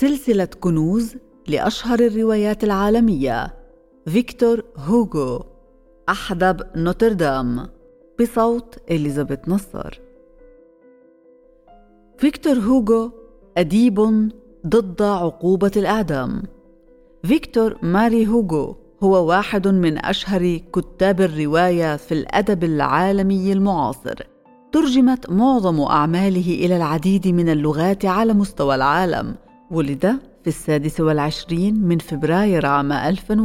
سلسلة كنوز لأشهر الروايات العالمية. فيكتور هوغو، أحدب نوتردام، بصوت إليزابيث نصر. فيكتور هوغو أديب ضد عقوبة الإعدام. فيكتور ماري هوغو هو واحد من أشهر كتاب الرواية في الأدب العالمي المعاصر. ترجمت معظم أعماله إلى العديد من اللغات على مستوى العالم. ولد في 26 من فبراير عام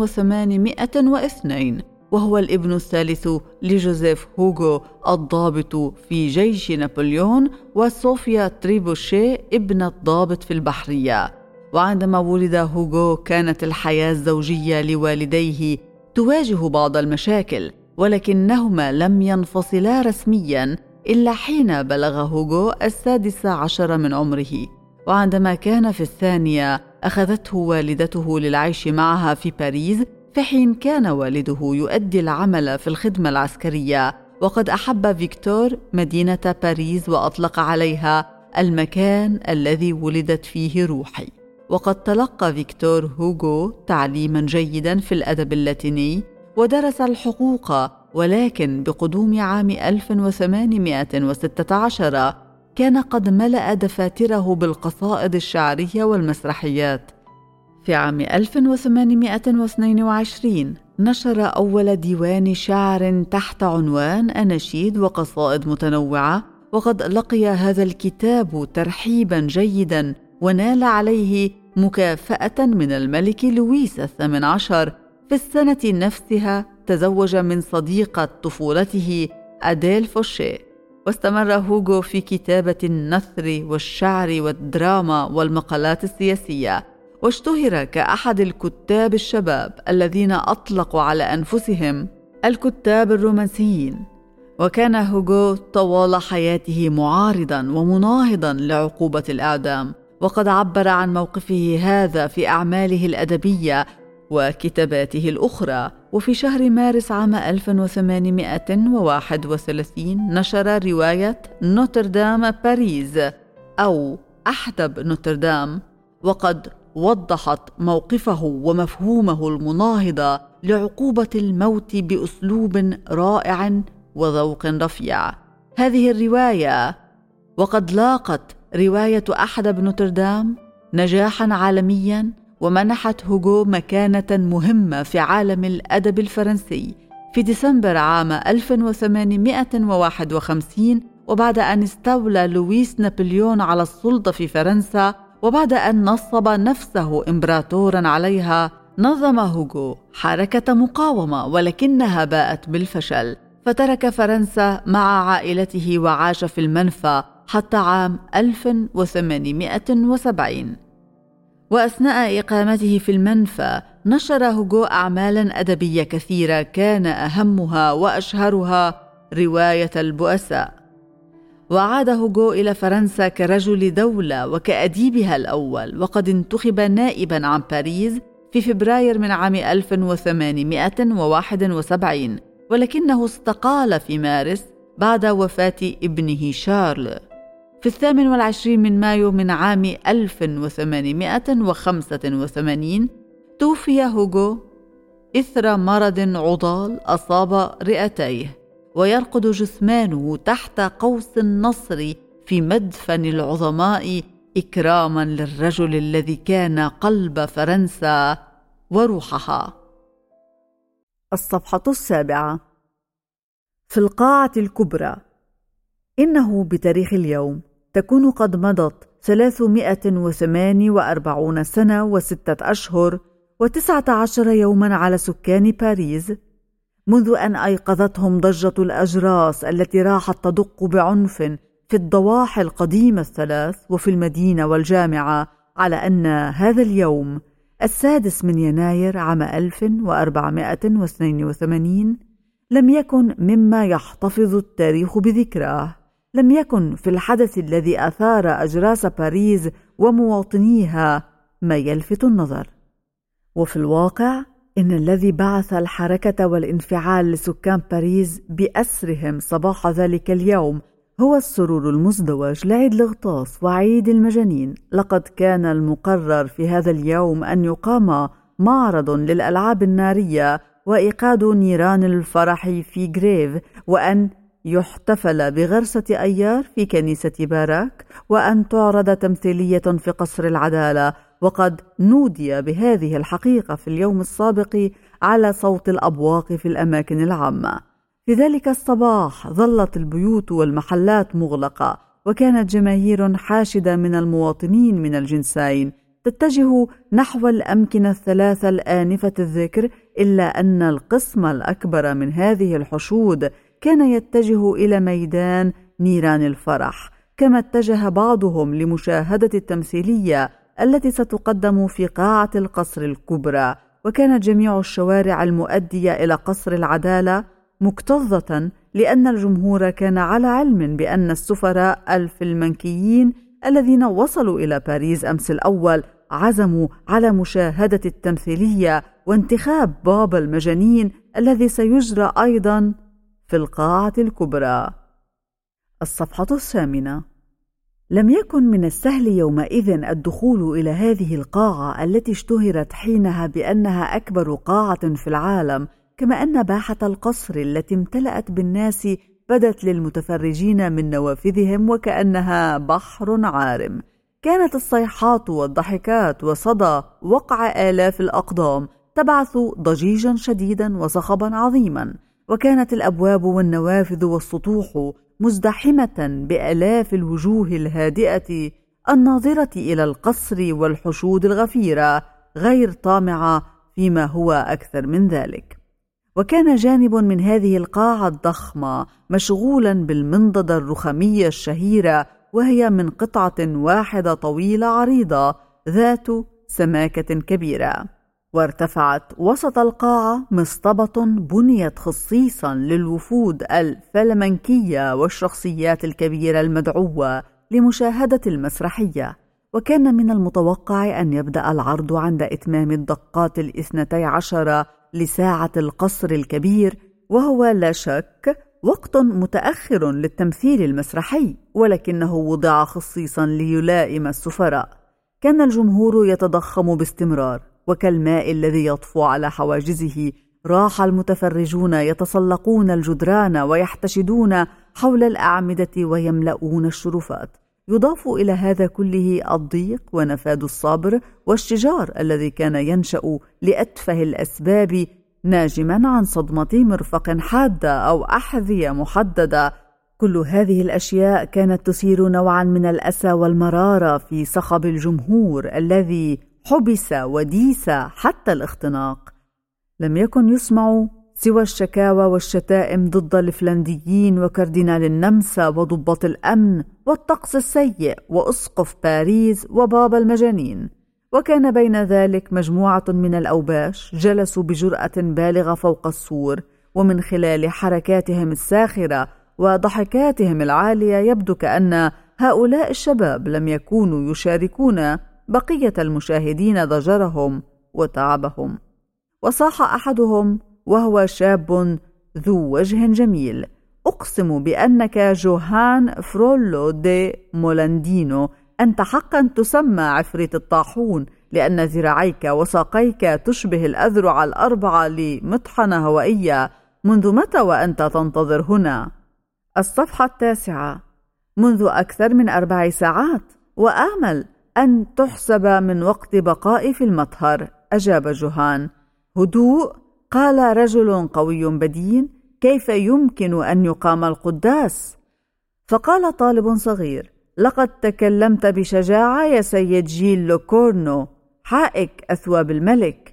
1802، وهو الابن الثالث لجوزيف هوغو الضابط في جيش نابليون وصوفيا تريبوشيه ابنة ضابط في البحرية. وعندما ولد هوغو كانت الحياة الزوجية لوالديه تواجه بعض المشاكل، ولكنهما لم ينفصلا رسمياً إلا حين بلغ هوغو 16 من عمره. وعندما كان في 2 أخذته والدته للعيش معها في باريس، في حين كان والده يؤدي العمل في الخدمة العسكرية. وقد أحب فيكتور مدينة باريس وأطلق عليها المكان الذي ولدت فيه روحي. وقد تلقى فيكتور هوغو تعليما جيدا في الأدب اللاتيني ودرس الحقوق، ولكن بقدوم عام 1816 كان قد ملأ دفاتره بالقصائد الشعرية والمسرحيات. في عام 1822 نشر أول ديوان شعر تحت عنوان أناشيد وقصائد متنوعة، وقد لقي هذا الكتاب ترحيبا جيدا ونال عليه مكافأة من الملك لويس 18. في السنة نفسها تزوج من صديقة طفولته أديل فوشيه. واستمر هوغو في كتابة النثر والشعر والدراما والمقالات السياسية، واشتهر كأحد الكتاب الشباب الذين أطلقوا على أنفسهم الكتاب الرومانسيين. وكان هوغو طوال حياته معارضاً ومناهضاً لعقوبة الإعدام، وقد عبر عن موقفه هذا في أعماله الأدبية وكتاباته الأخرى. وفي شهر مارس عام 1831 نشر رواية نوتردام باريس أو أحدب نوتردام، وقد وضحت موقفه ومفهومه المناهض لعقوبة الموت بأسلوب رائع وذوق رفيع. هذه الرواية وقد لاقت رواية أحدب نوتردام نجاحاً عالمياً، ومنحت هوغو مكانة مهمة في عالم الأدب الفرنسي. في ديسمبر عام 1851، وبعد أن استولى لويس نابليون على السلطة في فرنسا، وبعد أن نصب نفسه إمبراطوراً عليها، نظم هوغو حركة مقاومة، ولكنها باءت بالفشل، فترك فرنسا مع عائلته وعاش في المنفى حتى عام 1870. وأثناء إقامته في المنفى نشر هوغو أعمالاً أدبية كثيرة، كان أهمها وأشهرها رواية البؤساء. وعاد هوغو إلى فرنسا كرجل دولة وكأديبها الأول، وقد انتخب نائباً عن باريس في فبراير من عام 1871، ولكنه استقال في مارس بعد وفاة ابنه شارل. في 28 من مايو من عام 1885 توفي هوغو إثر مرض عضال أصاب رئتيه، ويرقد جثمانه تحت قوس النصر في مدفن العظماء إكراماً للرجل الذي كان قلب فرنسا وروحها. الصفحة 7. في القاعة الكبرى. إنه بتاريخ اليوم تكون قد مضت 348 سنة و6 أشهر و19 يوماً على سكان باريس منذ أن أيقظتهم ضجة الأجراس التي راحت تدق بعنف في الضواحي القديمة الثلاث وفي المدينة والجامعة، على أن هذا اليوم 6 يناير عام 1482 لم يكن مما يحتفظ التاريخ بذكراه. لم يكن في الحدث الذي أثار أجراس باريس ومواطنيها ما يلفت النظر. وفي الواقع إن الذي بعث الحركة والانفعال لسكان باريس بأسرهم صباح ذلك اليوم هو السرور المزدوج لعيد الغطاس وعيد المجانين. لقد كان المقرر في هذا اليوم أن يقام معرض للألعاب النارية وإيقاد نيران الفرح في غريف، وأن يحتفل بغرسة أيار في كنيسة باراك، وأن تعرض تمثيلية في قصر العدالة. وقد نودي بهذه الحقيقة في اليوم السابق على صوت الأبواق في الأماكن العامة. في ذلك الصباح ظلت البيوت والمحلات مغلقة، وكانت جماهير حاشدة من المواطنين من الجنسين تتجه نحو الأمكنة الثلاثة الآنفة الذكر، إلا أن القسم الأكبر من هذه الحشود كان يتجه إلى ميدان نيران الفرح، كما اتجه بعضهم لمشاهدة التمثيلية التي ستقدم في قاعة القصر الكبرى. وكانت جميع الشوارع المؤدية إلى قصر العدالة مكتظة، لأن الجمهور كان على علم بأن السفراء الفلمنكيين الذين وصلوا إلى باريس أمس الأول عزموا على مشاهدة التمثيلية وانتخاب بابا المجانين الذي سيجرى أيضا في القاعة الكبرى. الصفحة 8. لم يكن من السهل يومئذ الدخول إلى هذه القاعة التي اشتهرت حينها بأنها أكبر قاعة في العالم، كما أن باحة القصر التي امتلأت بالناس بدت للمتفرجين من نوافذهم وكأنها بحر عارم. كانت الصيحات والضحكات وصدى وقع آلاف الأقدام تبعث ضجيجا شديدا وصخبا عظيما، وكانت الأبواب والنوافذ والسطوح مزدحمة بآلاف الوجوه الهادئة الناظرة إلى القصر والحشود الغفيرة غير طامعة فيما هو أكثر من ذلك. وكان جانب من هذه القاعة الضخمة مشغولا بالمنضدة الرخامية الشهيرة، وهي من قطعة واحدة طويلة عريضة ذات سماكة كبيرة. وارتفعت وسط القاعة مصطبة بنيت خصيصا للوفود الفلمنكية والشخصيات الكبيرة المدعوة لمشاهدة المسرحية. وكان من المتوقع أن يبدأ العرض عند إتمام الدقات 12 لساعة القصر الكبير، وهو لا شك وقت متأخر للتمثيل المسرحي، ولكنه وضع خصيصا ليلائم السفراء. كان الجمهور يتضخم باستمرار، وكالماء الذي يطفو على حواجزه راح المتفرجون يتسلقون الجدران ويحتشدون حول الأعمدة ويملؤون الشرفات. يضاف إلى هذا كله الضيق ونفاد الصبر والشجار الذي كان ينشأ لأتفه الأسباب ناجما عن صدمة مرفق حادة أو أحذية محددة. كل هذه الأشياء كانت تثير نوعا من الأسى والمرارة في صخب الجمهور الذي حبس وديس حتى الاختناق. لم يكن يسمع سوى الشكاوى والشتائم ضد الفلنديين وكاردينال النمسا وضباط الأمن والطقس السيء وأسقف باريس وبابا المجانين. وكان بين ذلك مجموعة من الأوباش جلسوا بجرأة بالغة فوق السور، ومن خلال حركاتهم الساخرة وضحكاتهم العالية يبدو كأن هؤلاء الشباب لم يكونوا يشاركون بقية المشاهدين ضجرهم وتعبهم. وصاح أحدهم وهو شاب ذو وجه جميل: أقسم بأنك جوهان فرولو دي مولاندينو، أنت حقا تسمى عفريت الطاحون، لأن ذراعيك وساقيك تشبه الأذرع الأربعة لمطحنة هوائية. منذ متى وأنت تنتظر هنا؟ الصفحة 9. منذ أكثر من 4 ساعات، وآمل أن تحسب من وقت بقائي في المطهر، أجاب جوهان. هدوء، قال رجل قوي بدين، كيف يمكن أن يقام القداس؟ فقال طالب صغير: لقد تكلمت بشجاعة يا سيد جيل لوكورنو، حائك أثواب الملك.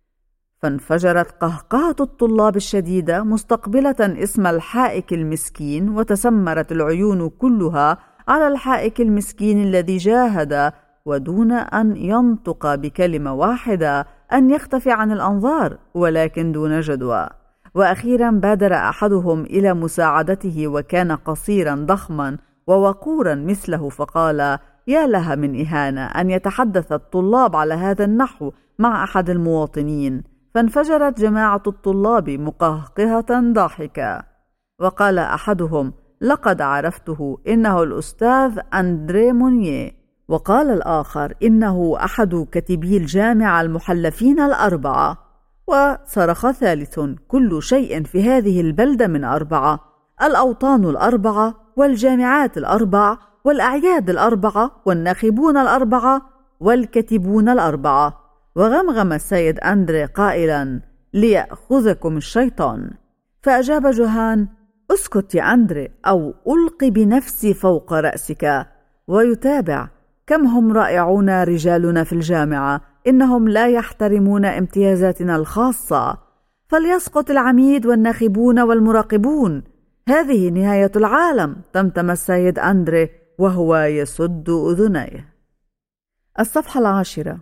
فانفجرت قهقهة الطلاب الشديدة مستقبلة اسم الحائك المسكين، وتسمرت العيون كلها على الحائك المسكين الذي جاهد ودون أن ينطق بكلمة واحدة أن يختفي عن الأنظار، ولكن دون جدوى. وأخيرا بادر أحدهم إلى مساعدته، وكان قصيرا ضخما ووقورا مثله، فقال: يا لها من إهانة أن يتحدث الطلاب على هذا النحو مع أحد المواطنين. فانفجرت جماعة الطلاب مقهقهة ضاحكة، وقال أحدهم: لقد عرفته، إنه الأستاذ أندري مونيه. وقال الآخر: إنه أحد كاتبي الجامعة المحلفين الأربعة. وصرخ ثالث: كل شيء في هذه البلدة من أربعة، الأوطان الأربعة والجامعات الأربع والأعياد الأربعة والناخبون الأربعة والكاتبون الأربعة. وغمغم السيد أندري قائلا: ليأخذكم الشيطان. فأجاب جوهان: اسكت يا أندري أو ألقي بنفسي فوق رأسك. ويتابع: كم هم رائعون رجالنا في الجامعة، إنهم لا يحترمون امتيازاتنا الخاصة، فليسقط العميد والناخبون والمراقبون، هذه نهاية العالم. تمتم السيد أندري وهو يسد أذنيه. الصفحة 10.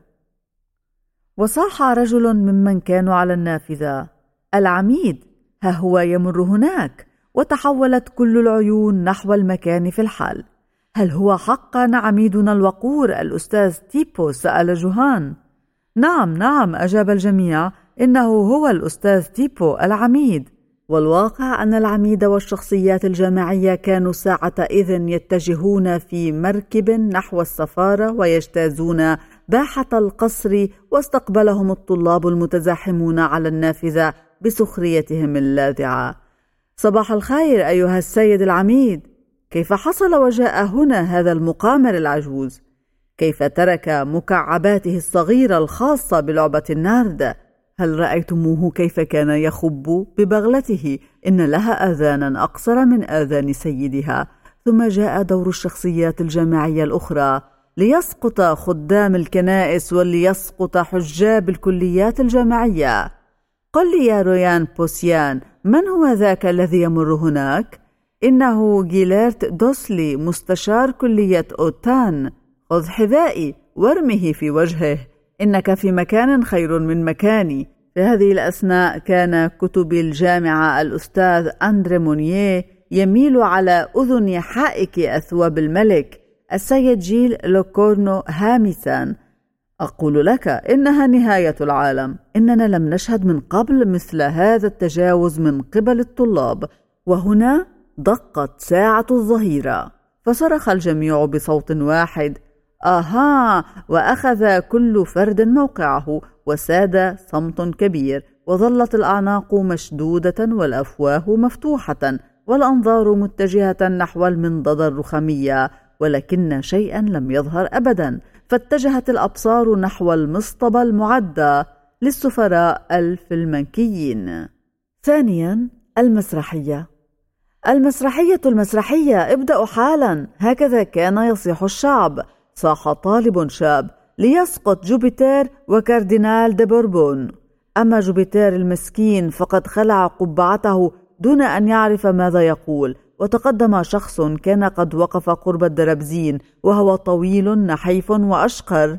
وصاح رجل ممن كانوا على النافذة: العميد ها هو يمر هناك. وتحولت كل العيون نحو المكان في الحال. هل هو حقا عميدنا الوقور الأستاذ تيبو؟ سأل جوهان. نعم نعم، أجاب الجميع، إنه هو الأستاذ تيبو العميد. والواقع أن العميد والشخصيات الجامعية كانوا ساعة إذن يتجهون في مركب نحو السفارة ويجتازون باحة القصر، واستقبلهم الطلاب المتزاحمون على النافذة بسخريتهم اللاذعة. صباح الخير أيها السيد العميد، كيف حصل وجاء هنا هذا المقامر العجوز؟ كيف ترك مكعباته الصغيرة الخاصة بلعبة النارد؟ هل رأيتموه كيف كان يخب ببغلته؟ إن لها آذانا أقصر من آذان سيدها. ثم جاء دور الشخصيات الجامعية الأخرى، ليسقط خدام الكنائس وليسقط حجاب الكليات الجامعية. قل لي يا رويان بوسيان، من هو ذاك الذي يمر هناك؟ إنه جيليرت دوسلي، مستشار كلية أوتان. خذ حذائي وارمه في وجهه، إنك في مكان خير من مكاني. في هذه الأثناء كان كتبي الجامعة الأستاذ أندري مونيه يميل على أذن حائك أثواب الملك السيد جيل لوكورنو هامسا: أقول لك إنها نهاية العالم، إننا لم نشهد من قبل مثل هذا التجاوز من قبل الطلاب. وهنا دقت ساعة الظهيرة، فصرخ الجميع بصوت واحد: آها! وأخذ كل فرد موقعه، وساد صمت كبير، وظلت الأعناق مشدودة والأفواه مفتوحة والأنظار متجهة نحو المنضدة الرخامية، ولكن شيئا لم يظهر أبدا، فاتجهت الأبصار نحو المصطبة المعدة للسفراء الفلمنكيين. ثانيا، المسرحية. المسرحية، ابدأوا حالا، هكذا كان يصيح الشعب. صاح طالب شاب: ليسقط جوبيتر وكاردينال دي بوربون. أما جوبيتر المسكين فقد خلع قبعته دون أن يعرف ماذا يقول، وتقدم شخص كان قد وقف قرب الدرابزين، وهو طويل نحيف وأشقر،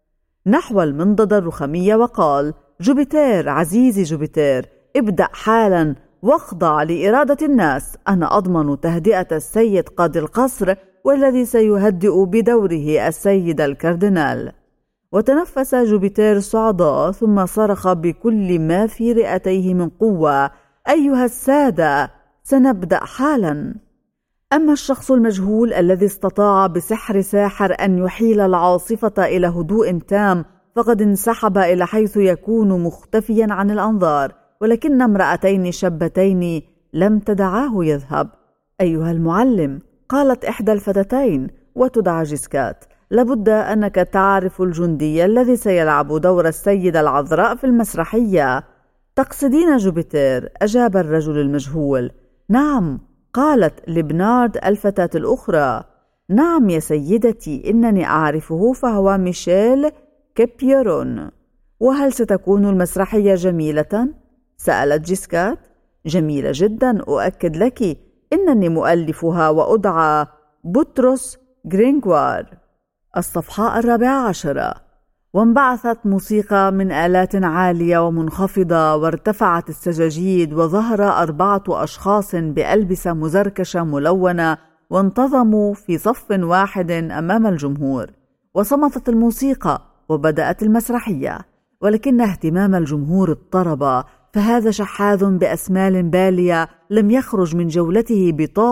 نحو المنضدة الرخامية، وقال: جوبيتر عزيزي جوبيتر، ابدأ حالا واخضع لإرادة الناس. أنا أضمن تهدئة السيد قاضي القصر، والذي سيهدئ بدوره السيد الكاردينال. وتنفس جوبيتر الصعداء، ثم صرخ بكل ما في رئتيه من قوة: أيها السادة، سنبدأ حالا. أما الشخص المجهول الذي استطاع بسحر ساحر أن يحيل العاصفة إلى هدوء تام، فقد انسحب إلى حيث يكون مختفيا عن الأنظار، ولكن امرأتين شابتين لم تدعاه يذهب. أيها المعلم، قالت إحدى الفتاتين وتدعى جيسكات، لابد أنك تعرف الجندي الذي سيلعب دور السيدة العذراء في المسرحية. تقصدين جوبيتر؟ أجاب الرجل المجهول. نعم، قالت لبنارد الفتاة الأخرى. نعم يا سيدتي، إنني أعرفه، فهو ميشيل كيبيرون. وهل ستكون المسرحية جميلة؟ سألت جيسكات. جميلة جدا، أؤكد لك، إنني مؤلفها وأدعى بطرس غرينغوار. الصفحة 14. وانبعثت موسيقى من آلات عالية ومنخفضة، وارتفعت السجاجيد، وظهر 4 أشخاص بألبسة مزركشة ملونة، وانتظموا في صف واحد أمام الجمهور. وصمتت الموسيقى وبدأت المسرحية، ولكن اهتمام الجمهور اضطرب، فهذا شحاذ بأسمال بالية لم يخرج من جولته بطائل،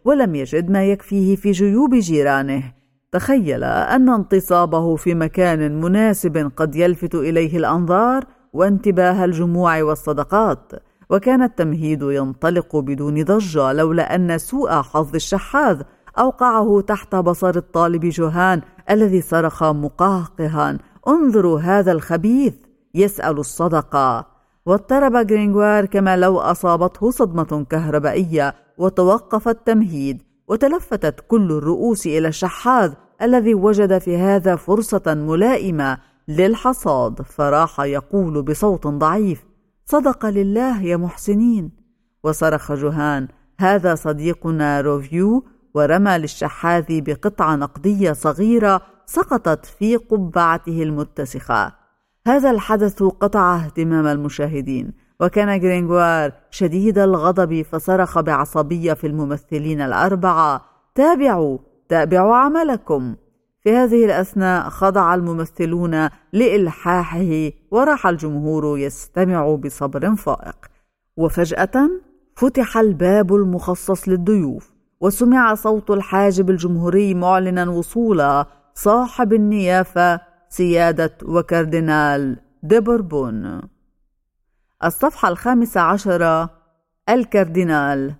ولم يجد ما يكفيه في جيوب جيرانه. تخيل أن انتصابه في مكان مناسب قد يلفت إليه الأنظار وانتباه الجموع والصدقات، وكان التمهيد ينطلق بدون ضجة لولا أن سوء حظ الشحاذ أوقعه تحت بصر الطالب جوهان الذي صرخ مقهقها: انظروا هذا الخبيث يسأل الصدقة. واضطرب غرينغوار كما لو أصابته صدمة كهربائية، وتوقف التمهيد، وتلفتت كل الرؤوس إلى الشحاذ الذي وجد في هذا فرصة ملائمة للحصاد، فراح يقول بصوت ضعيف: صدق لله يا محسنين. وصرخ جوهان: هذا صديقنا روفيو، ورمى للشحاذ بقطعة نقدية صغيرة سقطت في قبعته المتسخة. هذا الحدث قطع اهتمام المشاهدين، وكان غرينغوار شديد الغضب، فصرخ بعصبية في الممثلين الأربعة: تابعوا عملكم. في هذه الأثناء خضع الممثلون لإلحاحه، وراح الجمهور يستمع بصبر فائق. وفجأة فتح الباب المخصص للضيوف، وسمع صوت الحاجب الجمهوري معلنا وصول صاحب النيافة سيادة وكاردينال دي بوربون. الصفحة 15. الكاردينال.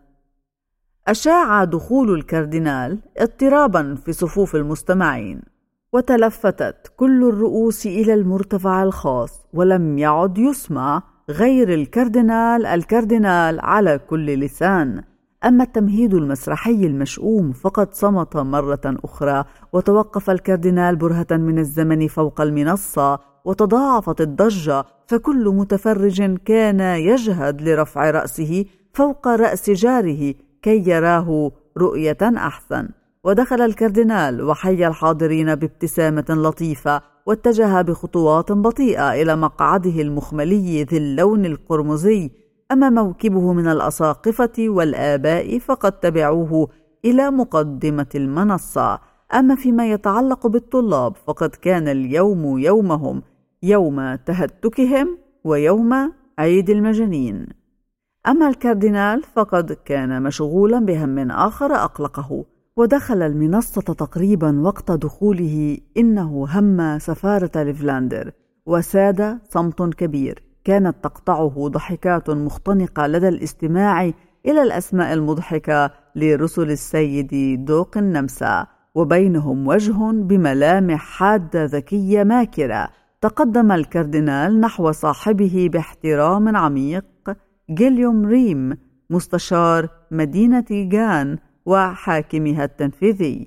أشاع دخول الكاردينال اضطرابا في صفوف المستمعين، وتلفتت كل الرؤوس إلى المرتفع الخاص، ولم يعد يسمع غير الكاردينال على كل لسان. أما التمهيد المسرحي المشؤوم فقد صمت مرة أخرى، وتوقف الكاردينال برهة من الزمن فوق المنصة، وتضاعفت الضجة، فكل متفرج كان يجهد لرفع رأسه فوق رأس جاره كي يراه رؤية أحسن. ودخل الكاردينال وحيا الحاضرين بابتسامة لطيفة، واتجه بخطوات بطيئة إلى مقعده المخملي ذي اللون القرمزي. أما موكبه من الأساقفة والآباء فقد تبعوه إلى مقدمة المنصة. أما فيما يتعلق بالطلاب فقد كان اليوم يومهم، يوم تهتكهم ويوم عيد المجانين. أما الكاردينال فقد كان مشغولا بهم آخر أقلقه، ودخل المنصة تقريبا وقت دخوله إنه هم سفارة ليفلاندر، وساد صمت كبير كانت تقطعه ضحكات مختنقة لدى الاستماع إلى الأسماء المضحكة لرسل السيد دوق النمسا، وبينهم وجه بملامح حادة ذكية ماكرة. تقدم الكاردينال نحو صاحبه باحترام عميق: غيليوم ريم، مستشار مدينة غان وحاكمها التنفيذي.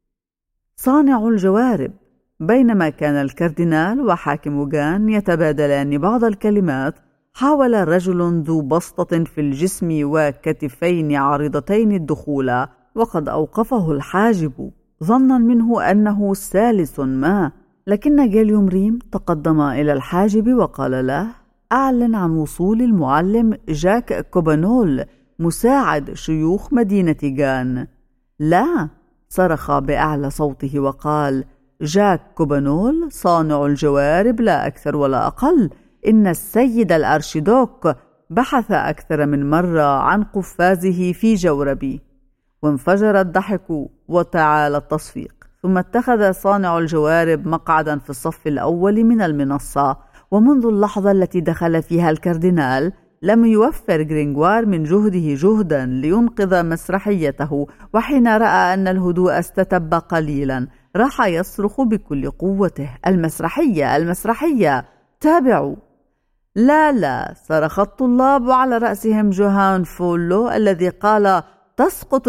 صانع الجوارب. بينما كان الكاردينال وحاكم غان يتبادلان بعض الكلمات، حاول رجل ذو بسطة في الجسم وكتفين عريضتين الدخول، وقد أوقفه الحاجب ظنا منه أنه سالس ما، لكن غيليوم ريم تقدم إلى الحاجب وقال له: أعلن عن وصول المعلم جاك كوبانول، مساعد شيوخ مدينة غان. لا، صرخ بأعلى صوته وقال: جاك كوبانول صانع الجوارب لا أكثر ولا أقل. إن السيد الأرشيدوك بحث أكثر من مرة عن قفازه في جوربي. وانفجر الضحك وتعالى التصفيق، ثم اتخذ صانع الجوارب مقعدا في الصف الأول من المنصة. ومنذ اللحظة التي دخل فيها الكاردينال لم يوفر غرينغوار من جهده جهدا لينقذ مسرحيته، وحين رأى أن الهدوء استتب قليلا راح يصرخ بكل قوته: المسرحية، تابعوا. لا، صرخ الطلاب، وعلى رأسهم جوهان فولو الذي قال: تسقط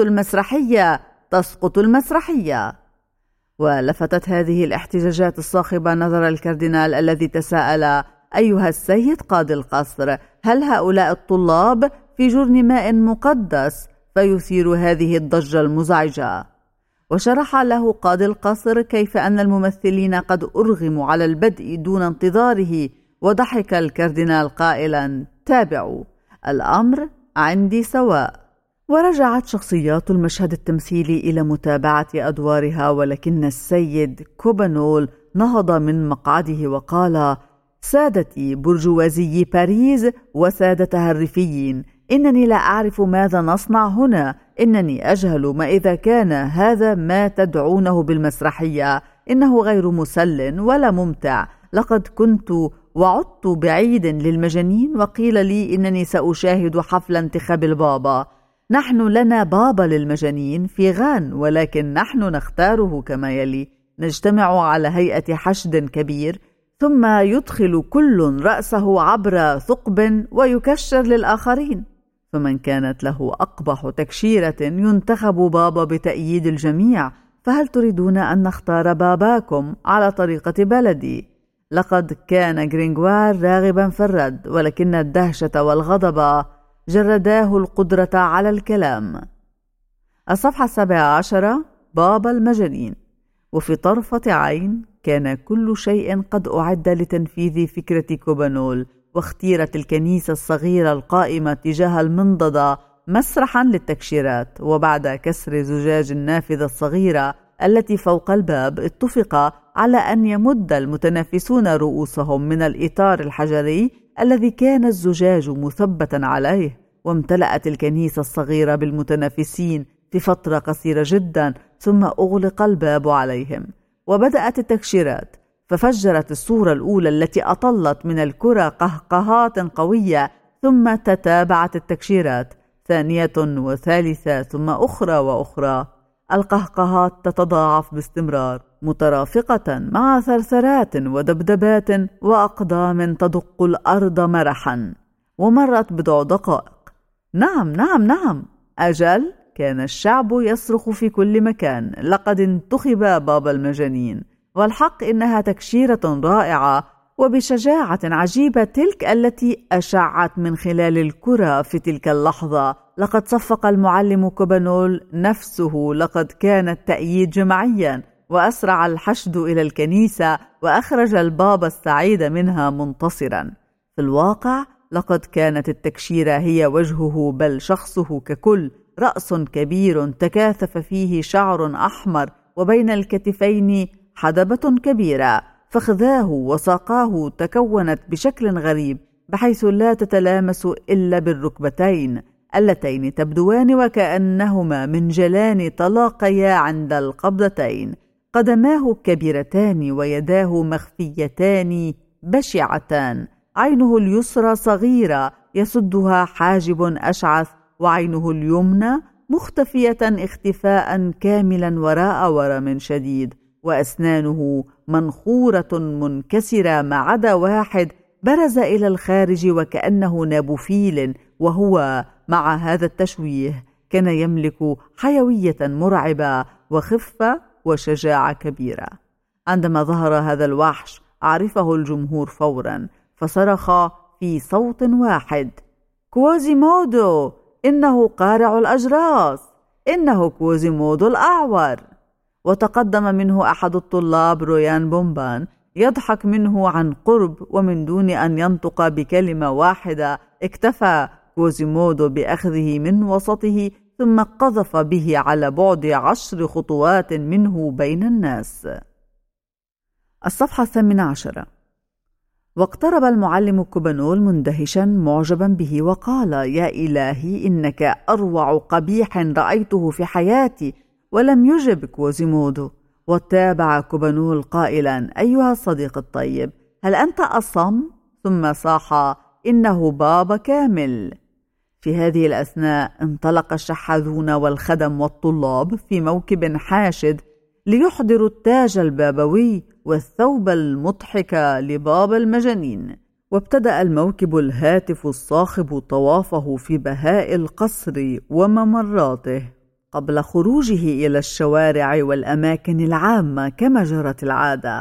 المسرحية. ولفتت هذه الاحتجاجات الصاخبة نظر الكاردينال الذي تساءل: أيها السيد قاضي القصر، هل هؤلاء الطلاب في جرن ماء مقدس فيثير هذه الضجة المزعجة؟ وشرح له قاضي القصر كيف أن الممثلين قد أرغموا على البدء دون انتظاره، وضحك الكاردينال قائلا: تابعوا، الأمر عندي سواء. ورجعت شخصيات المشهد التمثيلي إلى متابعة أدوارها، ولكن السيد كوبانول نهض من مقعده وقال: سادتي برجوازي باريس وسادتها الريفيين، إنني لا أعرف ماذا نصنع هنا. إنني أجهل ما إذا كان هذا ما تدعونه بالمسرحية. إنه غير مسل ولا ممتع. لقد كنت وعدت بعيد للمجانين وقيل لي إنني سأشاهد حفل انتخاب البابا. نحن لنا بابا للمجانين في غان، ولكن نحن نختاره كما يلي: نجتمع على هيئة حشد كبير، ثم يدخل كل رأسه عبر ثقب ويكشر للآخرين، فمن كانت له أقبح تكشيرة ينتخب بابا بتأييد الجميع. فهل تريدون أن نختار باباكم على طريقة بلدي؟ لقد كان غرينغوار راغبا في الرد، ولكن الدهشة والغضب جرداه القدرة على الكلام. الصفحة 17: بابا المجانين. وفي طرفة عين كان كل شيء قد أعد لتنفيذ فكرة كوبانول، واختيرت الكنيسة الصغيرة القائمة تجاه المنضدة مسرحا للتكشيرات. وبعد كسر زجاج النافذة الصغيرة التي فوق الباب، اتفق على أن يمد المتنافسون رؤوسهم من الإطار الحجري الذي كان الزجاج مثبتا عليه، وامتلأت الكنيسة الصغيرة بالمتنافسين في فترة قصيرة جدا، ثم أغلق الباب عليهم وبدأت التكشيرات. ففجرت الصورة الأولى التي أطلت من الكرة قهقهات قوية، ثم تتابعت التكشيرات، ثانية وثالثة ثم أخرى وأخرى. القهقهات تتضاعف باستمرار، مترافقة مع ثرثرات ودبدبات وأقدام تدق الأرض مرحا. ومرت بضع دقائق. نعم نعم نعم، أجل، كان الشعب يصرخ في كل مكان: لقد انتخب بابا المجانين. والحق إنها تكشيرة رائعة وبشجاعة عجيبة تلك التي أشعت من خلال الكرة في تلك اللحظة. لقد صفق المعلم كوبانول نفسه. لقد كان التأييد جماعيا، وأسرع الحشد إلى الكنيسة، وأخرج البابا السعيد منها منتصرا. في الواقع لقد كانت التكشيرة هي وجهه، بل شخصه ككل: رأس كبير تكاثف فيه شعر أحمر، وبين الكتفين حدبة كبيرة، فخذاه وساقاه تكونت بشكل غريب، بحيث لا تتلامس إلا بالركبتين اللتين تبدوان وكأنهما منجلان تلاقيا عند القبضتين. قدماه كبيرتان ويداه مخفيتان بشعتان. عينه اليسرى صغيرة يسدها حاجب أشعث، وعينه اليمنى مختفية اختفاء كاملا وراء ورم شديد، وأسنانه منخورة منكسرة ما عدا واحد برز إلى الخارج وكأنه نابوفيل، وهو مع هذا التشويه كان يملك حيوية مرعبة وخفة وشجاعة كبيرة. عندما ظهر هذا الوحش عرفه الجمهور فورا، فصرخ في صوت واحد: كوازيمودو! إنه قارع الأجراس! إنه كوازيمودو الأعور! وتقدم منه أحد الطلاب، رويان بومبان، يضحك منه عن قرب، ومن دون أن ينطق بكلمة واحدة اكتفى كوازيمودو بأخذه من وسطه، ثم قذف به على بعد 10 خطوات منه بين الناس. الصفحة 18: واقترب المعلم كوبانول مندهشا معجبا به، وقال: يا إلهي، إنك أروع قبيح رأيته في حياتي. ولم يجب كوازيمودو، وتابع كوبانول قائلا: أيها الصديق الطيب، هل أنت أصم؟ ثم صاح: إنه بابا كامل. في هذه الأثناء انطلق الشحاذون والخدم والطلاب في موكب حاشد ليحضروا التاج البابوي والثوب المضحك لبابا المجانين. وابتدأ الموكب الهاتف الصاخب طوافه في بهاء القصر وممراته قبل خروجه إلى الشوارع والأماكن العامة كما جرت العادة.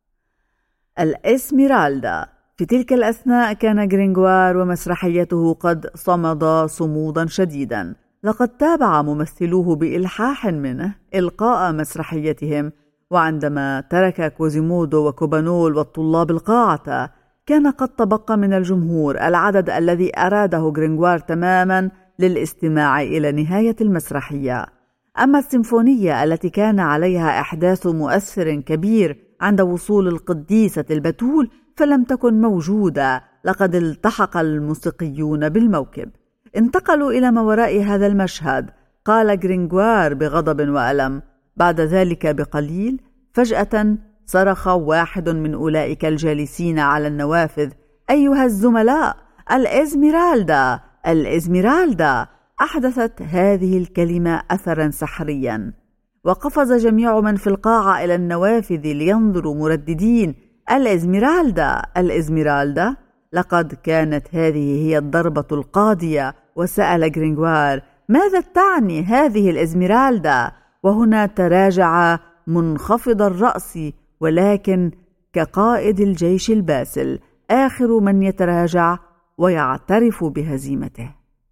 الإسميرالدا. في تلك الأثناء كان غرينغوار ومسرحيته قد صمد صمودا شديدا. لقد تابع ممثلوه بإلحاح منه إلقاء مسرحيتهم، وعندما ترك كوزيمودو وكوبانول والطلاب القاعة، كان قد تبقى من الجمهور العدد الذي أراده غرينغوار تماما للاستماع إلى نهاية المسرحية. أما السيمفونية التي كان عليها إحداث مؤثر كبير عند وصول القديسة البتول فلم تكن موجودة. لقد التحق الموسيقيون بالموكب، انتقلوا إلى ما وراء هذا المشهد قال غرينغوار بغضب وألم. بعد ذلك بقليل فجأة صرخ واحد من أولئك الجالسين على النوافذ: أيها الزملاء، الإزميرالدا! الإزميرالدا! أحدثت هذه الكلمة أثرا سحريا، وقفز جميع من في القاعة إلى النوافذ لينظروا مرددين: الإزميرالدا! الإزميرالدا! لقد كانت هذه هي الضربة القاضية. وسأل غرينغوار: ماذا تعني هذه الإزميرالدا؟ وهنا تراجع منخفض الرأس، ولكن كقائد الجيش الباسل، آخر من يتراجع ويعترف بهزيمته.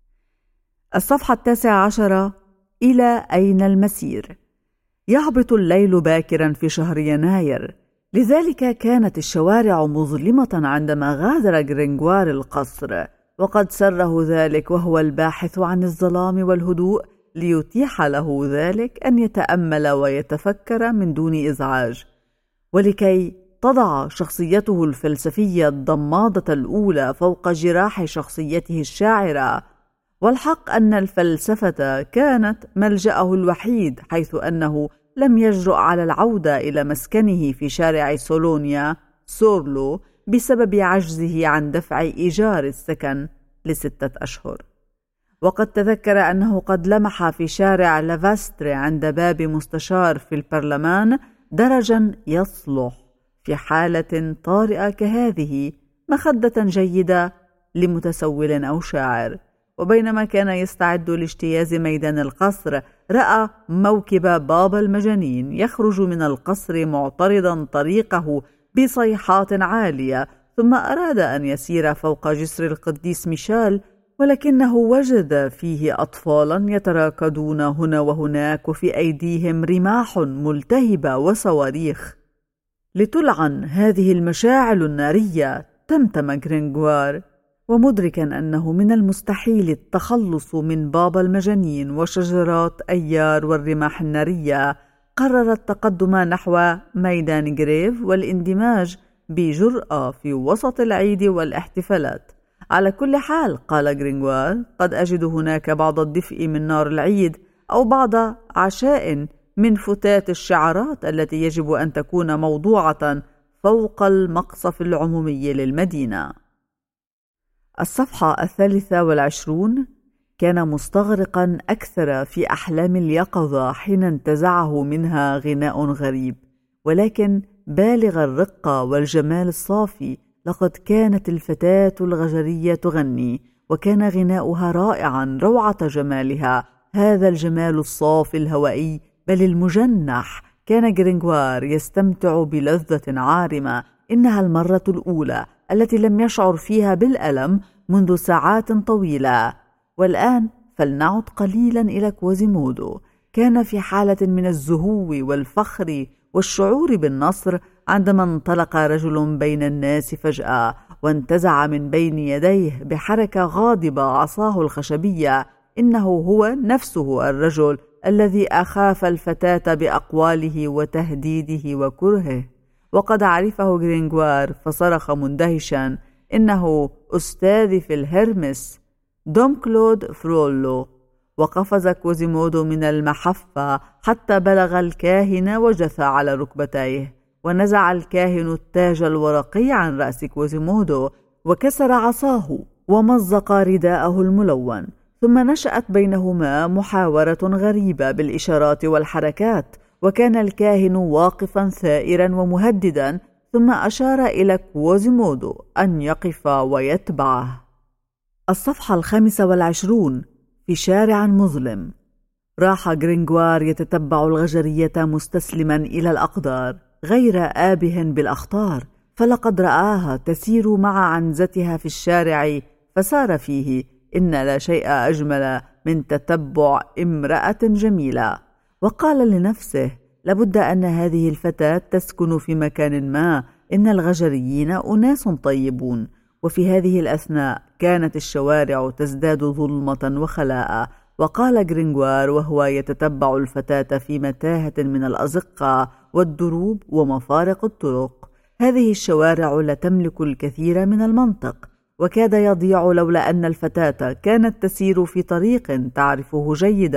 الصفحة 19. إلى أين المسير؟ يهبط الليل باكرا في شهر يناير، لذلك كانت الشوارع مظلمة عندما غادر غرينغوار القصر، وقد سره ذلك وهو الباحث عن الظلام والهدوء ليتيح له ذلك أن يتأمل ويتفكر من دون إزعاج. ولكي تضع شخصيته الفلسفية الضمادة الأولى فوق جراح شخصيته الشاعرة. والحق أن الفلسفة كانت ملجأه الوحيد، حيث أنه لم يجرؤ على العودة إلى مسكنه في شارع سولونيا سورلو بسبب عجزه عن دفع إيجار السكن ل6 أشهر. وقد تذكر أنه قد لمح في شارع لافاستر عند باب مستشار في البرلمان درجا يصلح في حالة طارئة كهذه مخدة جيدة لمتسول أو شاعر. وبينما كان يستعد لاجتياز ميدان القصر، رأى موكب بابا المجانين يخرج من القصر معترضا طريقه بصيحات عالية، ثم أراد أن يسير فوق جسر القديس ميشال، ولكنه وجد فيه أطفالا يتراكضون هنا وهناك، وفي أيديهم رماح ملتهبة وصواريخ. لتلعن هذه المشاعل النارية، تمتم غرينغوار، ومدركا أنه من المستحيل التخلص من بابا المجانين وشجرات أيار والرماح النارية، قرر التقدم نحو ميدان غريف والاندماج بجرأة في وسط العيد والاحتفالات. على كل حال، قال غرينغوار، قد أجد هناك بعض الدفء من نار العيد، أو بعض عشاء من فتات الشعارات التي يجب أن تكون موضوعة فوق المقصف العمومي للمدينة. الصفحة 23. كان مستغرقا أكثر في أحلام اليقظة حين انتزعه منها غناء غريب، ولكن بالغ الرقة والجمال الصافي. لقد كانت الفتاة الغجرية تغني، وكان غناؤها رائعا روعة جمالها، هذا الجمال الصافي الهوائي بل المجنح. كان غرينغوار يستمتع بلذة عارمة، إنها المرة الأولى التي لم يشعر فيها بالألم منذ ساعات طويلة. والآن فلنعد قليلا إلى كوازيمودو. كان في حالة من الزهو والفخر والشعور بالنصر عندما انطلق رجل بين الناس فجأة، وانتزع من بين يديه بحركة غاضبة عصاه الخشبية. إنه هو نفسه الرجل الذي أخاف الفتاة بأقواله وتهديده وكرهه. وقد عرفه غرينغوار، فصرخ مندهشا: إنه أستاذي في الهرمس، دوم كلود فرولو. وقفز كوازيمودو من المحفة حتى بلغ الكاهن وجثى على ركبتيه، ونزع الكاهن التاج الورقي عن رأس كوازيمودو، وكسر عصاه ومزق رداءه الملون. ثم نشأت بينهما محاورة غريبة بالإشارات والحركات، وكان الكاهن واقفا ثائرا ومهددا، ثم أشار إلى كوازيمودو أن يقف ويتبعه. الصفحة 25. في شارع مظلم، راح غرينغوار يتتبع الغجرية مستسلما إلى الأقدار، غير آبه بالأخطار، فلقد رآها تسير مع عنزتها في الشارع، فسار فيه. إن لا شيء أجمل من تتبع امرأة جميلة. وقال لنفسه: لابد أن هذه الفتاة تسكن في مكان ما، إن الغجريين أناس طيبون. وفي هذه الأثناء كانت الشوارع تزداد ظلمة وخلاء. وقال غرينغوار وهو يتتبع الفتاة في متاهة من الأزقة والدروب ومفارق الطرق: هذه الشوارع لا تملك الكثير من المنطق، وكاد يضيع لولا أن الفتاة كانت تسير في طريق تعرفه جيدا،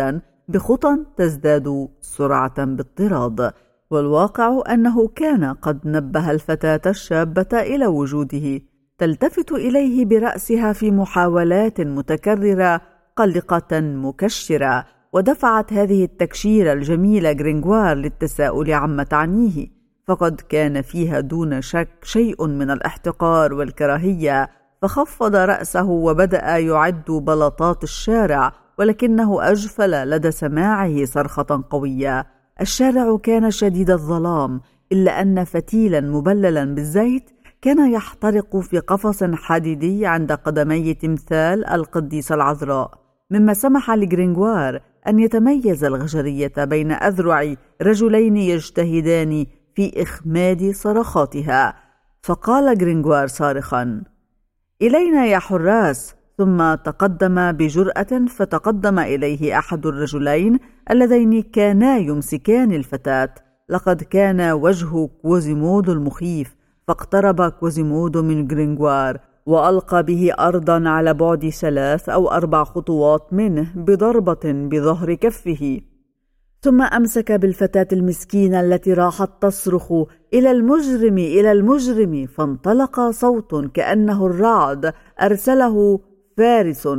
بخطى تزداد سرعة باضطراد. والواقع أنه كان قد نبه الفتاة الشابة إلى وجوده، تلتفت إليه برأسها في محاولات متكررة قلقة مكشرة، ودفعت هذه التكشيرة الجميلة غرينغوار للتساؤل عما تعنيه، فقد كان فيها دون شك شيء من الاحتقار والكراهية، فخفض رأسه وبدأ يعد بلاطات الشارع، ولكنه أجفل لدى سماعه صرخة قوية. الشارع كان شديد الظلام، إلا أن فتيلا مبللا بالزيت كان يحترق في قفص حديدي عند قدمي تمثال القديسة العذراء، مما سمح لغرينغوار أن يتميز الغجرية بين أذرع رجلين يجتهدان في إخماد صرخاتها. فقال غرينغوار صارخا: إلينا يا حراس! ثم تقدم بجرأة، فتقدم إليه أحد الرجلين اللذين كانا يمسكان الفتاة. لقد كان وجه كوزيمودو المخيف، فاقترب كوزيمودو من غرينغوار وألقى به أرضا على بعد 3 أو 4 خطوات منه بضربة بظهر كفه، ثم أمسك بالفتاة المسكينة التي راحت تصرخ: إلى المجرم، إلى المجرم! فانطلق صوت كأنه الرعد أرسله فارس: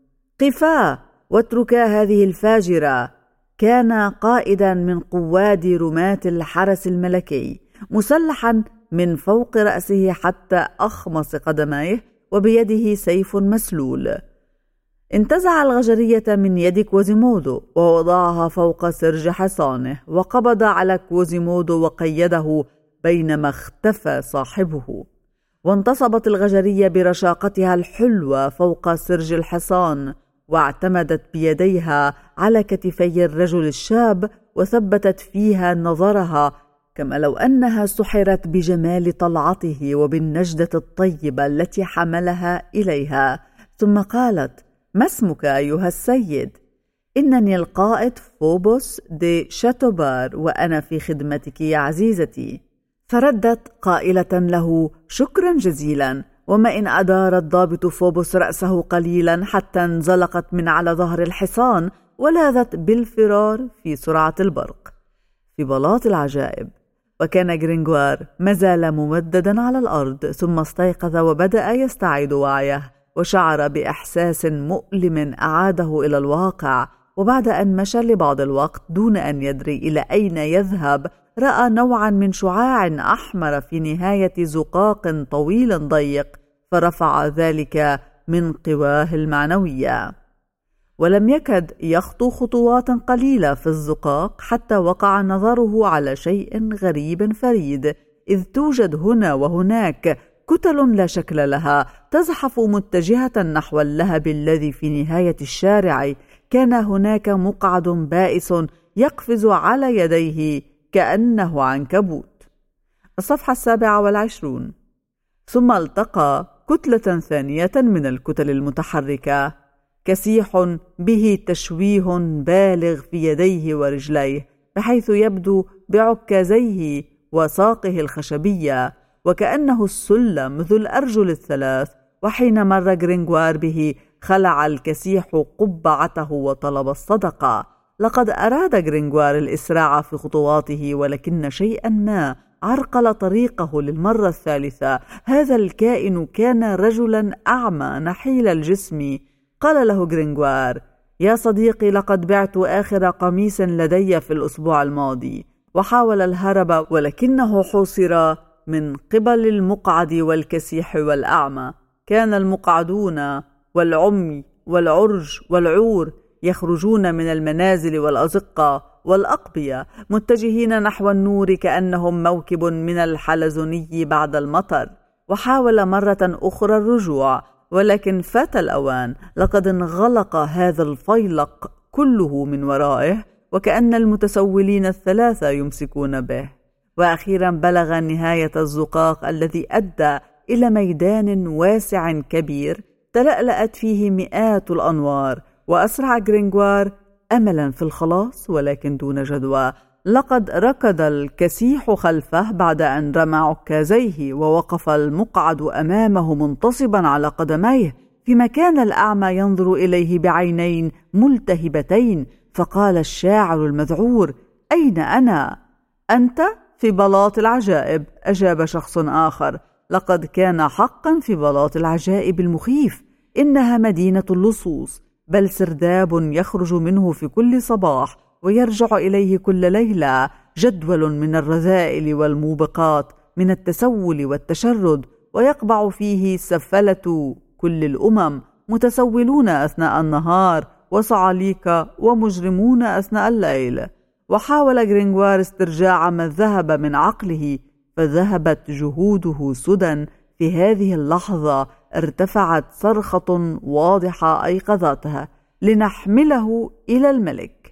قفا واتركا هذه الفاجرة. كان قائدا من قواد رماة الحرس الملكي، مسلحا من فوق رأسه حتى أخمص قدميه، وبيده سيف مسلول. انتزع الغجرية من يد كوزيمودو ووضعها فوق سرج حصانه، وقبض على كوزيمودو وقيده بينما اختفى صاحبه. وانتصبت الغجرية برشاقتها الحلوة فوق سرج الحصان، واعتمدت بيديها على كتفي الرجل الشاب، وثبتت فيها نظرها كما لو أنها سحرت بجمال طلعته وبالنجدة الطيبة التي حملها إليها. ثم قالت: ما اسمك أيها السيد؟ إنني القائد فوبوس دي شاتوبار، وأنا في خدمتك يا عزيزتي. فردت قائلة له: شكرا جزيلا. وما إن أدار الضابط فوبوس رأسه قليلا حتى انزلقت من على ظهر الحصان، ولاذت بالفرار في سرعة البرق في بلاط العجائب. وكان غرينغوار مازال ممددا على الأرض، ثم استيقظ وبدأ يستعيد وعيه، وشعر بإحساس مؤلم أعاده إلى الواقع. وبعد أن مشى لبعض الوقت دون أن يدري إلى أين يذهب، رأى نوعا من شعاع أحمر في نهاية زقاق طويل ضيق، فرفع ذلك من قواه المعنوية. ولم يكد يخطو خطوات قليلة في الزقاق حتى وقع نظره على شيء غريب فريد، إذ توجد هنا وهناك كتل لا شكل لها تزحف متجهة نحو اللهب الذي في نهاية الشارع. كان هناك مقعد بائس يقفز على يديه كأنه عنكبوت. الصفحة 27. ثم التقى كتلة ثانية من الكتل المتحركة، كسيح به تشويه بالغ في يديه ورجليه، بحيث يبدو بعكازيه وساقه الخشبية وكأنه السلم ذو الأرجل ال3. وحين مر غرينغوار به خلع الكسيح قبعته وطلب الصدقة. لقد أراد غرينغوار الإسراع في خطواته، ولكن شيئا ما عرقل طريقه للمرة الثالثة. هذا الكائن كان رجلا أعمى نحيل الجسم. قال له غرينغوار: يا صديقي، لقد بعت آخر قميص لدي في الأسبوع الماضي. وحاول الهرب، ولكنه حوصر من قبل المقعد والكسيح والأعمى. كان المقعدون والعمي والعرج والعور يخرجون من المنازل والأزقة والأقبية متجهين نحو النور كأنهم موكب من الحلزوني بعد المطر. وحاول مرة أخرى الرجوع، ولكن فات الأوان. لقد انغلق هذا الفيلق كله من ورائه، وكأن المتسولين ال3 يمسكون به. وأخيرا بلغ نهاية الزقاق الذي أدى إلى ميدان واسع كبير تلألأت فيه مئات الأنوار. وأسرع غرينغوار أملا في الخلاص، ولكن دون جدوى. لقد ركض الكسيح خلفه بعد أن رمى عكازيه، ووقف المقعد أمامه منتصبا على قدميه، فيما كان الأعمى ينظر إليه بعينين ملتهبتين. فقال الشاعر المذعور: أين أنا؟ أنت في بلاط العجائب، أجاب شخص آخر: لقد كان حقا في بلاط العجائب المخيف، إنها مدينة اللصوص، بل سرداب يخرج منه في كل صباح ويرجع إليه كل ليلة، جدول من الرذائل والموبقات، من التسول والتشرد، ويقبع فيه سفلة كل الأمم، متسولون أثناء النهار وصعاليك ومجرمون أثناء الليل. وحاول غرينغوار استرجاع ما ذهب من عقله، فذهبت جهوده سدى. في هذه اللحظة ارتفعت صرخة واضحة أيقظتها: لنحمله إلى الملك.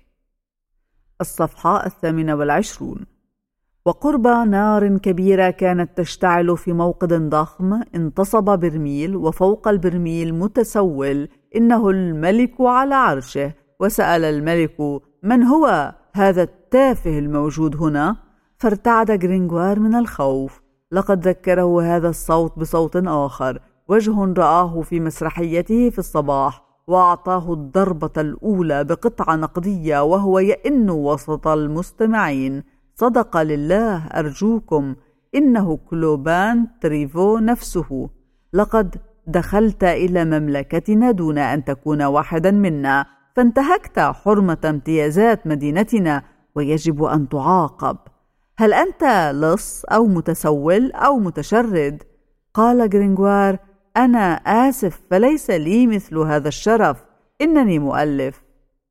الصفحة 28. وقرب نار كبيرة كانت تشتعل في موقد ضخم انتصب برميل، وفوق البرميل متسول: إنه الملك على عرشه. وسأل الملك: من هو هذا التافه الموجود هنا؟ فارتعد غرينغوار من الخوف. لقد ذكره هذا الصوت بصوت آخر، وجه رآه في مسرحيته في الصباح، وأعطاه الضربة الأولى بقطعة نقدية وهو يئن وسط المستمعين: صدق لله أرجوكم، إنه كلوبان تريفو نفسه. لقد دخلت إلى مملكتنا دون أن تكون واحدا منا، فانتهكت حرمة امتيازات مدينتنا، ويجب أن تعاقب. هل أنت لص أو متسول أو متشرد؟ قال غرينغوار: أنا آسف، فليس لي مثل هذا الشرف، إنني مؤلف.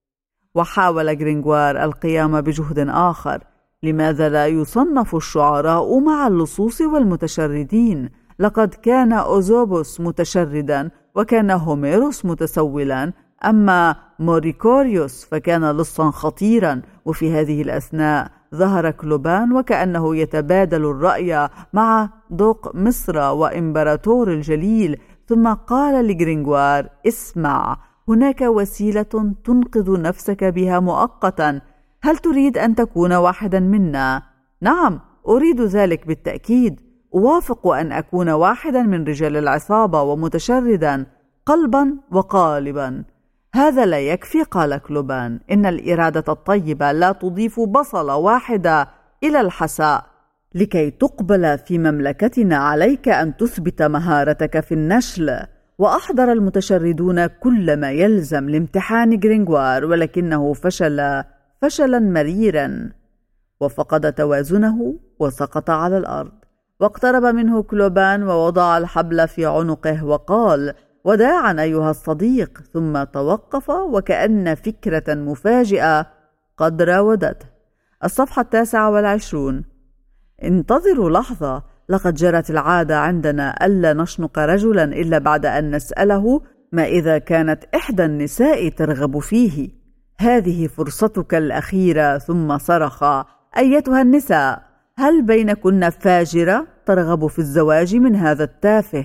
وحاول غرينغوار القيام بجهد آخر: لماذا لا يصنف الشعراء مع اللصوص والمتشردين؟ لقد كان أوزوبوس متشردا، وكان هوميروس متسولا، أما موريكوريوس فكان لصا خطيرا. وفي هذه الأثناء ظهر كلوبان وكأنه يتبادل الرأي مع دوق مصر وإمبراطور الجليل، ثم قال لغرينغوار: اسمع، هناك وسيلة تنقذ نفسك بها مؤقتا. هل تريد أن تكون واحدا منا؟ نعم، أريد ذلك بالتأكيد. أوافق أن أكون واحدا من رجال العصابة ومتشردا قلبا وقالبا. هذا لا يكفي، قال كلوبان. إن الإرادة الطيبة لا تضيف بصلة واحدة إلى الحساء. لكي تقبل في مملكتنا عليك أن تثبت مهارتك في النشل. وأحضر المتشردون كل ما يلزم لامتحان غرينغوار، ولكنه فشل فشلا مريرا، وفقد توازنه وسقط على الأرض. واقترب منه كلوبان ووضع الحبل في عنقه وقال: وداعا أيها الصديق. ثم توقف وكأن فكرة مفاجئة قد راودته. الصفحة 29. انتظروا لحظة، لقد جرت العادة عندنا ألا نشنق رجلا إلا بعد أن نسأله ما إذا كانت إحدى النساء ترغب فيه. هذه فرصتك الأخيرة. ثم صرخ: أيتها النساء، هل بينكن فاجرة ترغب في الزواج من هذا التافه؟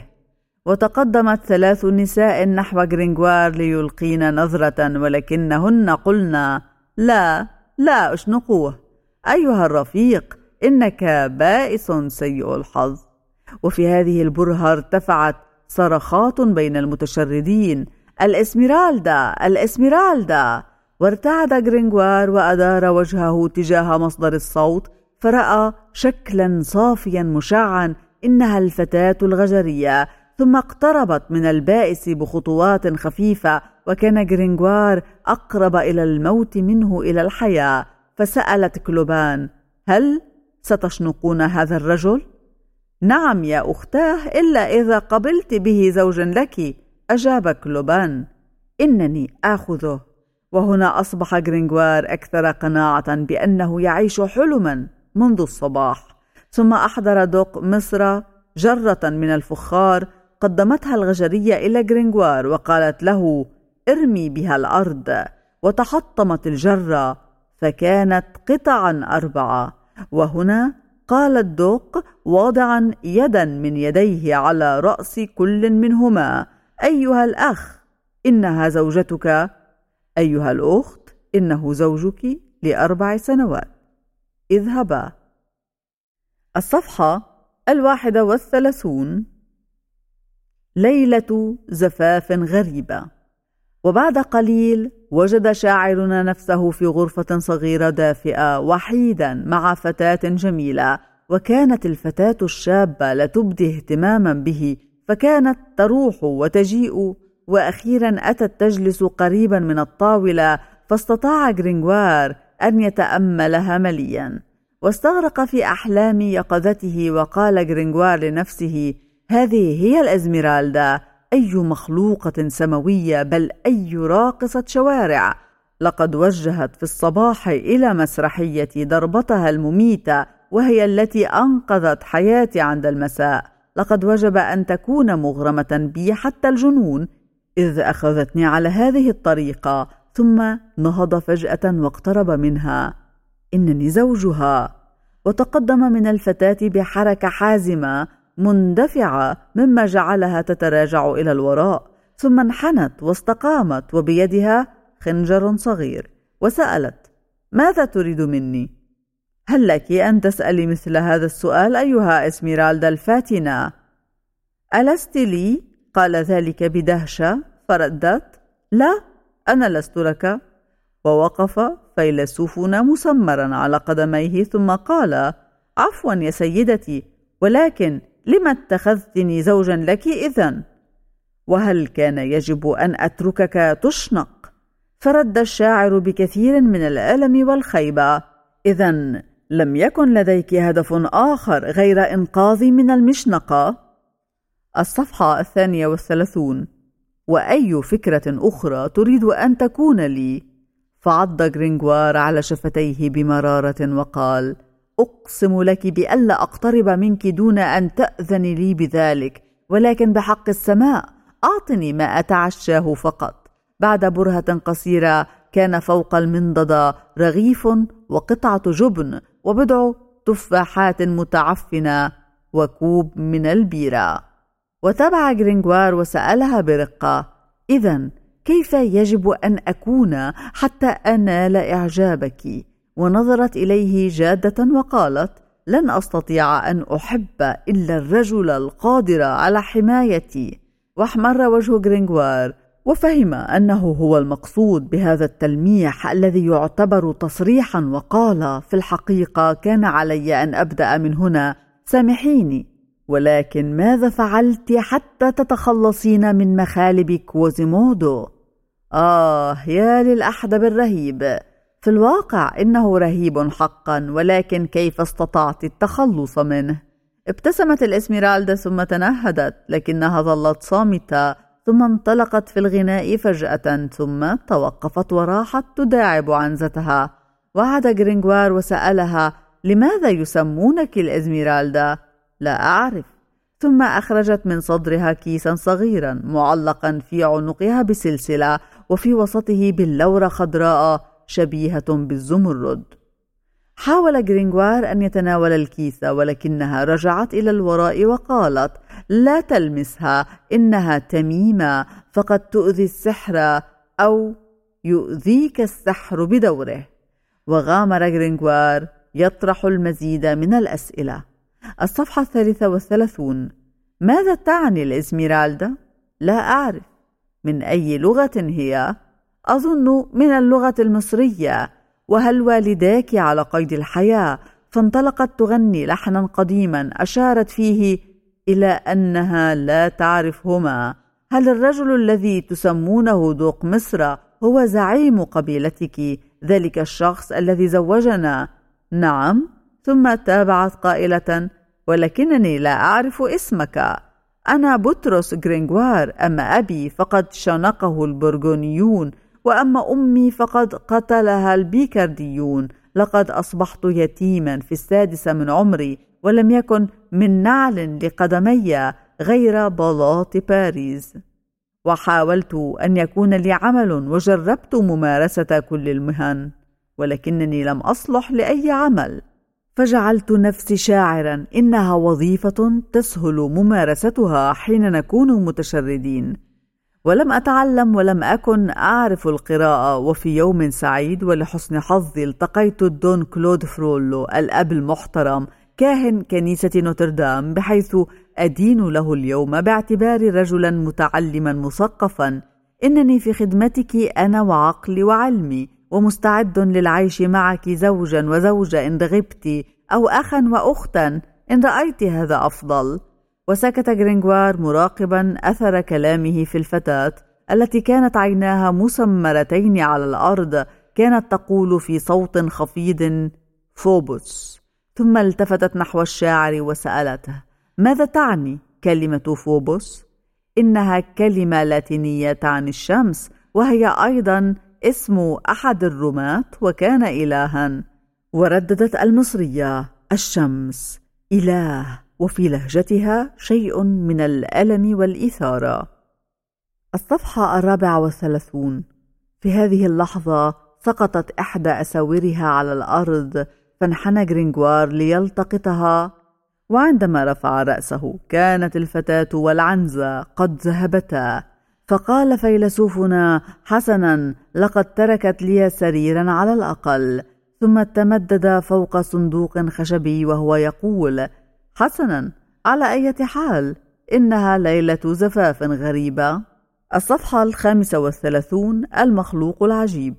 وتقدمت 3 نساء نحو غرينغوار ليلقين نظرة، ولكنهن قلنا: لا لا أشنقوه، أيها الرفيق، إنك بائس سيء الحظ. وفي هذه البرهة ارتفعت صرخات بين المتشردين: الإسميرالدا، الإسميرالدا! وارتعد غرينغوار وأدار وجهه تجاه مصدر الصوت، فرأى شكلا صافيا مشعا: إنها الفتاة الغجرية. ثم اقتربت من البائس بخطوات خفيفة، وكان غرينغوار أقرب إلى الموت منه إلى الحياة. فسألت كلوبان: هل ستشنقون هذا الرجل؟ نعم يا أختاه، إلا إذا قبلت به زوجا لك، أجاب كلوبان. إنني آخذه. وهنا أصبح غرينغوار أكثر قناعة بأنه يعيش حلما منذ الصباح. ثم أحضر دوق مصر جرة من الفخار، قدمتها الغجرية إلى غرينغوار وقالت له: ارمي بها الأرض. وتحطمت الجرة فكانت قطعا 4. وهنا قال الدوق واضعا يدا من يديه على رأس كل منهما: أيها الأخ، إنها زوجتك. أيها الأخت، إنه زوجك ل4 سنوات. اذهبا. الصفحة 31. ليلة زفاف غريبة. وبعد قليل وجد شاعرنا نفسه في غرفة صغيرة دافئة وحيدا مع فتاة جميلة، وكانت الفتاة الشابة لا تبدي اهتماما به، فكانت تروح وتجيء، وأخيرا أتت تجلس قريبا من الطاولة، فاستطاع غرينغوار أن يتأملها مليا، واستغرق في أحلام يقظته. وقال غرينغوار لنفسه: هذه هي الإزميرالدا، أي مخلوقة سماوية، بل أي راقصة شوارع. لقد وجهت في الصباح إلى مسرحيتي ضربتها المميتة، وهي التي أنقذت حياتي عند المساء. لقد وجب أن تكون مغرمة بي حتى الجنون، إذ أخذتني على هذه الطريقة. ثم نهض فجأة واقترب منها. إنني زوجها. وتقدم من الفتاة بحركة حازمة مندفعة، مما جعلها تتراجع إلى الوراء، ثم انحنت واستقامت وبيدها خنجر صغير، وسألت: ماذا تريد مني؟ هل لك أن تسألي مثل هذا السؤال أيها إسميرالدا الفاتنة؟ ألست لي؟ قال ذلك بدهشة، فردت: لا، أنا لست لك. ووقف فيلسوفنا مسمرا على قدميه، ثم قال: عفوا يا سيدتي، ولكن لما اتخذتني زوجا لك إذن؟ وهل كان يجب أن أتركك تشنق؟ فرد الشاعر بكثير من الألم والخيبة: إذن لم يكن لديك هدف آخر غير إنقاذي من المشنقة؟ الصفحة 32. وأي فكرة أخرى تريد أن تكون لي؟ فعض غرينغوار على شفتيه بمرارة وقال: أقسم لك بألا أقترب منك دون أن تأذني لي بذلك، ولكن بحق السماء أعطني ما أتعشاه فقط. بعد برهة قصيرة كان فوق المنضدة رغيف وقطعة جبن وبضع تفاحات متعفنة وكوب من البيرة. وتابع غرينغوار وسألها برقة: إذن كيف يجب أن أكون حتى أنال إعجابك؟ ونظرت إليه جادة وقالت: لن أستطيع أن أحب إلا الرجل القادر على حمايتي. واحمر وجه غرينغوار، وفهم أنه هو المقصود بهذا التلميح الذي يعتبر تصريحا، وقال: في الحقيقة كان علي أن أبدأ من هنا، سامحيني، ولكن ماذا فعلت حتى تتخلصين من مخالب كوازيمودو؟ يا للأحدب الرهيب. في الواقع إنه رهيب حقا، ولكن كيف استطعت التخلص منه؟ ابتسمت الإسميرالدا ثم تنهدت، لكنها ظلت صامتة، ثم انطلقت في الغناء فجأة، ثم توقفت وراحت تداعب عنزتها. وعاد غرينغوار وسألها: لماذا يسمونك الإسميرالدا؟ لا أعرف. ثم أخرجت من صدرها كيسا صغيرا معلقا في عنقها بسلسلة، وفي وسطه بلورة خضراء شبيهة بالزمرد. حاول غرينغوار أن يتناول الكيس، ولكنها رجعت إلى الوراء وقالت: لا تلمسها، إنها تميمة، فقد تؤذي السحر أو يؤذيك السحر بدوره. وغامر غرينغوار يطرح المزيد من الأسئلة. الصفحة 33. ماذا تعني الإسميرالدا؟ لا أعرف. من أي لغة هي؟ أظن من اللغة المصرية. وهل والداك على قيد الحياة؟ فانطلقت تغني لحنا قديما أشارت فيه إلى أنها لا تعرفهما. هل الرجل الذي تسمونه دوق مصر هو زعيم قبيلتك، ذلك الشخص الذي زوجنا؟ نعم. ثم تابعت قائلة: ولكنني لا أعرف اسمك. أنا بطرس غرينغوار، أما أبي فقد شنقه البرغونيون، وأما أمي فقد قتلها البيكارديون. لقد أصبحت يتيما في 6 من عمري، ولم يكن من نعل لقدمي غير بلاط باريس. وحاولت أن يكون لي عمل، وجربت ممارسة كل المهن، ولكنني لم أصلح لأي عمل. فجعلت نفسي شاعرا، إنها وظيفة تسهل ممارستها حين نكون متشردين. ولم أتعلم ولم أكن أعرف القراءة. وفي يوم سعيد ولحسن حظي التقيت دون كلود فرولو، الأب المحترم، كاهن كنيسة نوتردام، بحيث أدين له اليوم باعتباري رجلا متعلما مثقفا. إنني في خدمتك أنا وعقلي وعلمي، ومستعد للعيش معك زوجا وزوجة إن رغبت، أو أخا وأختا إن رأيت هذا أفضل. وسكت غرينغوار مراقبا أثر كلامه في الفتاة التي كانت عيناها مسمرتين على الأرض، كانت تقول في صوت خفيض: فوبوس. ثم التفتت نحو الشاعر وسألته: ماذا تعني كلمة فوبوس؟ إنها كلمة لاتينية تعني الشمس، وهي أيضا اسم أحد الرماة وكان إلها. ورددت المصرية: الشمس إله، وفي لهجتها شيء من الألم والإثارة. الصفحة 34. في هذه اللحظة سقطت إحدى أساورها على الأرض، فانحنى غرينغوار ليلتقطها، وعندما رفع رأسه كانت الفتاة والعنزة قد ذهبتا. فقال فيلسوفنا: حسنا، لقد تركت لي سريرا على الأقل. ثم تمدد فوق صندوق خشبي وهو يقول: حسنا، على أي حال، إنها ليلة زفاف غريبة. الصفحة 35. المخلوق العجيب.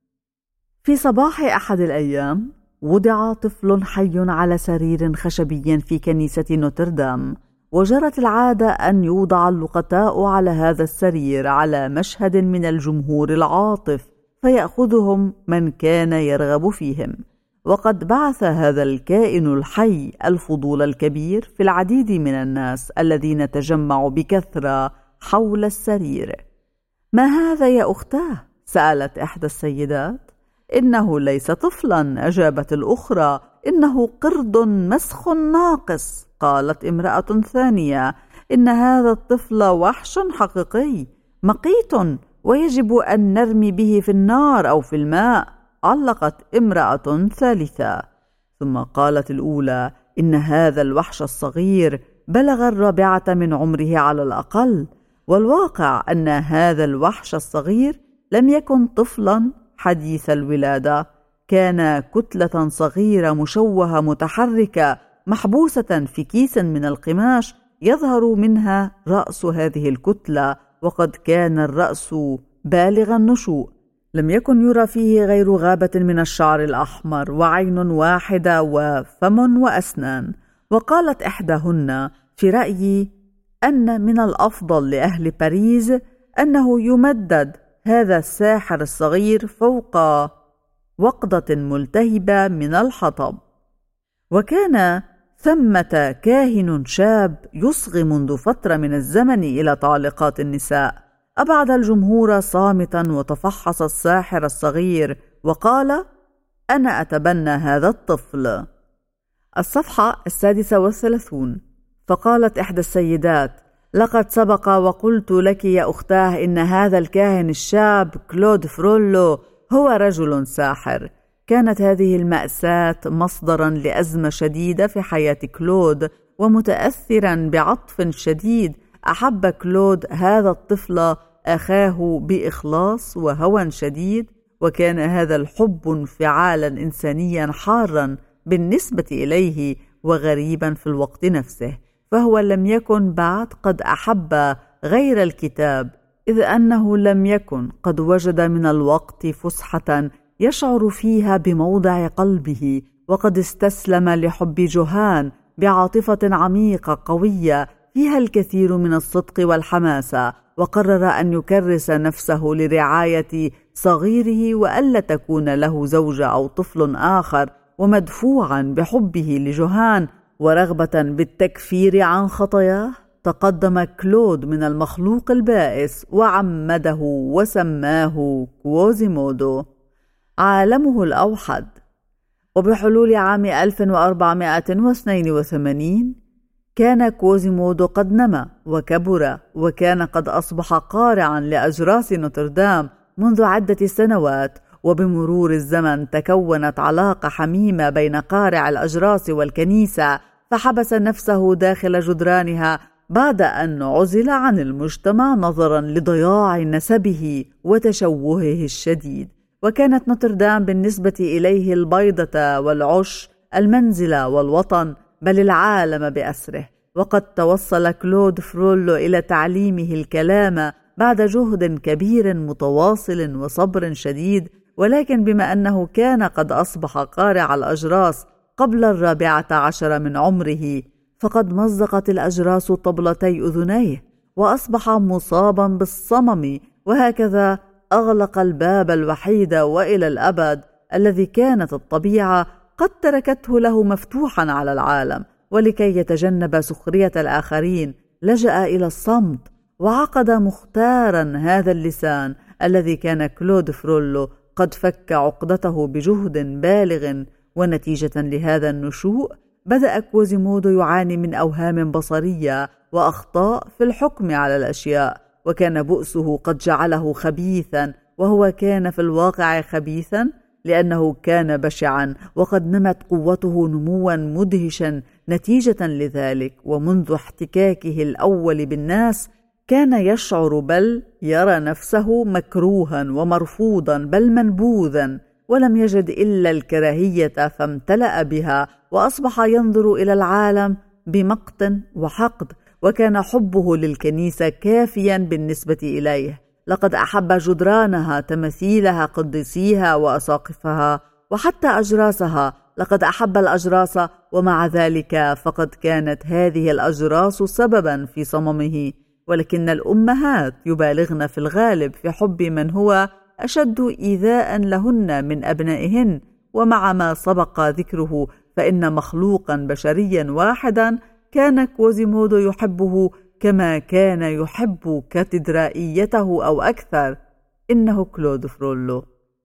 في صباح أحد الأيام وضع طفل حي على سرير خشبي في كنيسة نوتردام، وجرت العادة أن يوضع اللقطاء على هذا السرير على مشهد من الجمهور العاطف فيأخذهم من كان يرغب فيهم. وقد بعث هذا الكائن الحي الفضول الكبير في العديد من الناس الذين تجمعوا بكثرة حول السرير. ما هذا يا أختاه؟ سألت إحدى السيدات. إنه ليس طفلا، أجابت الأخرى، إنه قرد مسخ ناقص، قالت امرأة ثانية. إن هذا الطفل وحش حقيقي مقيت، ويجب أن نرمي به في النار أو في الماء، علقت امرأة ثالثة. ثم قالت الأولى: إن هذا الوحش الصغير بلغ 4 من عمره على الأقل، والواقع أن هذا الوحش الصغير لم يكن طفلا حديث الولادة، كان كتلة صغيرة مشوهة متحركة محبوسة في كيس من القماش، يظهر منها رأس هذه الكتلة، وقد كان الرأس بالغ النشوء، لم يكن يرى فيه غير غابة من الشعر الأحمر، وعين واحدة، وفم وأسنان. وقالت إحداهن: في رأيي أن من الأفضل لأهل باريس أنه يمدد هذا الساحر الصغير فوق وقدة ملتهبة من الحطب. وكان ثمة كاهن شاب يصغي منذ فترة من الزمن إلى تعليقات النساء. أبعد الجمهور صامتا وتفحص الساحر الصغير وقال: أنا أتبنى هذا الطفل. الصفحة 36. فقالت إحدى السيدات: لقد سبق وقلت لك يا أختاه إن هذا الكاهن الشاب كلود فرولو هو رجل ساحر. كانت هذه المأساة مصدرا لأزمة شديدة في حياة كلود، ومتأثرا بعطف شديد أحب كلود هذا الطفل أخاه بإخلاص وهوى شديد، وكان هذا الحب انفعالا إنسانيا حارا بالنسبة إليه وغريبا في الوقت نفسه، فهو لم يكن بعد قد أحب غير الكتاب، إذ أنه لم يكن قد وجد من الوقت فسحة يشعر فيها بموضع قلبه، وقد استسلم لحب جوهان بعاطفة عميقة قوية فيها الكثير من الصدق والحماسة، وقرر أن يكرس نفسه لرعاية صغيره وألا تكون له زوجة أو طفل آخر. ومدفوعا بحبه لجوهان ورغبة بالتكفير عن خطاياه، تقدم كلود من المخلوق البائس وعمده وسماه كوازيمودو، عالمه الأوحد. وبحلول عام 1482 كان كوازيمودو قد نما وكبر، وكان قد أصبح قارعا لأجراس نوتردام منذ عدة سنوات. وبمرور الزمن تكونت علاقة حميمة بين قارع الأجراس والكنيسة، فحبس نفسه داخل جدرانها بعد أن عزل عن المجتمع نظرا لضياع نسبه وتشوهه الشديد. وكانت نوتردام بالنسبة إليه البيضة والعش، المنزل والوطن، بل العالم بأسره. وقد توصل كلود فرولو إلى تعليمه الكلام بعد جهد كبير متواصل وصبر شديد، ولكن بما أنه كان قد أصبح قارع الأجراس قبل 14 من عمره، فقد مزقت الأجراس طبلتي أذنيه وأصبح مصابا بالصمم، وهكذا أغلق الباب الوحيد وإلى الأبد الذي كانت الطبيعة قد تركته له مفتوحا على العالم. ولكي يتجنب سخرية الآخرين لجأ إلى الصمت، وعقد مختارا هذا اللسان الذي كان كلود فرولو قد فك عقدته بجهد بالغ. ونتيجة لهذا النشوء بدأ كوزيمودو يعاني من أوهام بصرية وأخطاء في الحكم على الأشياء، وكان بؤسه قد جعله خبيثا، وهو كان في الواقع خبيثا لأنه كان بشعا، وقد نمت قوته نموا مدهشا نتيجة لذلك. ومنذ احتكاكه الأول بالناس كان يشعر بل يرى نفسه مكروها ومرفوضا بل منبوذا، ولم يجد إلا الكراهية فامتلأ بها، وأصبح ينظر إلى العالم بمقت وحقد، وكان حبه للكنيسة كافيا بالنسبة إليه. لقد أحب جدرانها، تماثيلها، قديسيها وأساقفها، وحتى أجراسها. لقد أحب الأجراس، ومع ذلك فقد كانت هذه الأجراس سببا في صممه. ولكن الأمهات يبالغن في الغالب في حب من هو أشد إيذاء لهن من أبنائهن، ومع ما سبق ذكره فإن مخلوقا بشريا واحدا كان كوزيمودو يحبه كما كان يحب كاتدرائيته أو أكثر. إنه كلود فرولو،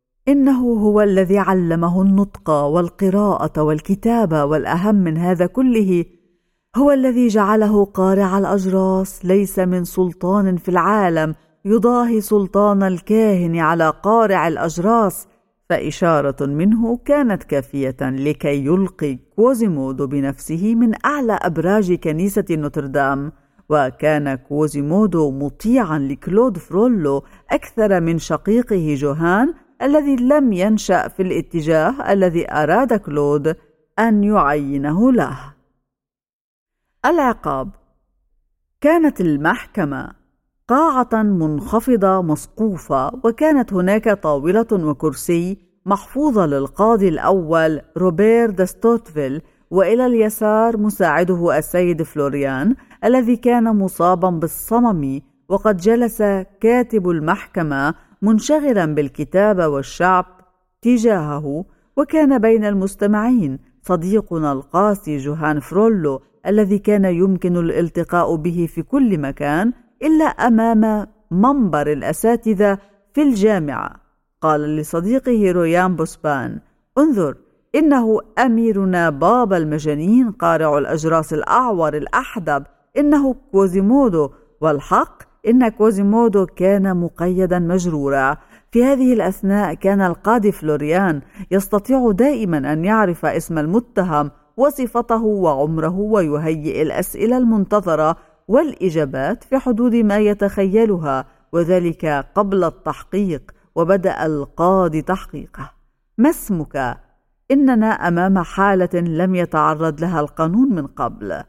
إنه هو الذي علمه النطق والقراءة والكتابة، والأهم من هذا كله هو الذي جعله قارع الأجراس. ليس من سلطان في العالم يضاهي سلطان الكاهن على قارع الأجراس، فإشارة منه كانت كافية لكي يلقي كوزيمودو بنفسه من أعلى أبراج كنيسة نوتردام. وكان كوزيمودو مطيعا لكلود فرولو أكثر من شقيقه جوهان الذي لم ينشأ في الاتجاه الذي أراد كلود أن يعينه له. العقاب. كانت المحكمة قاعة منخفضة مسقوفة، وكانت هناك طاولة وكرسي محفوظة للقاضي الأول روبير داستوتفيل، وإلى اليسار مساعده السيد فلوريان الذي كان مصابا بالصمم. وقد جلس كاتب المحكمة منشغلا بالكتابة والشعب تجاهه، وكان بين المستمعين صديقنا القاسي جوهان فرولو الذي كان يمكن الالتقاء به في كل مكان إلا أمام منبر الأساتذة في الجامعة. قال لصديقه رويان بوسبان: انظر، إنه أميرنا بابا المجانين قارع الأجراس الأعور الأحدب، إنه كوزيمودو. والحق إن كوزيمودو كان مقيدا مجرورا. في هذه الأثناء كان القاضي فلوريان يستطيع دائما أن يعرف اسم المتهم وصفته وعمره، ويهيئ الأسئلة المنتظرة والإجابات في حدود ما يتخيلها، وذلك قبل التحقيق. وبدأ القاضي تحقيقه: ما اسمك؟ إننا أمام حالة لم يتعرض لها القانون من قبل.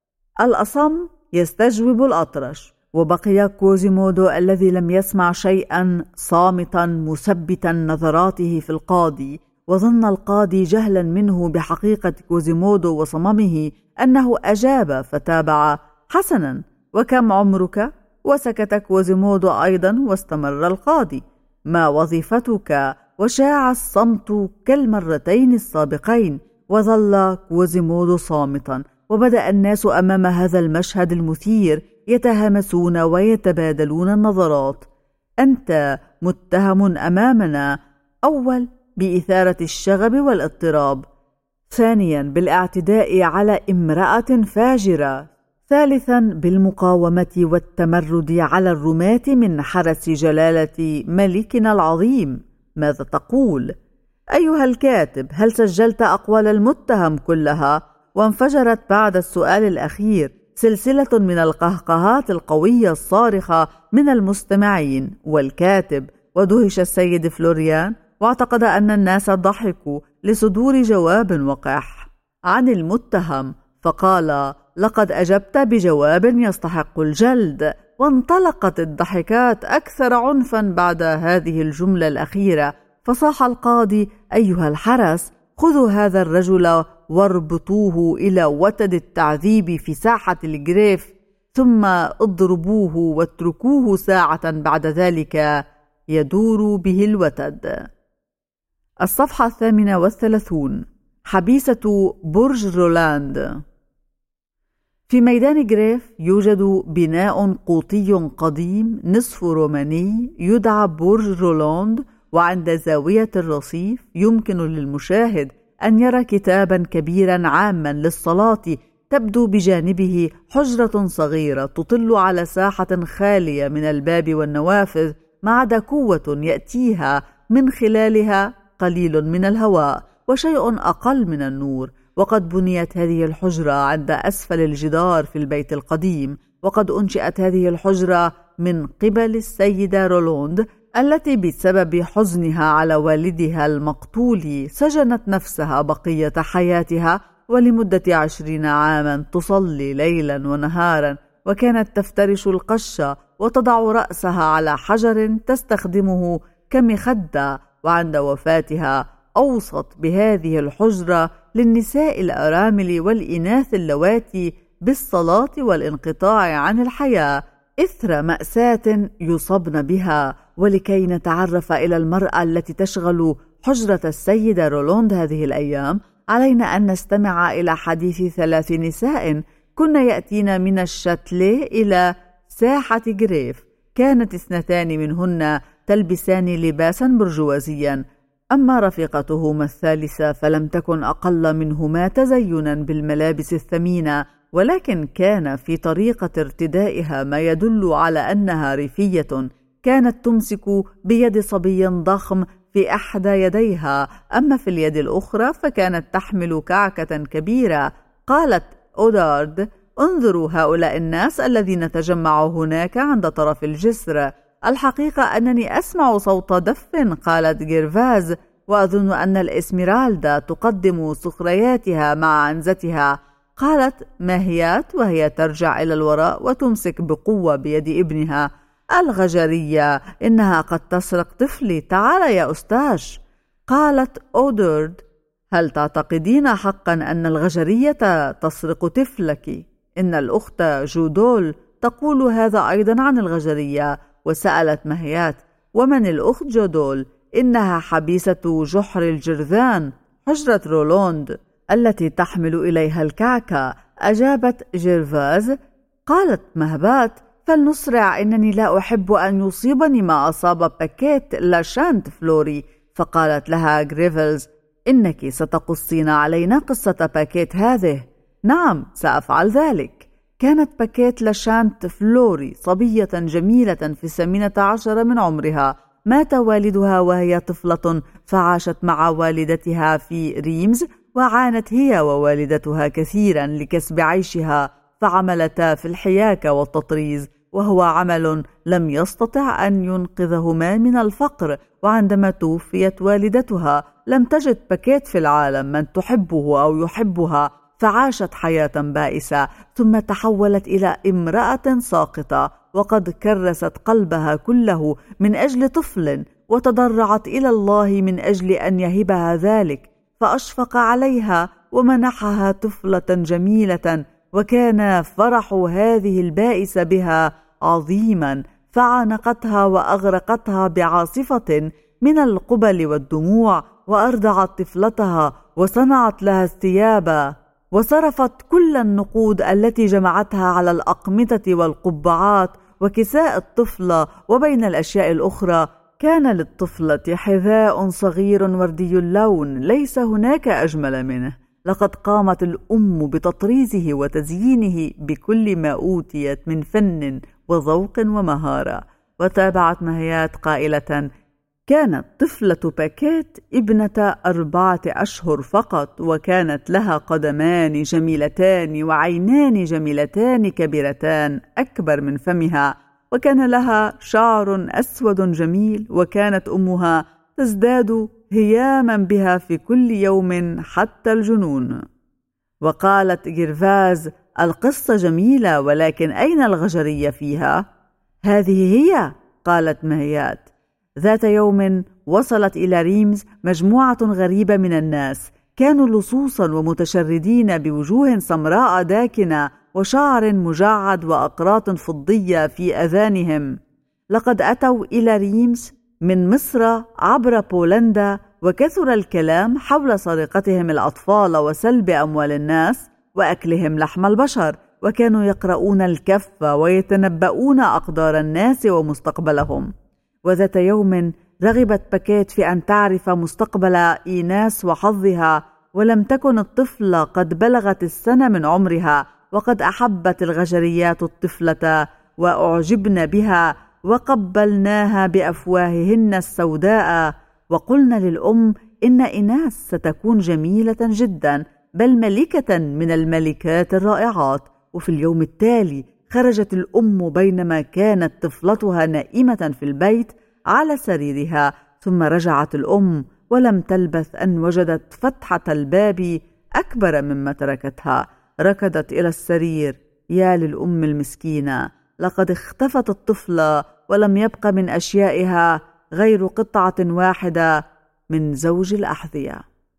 الأصم يستجوب الأطرش. وبقي كوزيمودو الذي لم يسمع شيئا صامتا مثبتا نظراته في القاضي. وظن القاضي جهلا منه بحقيقة كوزيمودو وصممه أنه أجاب فتابع: حسنا، وكم عمرك؟ وسكت كوزيمودو أيضا، واستمر القاضي: ما وظيفتك؟ وشاع الصمت كالمرتين السابقين، وظل كوزيمودو صامتا. وبدأ الناس أمام هذا المشهد المثير يتهامسون ويتبادلون النظرات. أنت متهم أمامنا، أول بإثارة الشغب والاضطراب، ثانيا بالاعتداء على امرأة فاجرة، ثالثا بالمقاومة والتمرد على الرماة من حرس جلالة ملكنا العظيم. ماذا تقول؟ أيها الكاتب، هل سجلت أقوال المتهم كلها؟ وانفجرت بعد السؤال الأخير سلسلة من القهقهات القوية الصارخة من المستمعين والكاتب. ودهش السيد فلوريان واعتقد أن الناس ضحكوا لصدور جواب وقح عن المتهم، فقال: لقد أجبت بجواب يستحق الجلد. وانطلقت الضحكات أكثر عنفا بعد هذه الجملة الأخيرة، فصاح القاضي: أيها الحرس، خذوا هذا الرجل واربطوه إلى وتد التعذيب في ساحة الجريف، ثم اضربوه واتركوه ساعة، بعد ذلك يدور به الوتد. الصفحة 38. حبيسة برج رولاند. في ميدان جريف يوجد بناء قوطي قديم نصف روماني يدعى برج رولاند، وعند زاوية الرصيف يمكن للمشاهد أن يرى كتابا كبيرا عاما للصلاة تبدو بجانبه حجرة صغيرة تطل على ساحة خالية من الباب والنوافذ، ما عدا كوة يأتيها من خلالها قليل من الهواء وشيء أقل من النور. وقد بنيت هذه الحجرة عند أسفل الجدار في البيت القديم، وقد أنشئت هذه الحجرة من قبل السيدة رولاند التي بسبب حزنها على والدها المقتول سجنت نفسها بقية حياتها، ولمدة 20 عاما تصلي ليلا ونهارا، وكانت تفترش القش وتضع رأسها على حجر تستخدمه كمخدة. وعند وفاتها أوصت بهذه الحجرة للنساء الأرامل والإناث اللواتي بالصلاة والانقطاع عن الحياة إثر مأساة يصبن بها. ولكي نتعرف إلى المرأة التي تشغل حجرة السيدة رولاند هذه الأيام، علينا أن نستمع إلى حديث 3 نساء كن يأتين من الشاتليه إلى ساحة جريف. كانت 2 منهن تلبسان لباسا برجوازيا، أما رفيقتهما الثالثة فلم تكن أقل منهما تزينا بالملابس الثمينة، ولكن كان في طريقة ارتدائها ما يدل على أنها ريفية. كانت تمسك بيد صبي ضخم في إحدى يديها، أما في اليد الأخرى فكانت تحمل كعكة كبيرة. قالت أودارد: انظروا هؤلاء الناس الذين تجمعوا هناك عند طرف الجسر. الحقيقة أنني أسمع صوت دف، قالت جيرفاز، وأظن أن الإسميرالدا تقدم سخرياتها مع عنزتها. قالت ماهيات وهي ترجع إلى الوراء وتمسك بقوة بيد ابنها. الغجرية، إنها قد تسرق طفلي، تعال يا أستاذ. قالت أودارد: هل تعتقدين حقا أن الغجرية تسرق طفلك؟ إن الأخت جودول تقول هذا أيضا عن الغجرية. وسألت مهيات: ومن الأخت جودول؟ إنها حبيسة جحر الجرذان، حجرة رولاند التي تحمل إليها الكعكة. أجابت جيرفاز. قالت مهبات: فلنسرع، إنني لا أحب أن يصيبني ما أصاب باكيت لاشانت فلوري. فقالت لها جريفلز: إنك ستقصين علينا قصة باكيت هذه. نعم، سأفعل ذلك. كانت باكيت لاشانت فلوري صبية جميلة في 18 من عمرها. مات والدها وهي طفلة، فعاشت مع والدتها في ريمز، وعانت هي ووالدتها كثيرا لكسب عيشها، فعملتا في الحياكة والتطريز، وهو عمل لم يستطع أن ينقذهما من الفقر. وعندما توفيت والدتها لم تجد باكيت في العالم من تحبه أو يحبها، فعاشت حياة بائسة، ثم تحولت إلى امرأة ساقطة، وقد كرست قلبها كله من أجل طفل، وتضرعت إلى الله من أجل أن يهبها ذلك، فأشفق عليها ومنحها طفلة جميلة. وكان فرح هذه البائسة بها عظيما، فعانقتها وأغرقتها بعاصفة من القبل والدموع، وأرضعت طفلتها وصنعت لها الثياب، وصرفت كل النقود التي جمعتها على الأقمطة والقبعات وكساء الطفلة. وبين الأشياء الأخرى كان للطفلة حذاء صغير وردي اللون ليس هناك أجمل منه. لقد قامت الأم بتطريزه وتزيينه بكل ما أوتيت من فن وذوق ومهارة. وتابعت مهيات قائلة: كانت طفلة باكيت ابنة 4 أشهر فقط، وكانت لها قدمان جميلتان وعينان جميلتان كبيرتان أكبر من فمها، وكان لها شعر أسود جميل، وكانت أمها تزداد هياما بها في كل يوم حتى الجنون. وقالت جيرفاز: القصة جميلة، ولكن أين الغجرية فيها؟ هذه هي، قالت مهيات. ذات يوم وصلت إلى ريمز مجموعة غريبة من الناس، كانوا لصوصا ومتشردين بوجوه سمراء داكنة وشعر مجعد وأقراط فضية في أذانهم. لقد أتوا إلى ريمز من مصر عبر بولندا، وكثر الكلام حول سرقتهم الأطفال وسلب أموال الناس وأكلهم لحم البشر، وكانوا يقرؤون الكف ويتنبؤون أقدار الناس ومستقبلهم. وذات يوم رغبت باكيت في أن تعرف مستقبل إيناس وحظها، ولم تكن الطفلة قد بلغت السنة من عمرها، وقد أحبت الغجريات الطفلة وأعجبن بها وقبلناها بأفواههن السوداء، وقلنا للأم إن إيناس ستكون جميلة جدا، بل ملكة من الملكات الرائعات. وفي اليوم التالي خرجت الأم بينما كانت طفلتها نائمة في البيت على سريرها، ثم رجعت الأم ولم تلبث أن وجدت فتحة الباب أكبر مما تركتها. ركضت إلى السرير. يا للأم المسكينة، لقد اختفت الطفلة ولم يبق من أشيائها غير قطعة واحدة من زوج الأحذية.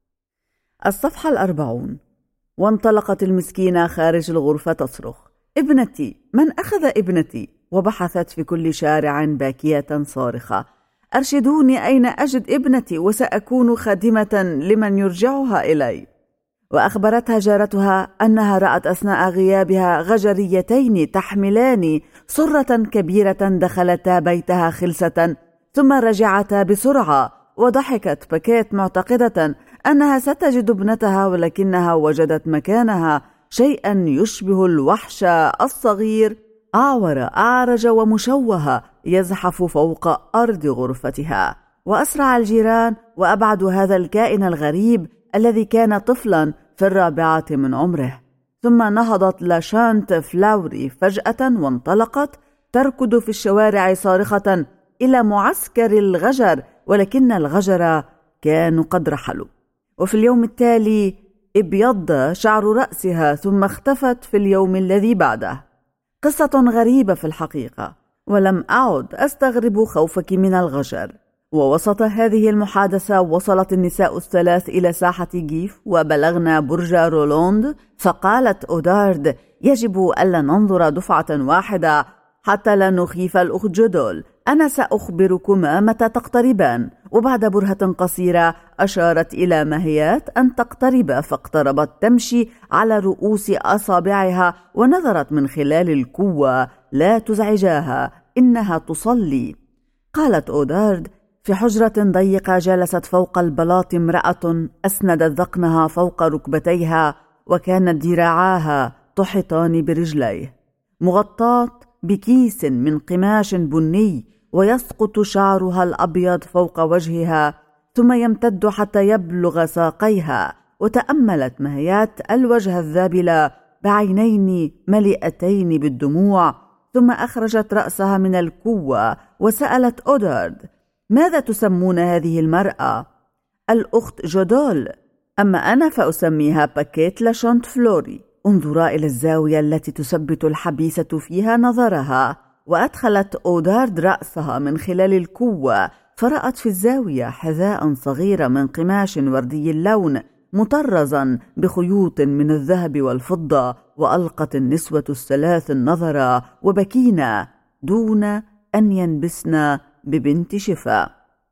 الصفحة 40. وانطلقت المسكينة خارج الغرفة تصرخ: ابنتي، من أخذ ابنتي؟ وبحثت في كل شارع باكية صارخة: أرشدوني أين أجد ابنتي وسأكون خادمة لمن يرجعها إلي. وأخبرتها جارتها أنها رأت أثناء غيابها غجريتين تحملان صرة كبيرة دخلتا بيتها خلسة ثم رجعتا بسرعة. وضحكت باكيت معتقدة أنها ستجد ابنتها، ولكنها وجدت مكانها شيئا يشبه الوحش الصغير، أعور أعرج ومشوه، يزحف فوق أرض غرفتها. وأسرع الجيران وأبعدوا هذا الكائن الغريب الذي كان طفلا في 4 من عمره. ثم نهضت لاشانت فلاوري فجأة وانطلقت تركض في الشوارع صارخة إلى معسكر الغجر، ولكن الغجر كانوا قد رحلوا. وفي اليوم التالي ابيض شعر رأسها ثم اختفت في اليوم الذي بعده. قصة غريبة في الحقيقة، ولم أعد أستغرب خوفك من الغجر. ووسط هذه المحادثة وصلت النساء الثلاث إلى ساحة جيف وبلغنا برج رولاند، فقالت أودارد: يجب ألا ننظر دفعة واحدة حتى لا نخيف الأخت جودول. أنا سأخبركما متى تقتربان. وبعد برهة قصيرة أشارت إلى مهيات أن تقترب، فاقتربت تمشي على رؤوس أصابعها ونظرت من خلال الكوة: لا تزعجاها، إنها تصلي. قالت أودارد: في حجرة ضيقة جلست فوق البلاط امرأة أسندت ذقنها فوق ركبتيها، وكانت ذراعاها تحيطان برجليه، مغطاة بكيس من قماش بني، ويسقط شعرها الأبيض فوق وجهها ثم يمتد حتى يبلغ ساقيها. وتأملت مهيات الوجه الذابل بعينين ملئتين بالدموع، ثم أخرجت رأسها من الكوة وسألت أودارد: ماذا تسمون هذه المرأة؟ الأخت جودول، أما أنا فأسميها باكيت لاشانت فلوري. انظرا إلى الزاوية التي تثبت الحبيسة فيها نظرها. وأدخلت أودارد رأسها من خلال الكوة، فرأت في الزاوية حذاء صغير من قماش وردي اللون مطرزا بخيوط من الذهب والفضة. وألقت النسوة الثلاث النظر وبكينا دون أن ينبسن ببنت شفا.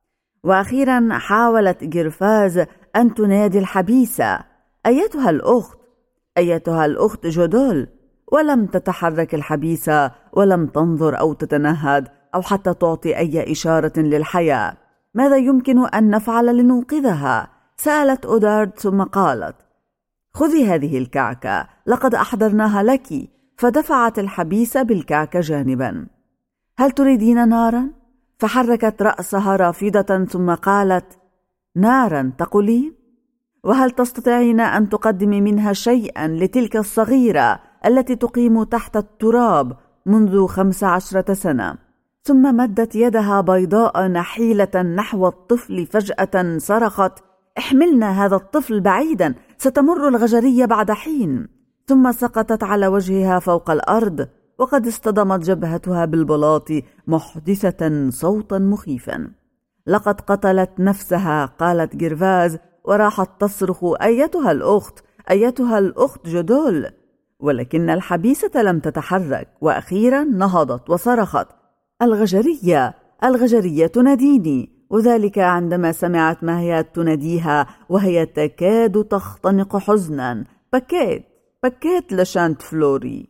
وأخيرا حاولت جرفاز أن تنادي الحبيسة: أيتها الأخت، أيتها الأخت جودول. ولم تتحرك الحبيسة ولم تنظر أو تتنهد أو حتى تعطي أي إشارة للحياة. ماذا يمكن أن نفعل لننقذها؟ سألت أودارد ثم قالت: خذي هذه الكعكة، لقد أحضرناها لك. فدفعت الحبيسة بالكعكة جانبا. هل تريدين نارا؟ فحركت رأسها رافضة ثم قالت: نارا تقولين؟ وهل تستطيعين أن تقدمي منها شيئا لتلك الصغيرة التي تقيم تحت التراب منذ 15 سنة؟ ثم مدت يدها بيضاء نحيلة نحو الطفل. فجأة صرخت: احملنا هذا الطفل بعيدا، ستمر الغجرية بعد حين. ثم سقطت على وجهها فوق الأرض، وقد اصطدمت جبهتها بالبلاط محدثة صوتا مخيفا. لقد قتلت نفسها، قالت جيرفاز، وراحت تصرخ: أيتها الأخت، أيتها الأخت جودول. ولكن الحبيسة لم تتحرك، وأخيرا نهضت وصرخت: الغجرية، الغجرية تناديني. وذلك عندما سمعت ما هي تناديها وهي تكاد تختنق حزنا: باكيت، باكيت لشانت فلوري.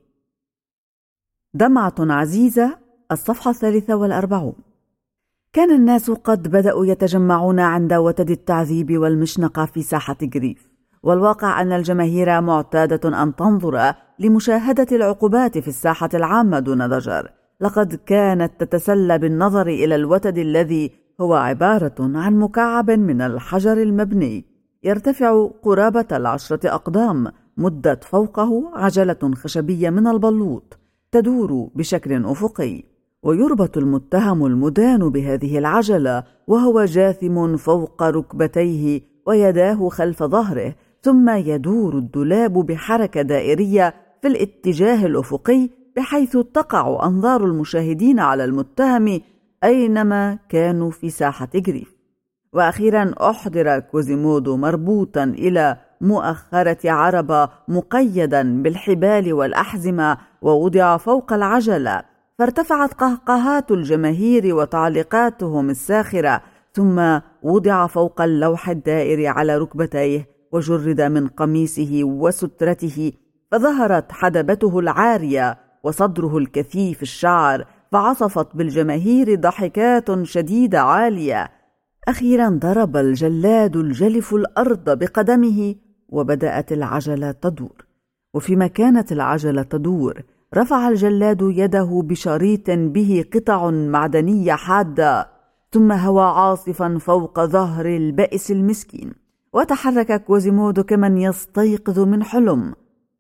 دمعة عزيزة، الصفحة 43. كان الناس قد بدأوا يتجمعون عند وتد التعذيب والمشنقة في ساحة جريف، والواقع أن الجماهير معتادة أن تنظر لمشاهدة العقوبات في الساحة العامة دون ضجر. لقد كانت تتسلى بالنظر إلى الوتد الذي هو عبارة عن مكعب من الحجر المبني يرتفع قرابة 10 أقدام، مدت فوقه عجلة خشبية من البلوط تدور بشكل أفقي، ويربط المتهم المدان بهذه العجلة وهو جاثم فوق ركبتيه ويداه خلف ظهره، ثم يدور الدولاب بحركة دائرية في الاتجاه الأفقي بحيث تقع أنظار المشاهدين على المتهم أينما كانوا في ساحة جريف. وأخيرا أحضر كوزيمودو مربوطا إلى مؤخرة عربة مقيدا بالحبال والأحزمة ووضع فوق العجلة، فارتفعت قهقهات الجماهير وتعليقاتهم الساخرة، ثم وضع فوق اللوح الدائري على ركبتيه وجرد من قميصه وسترته، فظهرت حدبته العارية وصدره الكثيف الشعر، فعصفت بالجماهير ضحكات شديدة عالية. أخيرا ضرب الجلاد الجلف الأرض بقدمه وبدأت العجلة تدور. وفيما كانت العجلة تدور رفع الجلاد يده بشريط به قطع معدنية حادة، ثم هوى عاصفا فوق ظهر البائس المسكين، وتحرك كوزيمودو كمن يستيقظ من حلم.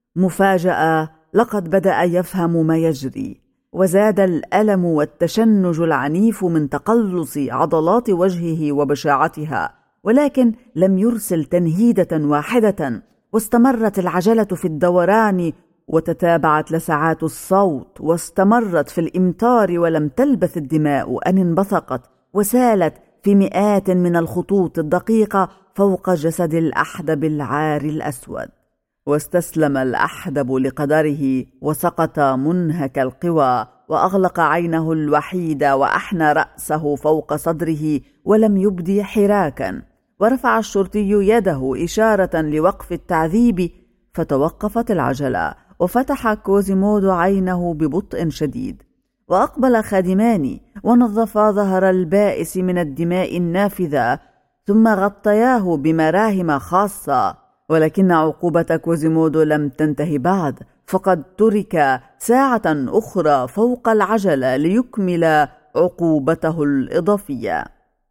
مفاجأة، لقد بدأ يفهم ما يجري، وزاد الألم والتشنج العنيف من تقلص عضلات وجهه وبشاعتها، ولكن لم يرسل تنهيدة واحدة، واستمرت العجلة في الدوران، وتتابعت لسعات الصوت، واستمرت في الإمطار، ولم تلبث الدماء أن انبثقت وسالت في مئات من الخطوط الدقيقة فوق جسد الأحدب العاري الأسود. واستسلم الأحدب لقدره وسقط منهك القوى، وأغلق عينه الوحيدة وأحنى رأسه فوق صدره ولم يبدي حراكا. ورفع الشرطي يده إشارة لوقف التعذيب، فتوقفت العجلة، وفتح كوزيمودو عينه ببطء شديد، وأقبل خادمان ونظفا ظهر البائس من الدماء النافذة، ثم غطياه بمراهم خاصة. ولكن عقوبة كوزيمودو لم تنتهي بعد، فقد ترك ساعة أخرى فوق العجلة ليكمل عقوبته الإضافية.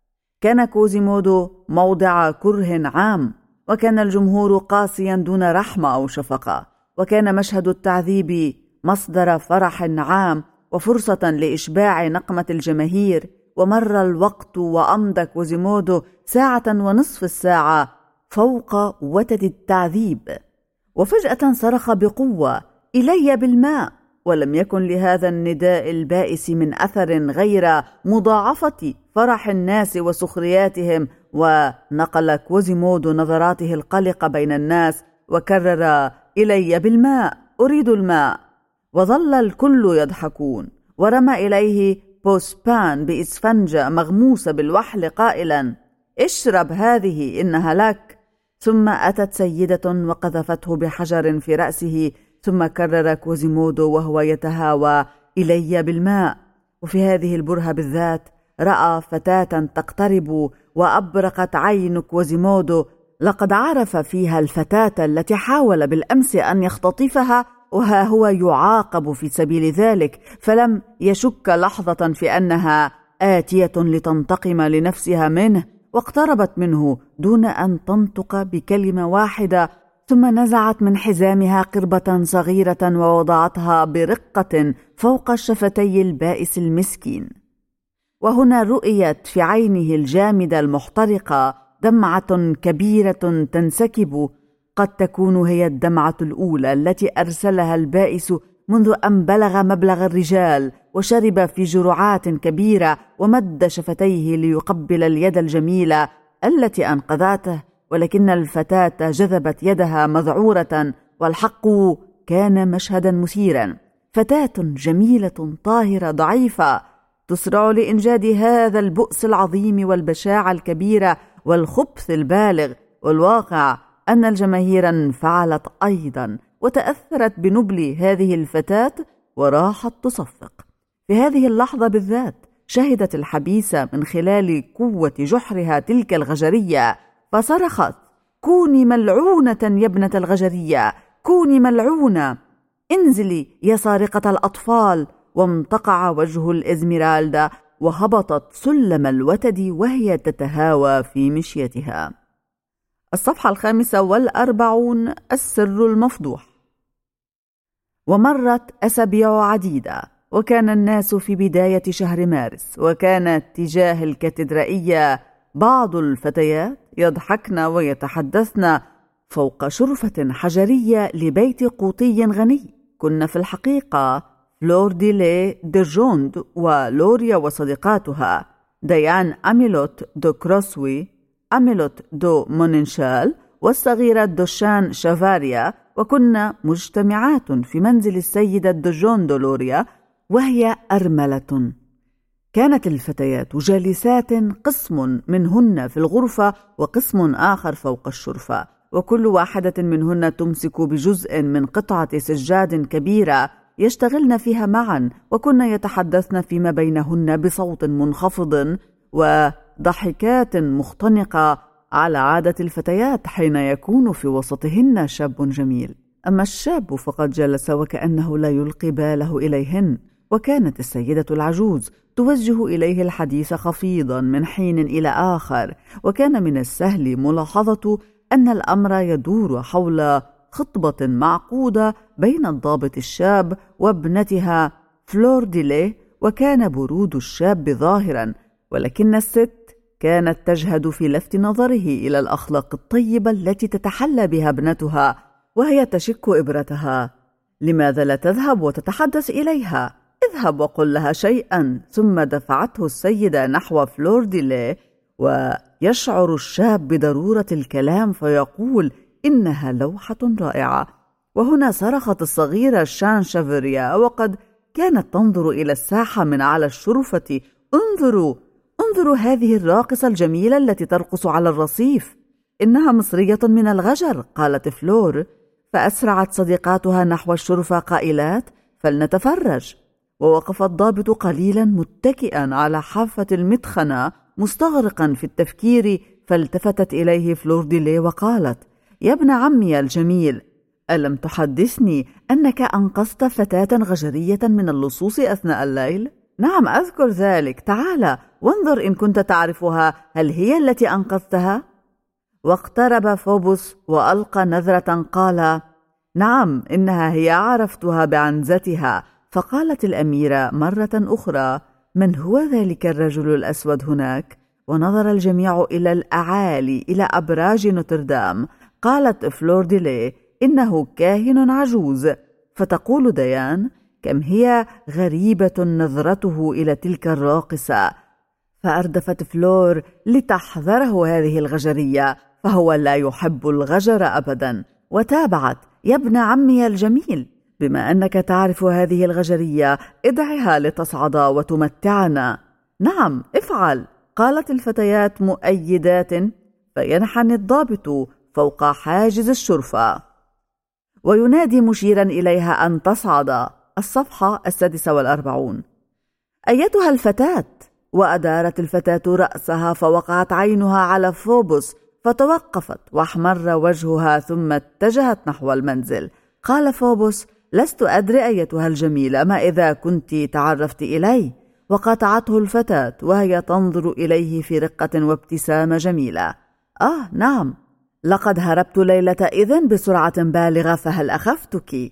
كان كوزيمودو موضع كره عام، وكان الجمهور قاسيا دون رحمة أو شفقة، وكان مشهد التعذيب مصدر فرح عام وفرصة لإشباع نقمة الجماهير. ومر الوقت وأمضى كوزيمودو 1.5 ساعة فوق وتد التعذيب، وفجأة صرخ بقوة: إلي بالماء! ولم يكن لهذا النداء البائس من أثر غير مضاعفة فرح الناس وسخرياتهم. ونقل كوزيمودو نظراته القلقة بين الناس وكرر: إلي بالماء، أريد الماء. وظل الكل يضحكون، ورمى إليه بوسبان بإسفنجة مغموسة بالوحل قائلا: اشرب هذه إنها لك. ثم أتت سيدة وقذفته بحجر في رأسه، ثم كرر كوزيمودو وهو يتهاوى: إلي بالماء. وفي هذه البرهة بالذات رأى فتاة تقترب، وأبرقت عين كوزيمودو. لقد عرف فيها الفتاة التي حاول بالأمس أن يختطفها، وها هو يعاقب في سبيل ذلك، فلم يشك لحظة في أنها آتية لتنتقم لنفسها منه، واقتربت منه دون أن تنطق بكلمة واحدة، ثم نزعت من حزامها قربة صغيرة ووضعتها برقة فوق شفتي البائس المسكين. وهنا رؤيت في عينه الجامدة المحترقة دمعة كبيرة تنسكب، قد تكون هي الدمعة الأولى التي أرسلها البائس منذ أن بلغ مبلغ الرجال، وشرب في جرعات كبيرة ومد شفتيه ليقبل اليد الجميلة التي أنقذته، ولكن الفتاة جذبت يدها مذعورة، والحق كان مشهدا مثيرا. فتاة جميلة طاهرة ضعيفة تسرع لإنجاد هذا البؤس العظيم والبشاعة الكبيرة والخبث البالغ، والواقع أن الجماهير انفعلت أيضا وتأثرت بنبل هذه الفتاة وراحت تصفق. في هذه اللحظة بالذات شهدت الحبيسة من خلال قوة جحرها تلك الغجرية، فصرخت: كوني ملعونة يا ابنة الغجرية، كوني ملعونة، انزلي يا سارقة الأطفال. وامتقع وجه الإزميرالدا وهبطت سلم الوتد وهي تتهاوى في مشيتها. الصفحة 45، السر المفضوح. ومرت أسابيع عديدة، وكان الناس في بداية شهر مارس، وكانت تجاه الكاتدرائية بعض الفتيات يضحكن ويتحدثن فوق شرفة حجرية لبيت قوطي غني. كن في الحقيقة فلور دي لي دي جوند ولوريا وصديقاتها ديان أميلوت دو كروسوي، أميلوت دو مونينشال، والصغيرة دوشان شافاريا، وكنا مجتمعات في منزل السيدة دوجون دولوريا وهي أرملة. كانت الفتيات جالسات، قسم منهن في الغرفة وقسم آخر فوق الشرفة، وكل واحدة منهن تمسك بجزء من قطعة سجاد كبيرة يشتغلن فيها معا، وكن يتحدثن فيما بينهن بصوت منخفض وضحكات مختنقة على عادة الفتيات حين يكون في وسطهن شاب جميل. أما الشاب فقد جلس وكأنه لا يلقي باله إليهن، وكانت السيدة العجوز توجه إليه الحديث خفيضا من حين إلى آخر، وكان من السهل ملاحظة أن الأمر يدور حول خطبة معقودة بين الضابط الشاب وابنتها فلور دي لي، وكان برود الشاب ظاهرا، ولكن الست كانت تجهد في لفت نظره إلى الأخلاق الطيبة التي تتحلى بها ابنتها، وهي تشك إبرتها. لماذا لا تذهب وتتحدث إليها؟ اذهب وقل لها شيئا. ثم دفعته السيدة نحو فلور دي لي، ويشعر الشاب بضرورة الكلام فيقول: إنها لوحة رائعة. وهنا صرخت الصغيرة شان شافريا، وقد كانت تنظر إلى الساحة من على الشرفة: انظروا هذه الراقصة الجميلة التي ترقص على الرصيف، إنها مصرية من الغجر، قالت فلور. فأسرعت صديقاتها نحو الشرفة قائلات: فلنتفرج. ووقف الضابط قليلا متكئا على حافة المدخنة مستغرقا في التفكير، فالتفتت إليه فلور دي لي وقالت: يا ابن عمي الجميل، ألم تحدثني أنك أنقذت فتاة غجرية من اللصوص أثناء الليل؟ نعم أذكر ذلك، تعال وانظر إن كنت تعرفها، هل هي التي أنقذتها؟ واقترب فوبوس وألقى نظرة قال: نعم إنها هي، عرفتها بعنزتها. فقالت الأميرة مرة أخرى: من هو ذلك الرجل الأسود هناك؟ ونظر الجميع إلى الأعالي، إلى أبراج نوتردام. قالت فلور دي لي: إنه كاهن عجوز. فتقول ديان: كم هي غريبة نظرته إلى تلك الراقصة. فأردفت فلور لتحذره هذه الغجرية، فهو لا يحب الغجر أبدا. وتابعت: يا ابن عمي الجميل، بما أنك تعرف هذه الغجرية ادعها لتصعد وتمتعنا. نعم افعل، قالت الفتيات مؤيدات. فينحني الضابط فوق حاجز الشرفة وينادي مشيرا إليها أن تصعد. الصفحة 46. أيتها الفتاة. وأدارت الفتاة رأسها فوقعت عينها على فوبوس، فتوقفت واحمر وجهها، ثم اتجهت نحو المنزل. قال فوبوس: لست أدري أيتها الجميلة ما إذا كنت تعرفت إلي. وقاطعته الفتاة وهي تنظر إليه في رقة وابتسامة جميلة: نعم، لقد هربت ليلة إذن بسرعة بالغة، فهل أخفتك؟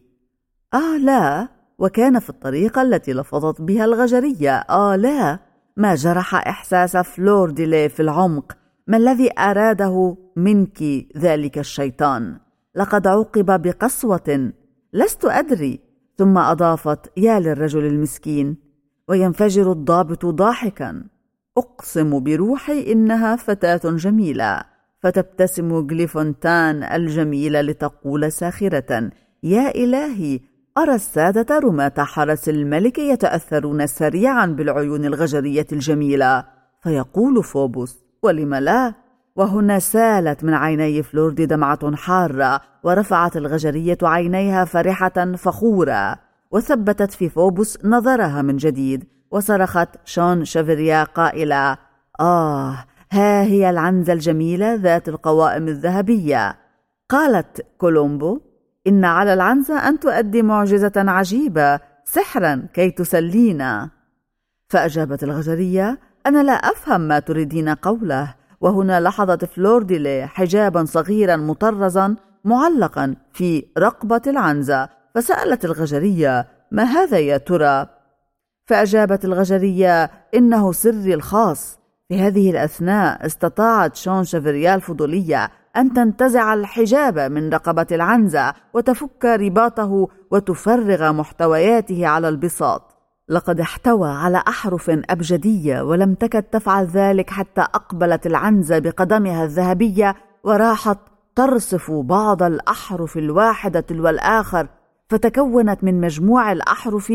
لا، وكان في الطريقة التي لفظت بها الغجرية. لا، ما جرح إحساس فلور دي لي في العمق. ما الذي أراده منك ذلك الشيطان؟ لقد عوقب بقسوة. لست أدري. ثم أضافت: يا للرجل المسكين. وينفجر الضابط ضاحكا: أقسم بروحي إنها فتاة جميلة. فتبتسم غليفونتان الجميلة لتقول ساخرة: يا إلهي، أرى السادة رماة حرس الملك يتأثرون سريعا بالعيون الغجرية الجميلة. فيقول فوبوس: ولم لا؟ وهنا سالت من عيني فلوردي دمعة حارة، ورفعت الغجرية عينيها فرحة فخورة، وثبتت في فوبوس نظرها من جديد، وصرخت شون شافيريا قائلة: ها هي العنزة الجميلة ذات القوائم الذهبية. قالت كولومبو: إن على العنزة أن تؤدي معجزة عجيبة، سحرا كي تسلينا. فأجابت الغجرية: أنا لا أفهم ما تريدين قوله. وهنا لاحظت فلورديلي حجابا صغيرا مطرزا معلقا في رقبة العنزة، فسألت الغجرية: ما هذا يا ترى؟ فأجابت الغجرية: إنه سري الخاص. في هذه الأثناء استطاعت شون شافيريا الفضولية أن تنتزع الحجاب من رقبة العنزة وتفك رباطه وتفرغ محتوياته على البساط. لقد احتوى على أحرف أبجدية، ولم تكد تفعل ذلك حتى أقبلت العنزة بقدمها الذهبية وراحت ترصف بعض الأحرف الواحدة تلو الآخر، فتكونت من مجموع الأحرف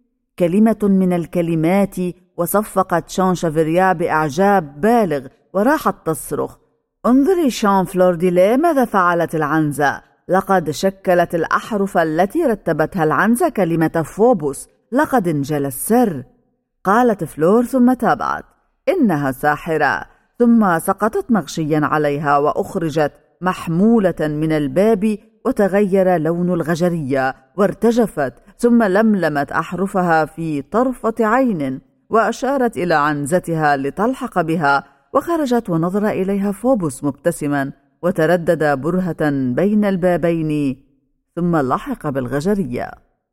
كلمة من الكلمات. وصفقت شون شافيريا بإعجاب بالغ وراحت تصرخ: انظري شون فلورديلي، ماذا فعلت العنزة؟ لقد شكلت الأحرف التي رتبتها العنزة كلمة فوبوس. لقد انجلى السر. قالت فلور ثم تابعت: إنها ساحرة. ثم سقطت مغشيا عليها وأخرجت محمولة من الباب، وتغير لون الغجرية وارتجفت، ثم لملمت أحرفها في طرفة عين، وأشارت إلى عنزتها لتلحق بها، وخرجت ونظر إليها فوبوس مبتسما، وتردد برهة بين البابين، ثم لحق بالغجرية.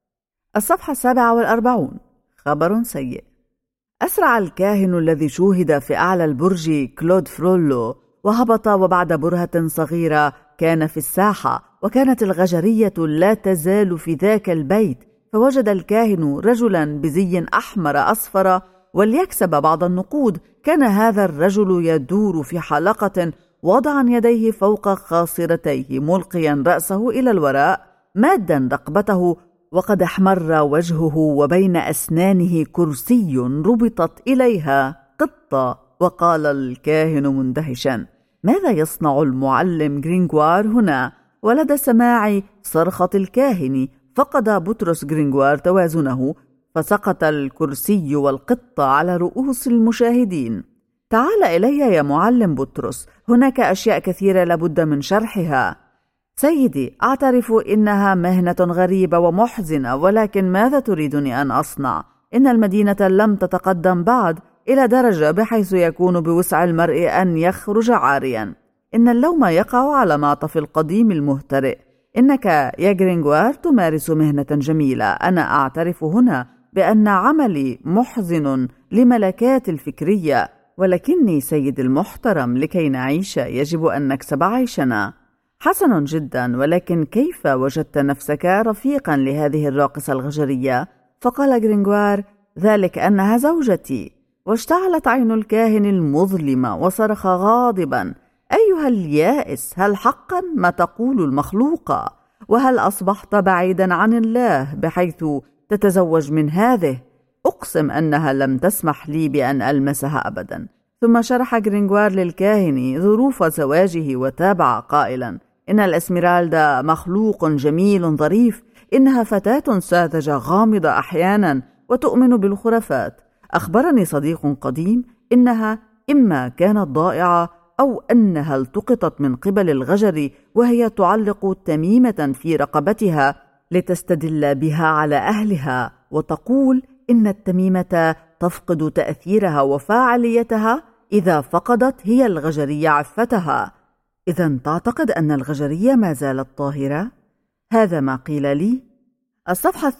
الصفحة 47. خبر سيء. أسرع الكاهن الذي شوهد في أعلى البرج كلود فرولو وهبط، وبعد برهة صغيرة كان في الساحة، وكانت الغجرية لا تزال في ذاك البيت. فوجد الكاهن رجلا بزي أحمر أصفر، وليكسب بعض النقود كان هذا الرجل يدور في حلقة وضعا يديه فوق خاصرتيه، ملقيا رأسه إلى الوراء، مادا رقبته، وقد احمر وجهه، وبين أسنانه كرسي ربطت إليها قطة. وقال الكاهن مندهشا: ماذا يصنع المعلم غرينغوار هنا؟ ولدى سماع صرخة الكاهن فقد بطرس غرينغوار توازنه، فسقط الكرسي والقطة على رؤوس المشاهدين. تعال إلي يا معلم بطرس، هناك أشياء كثيرة لابد من شرحها. سيدي، أعترف إنها مهنة غريبة ومحزنة، ولكن ماذا تريدني أن أصنع؟ إن المدينة لم تتقدم بعد إلى درجة بحيث يكون بوسع المرء أن يخرج عاريا. إن اللوم يقع على معطف القديم المهترئ. إنك يا غرينغوار تمارس مهنة جميلة. أنا أعترف هنا بأن عملي محزن لملكات الفكرية، ولكني سيد المحترم لكي نعيش يجب أن نكسب عيشنا. حسن جدا، ولكن كيف وجدت نفسك رفيقا لهذه الراقصة الغجرية؟ فقال غرينغوار: ذلك أنها زوجتي. واشتعلت عين الكاهن المظلمة وصرخ غاضبا: أيها اليائس، هل حقا ما تقول المخلوقة؟ وهل أصبحت بعيدا عن الله بحيث تتزوج من هذه؟ أقسم أنها لم تسمح لي بأن ألمسها أبدا. ثم شرح غرينغوار للكاهن ظروف زواجه، وتابع قائلا: إن الأسميرالدا مخلوق جميل ظريف، إنها فتاة ساذجة غامضة أحيانا وتؤمن بالخرافات. أخبرني صديق قديم إنها إما كانت ضائعة أو أنها التقطت من قبل الغجر، وهي تعلق تميمة في رقبتها لتستدل بها على أهلها، وتقول إن التميمة تفقد تأثيرها وفاعليتها إذا فقدت هي الغجرية عفتها. إذن تعتقد أن الغجرية ما زالت طاهرة؟ هذا ما قيل لي. الصفحة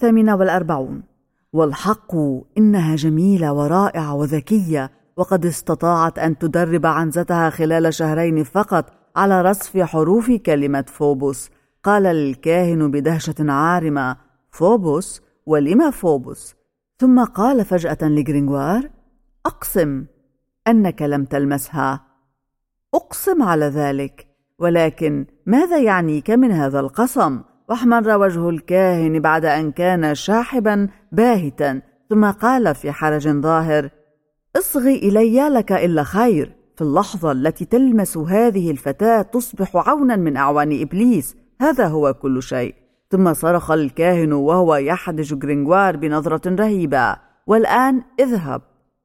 48. والحق إنها جميلة ورائعة وذكية، وقد استطاعت أن تدرب عنزتها خلال شهرين فقط على رصف حروف كلمة فوبوس. قال الكاهن بدهشة عارمة: فوبوس، ولما فوبوس؟ ثم قال فجأة لغرينغوار: أقسم أنك لم تلمسها. أقسم على ذلك، ولكن ماذا يعنيك من هذا القسم؟ واحمر وجه الكاهن بعد أن كان شاحبا باهتا، ثم قال في حرج ظاهر: اصغي إلي لك إلا خير. في اللحظة التي تلمس هذه الفتاة تصبح عونا من أعوان إبليس، هذا هو كل شيء. ثم صرخ الكاهن وهو يحدج غرينغوار بنظرة رهيبة: والآن اذهب.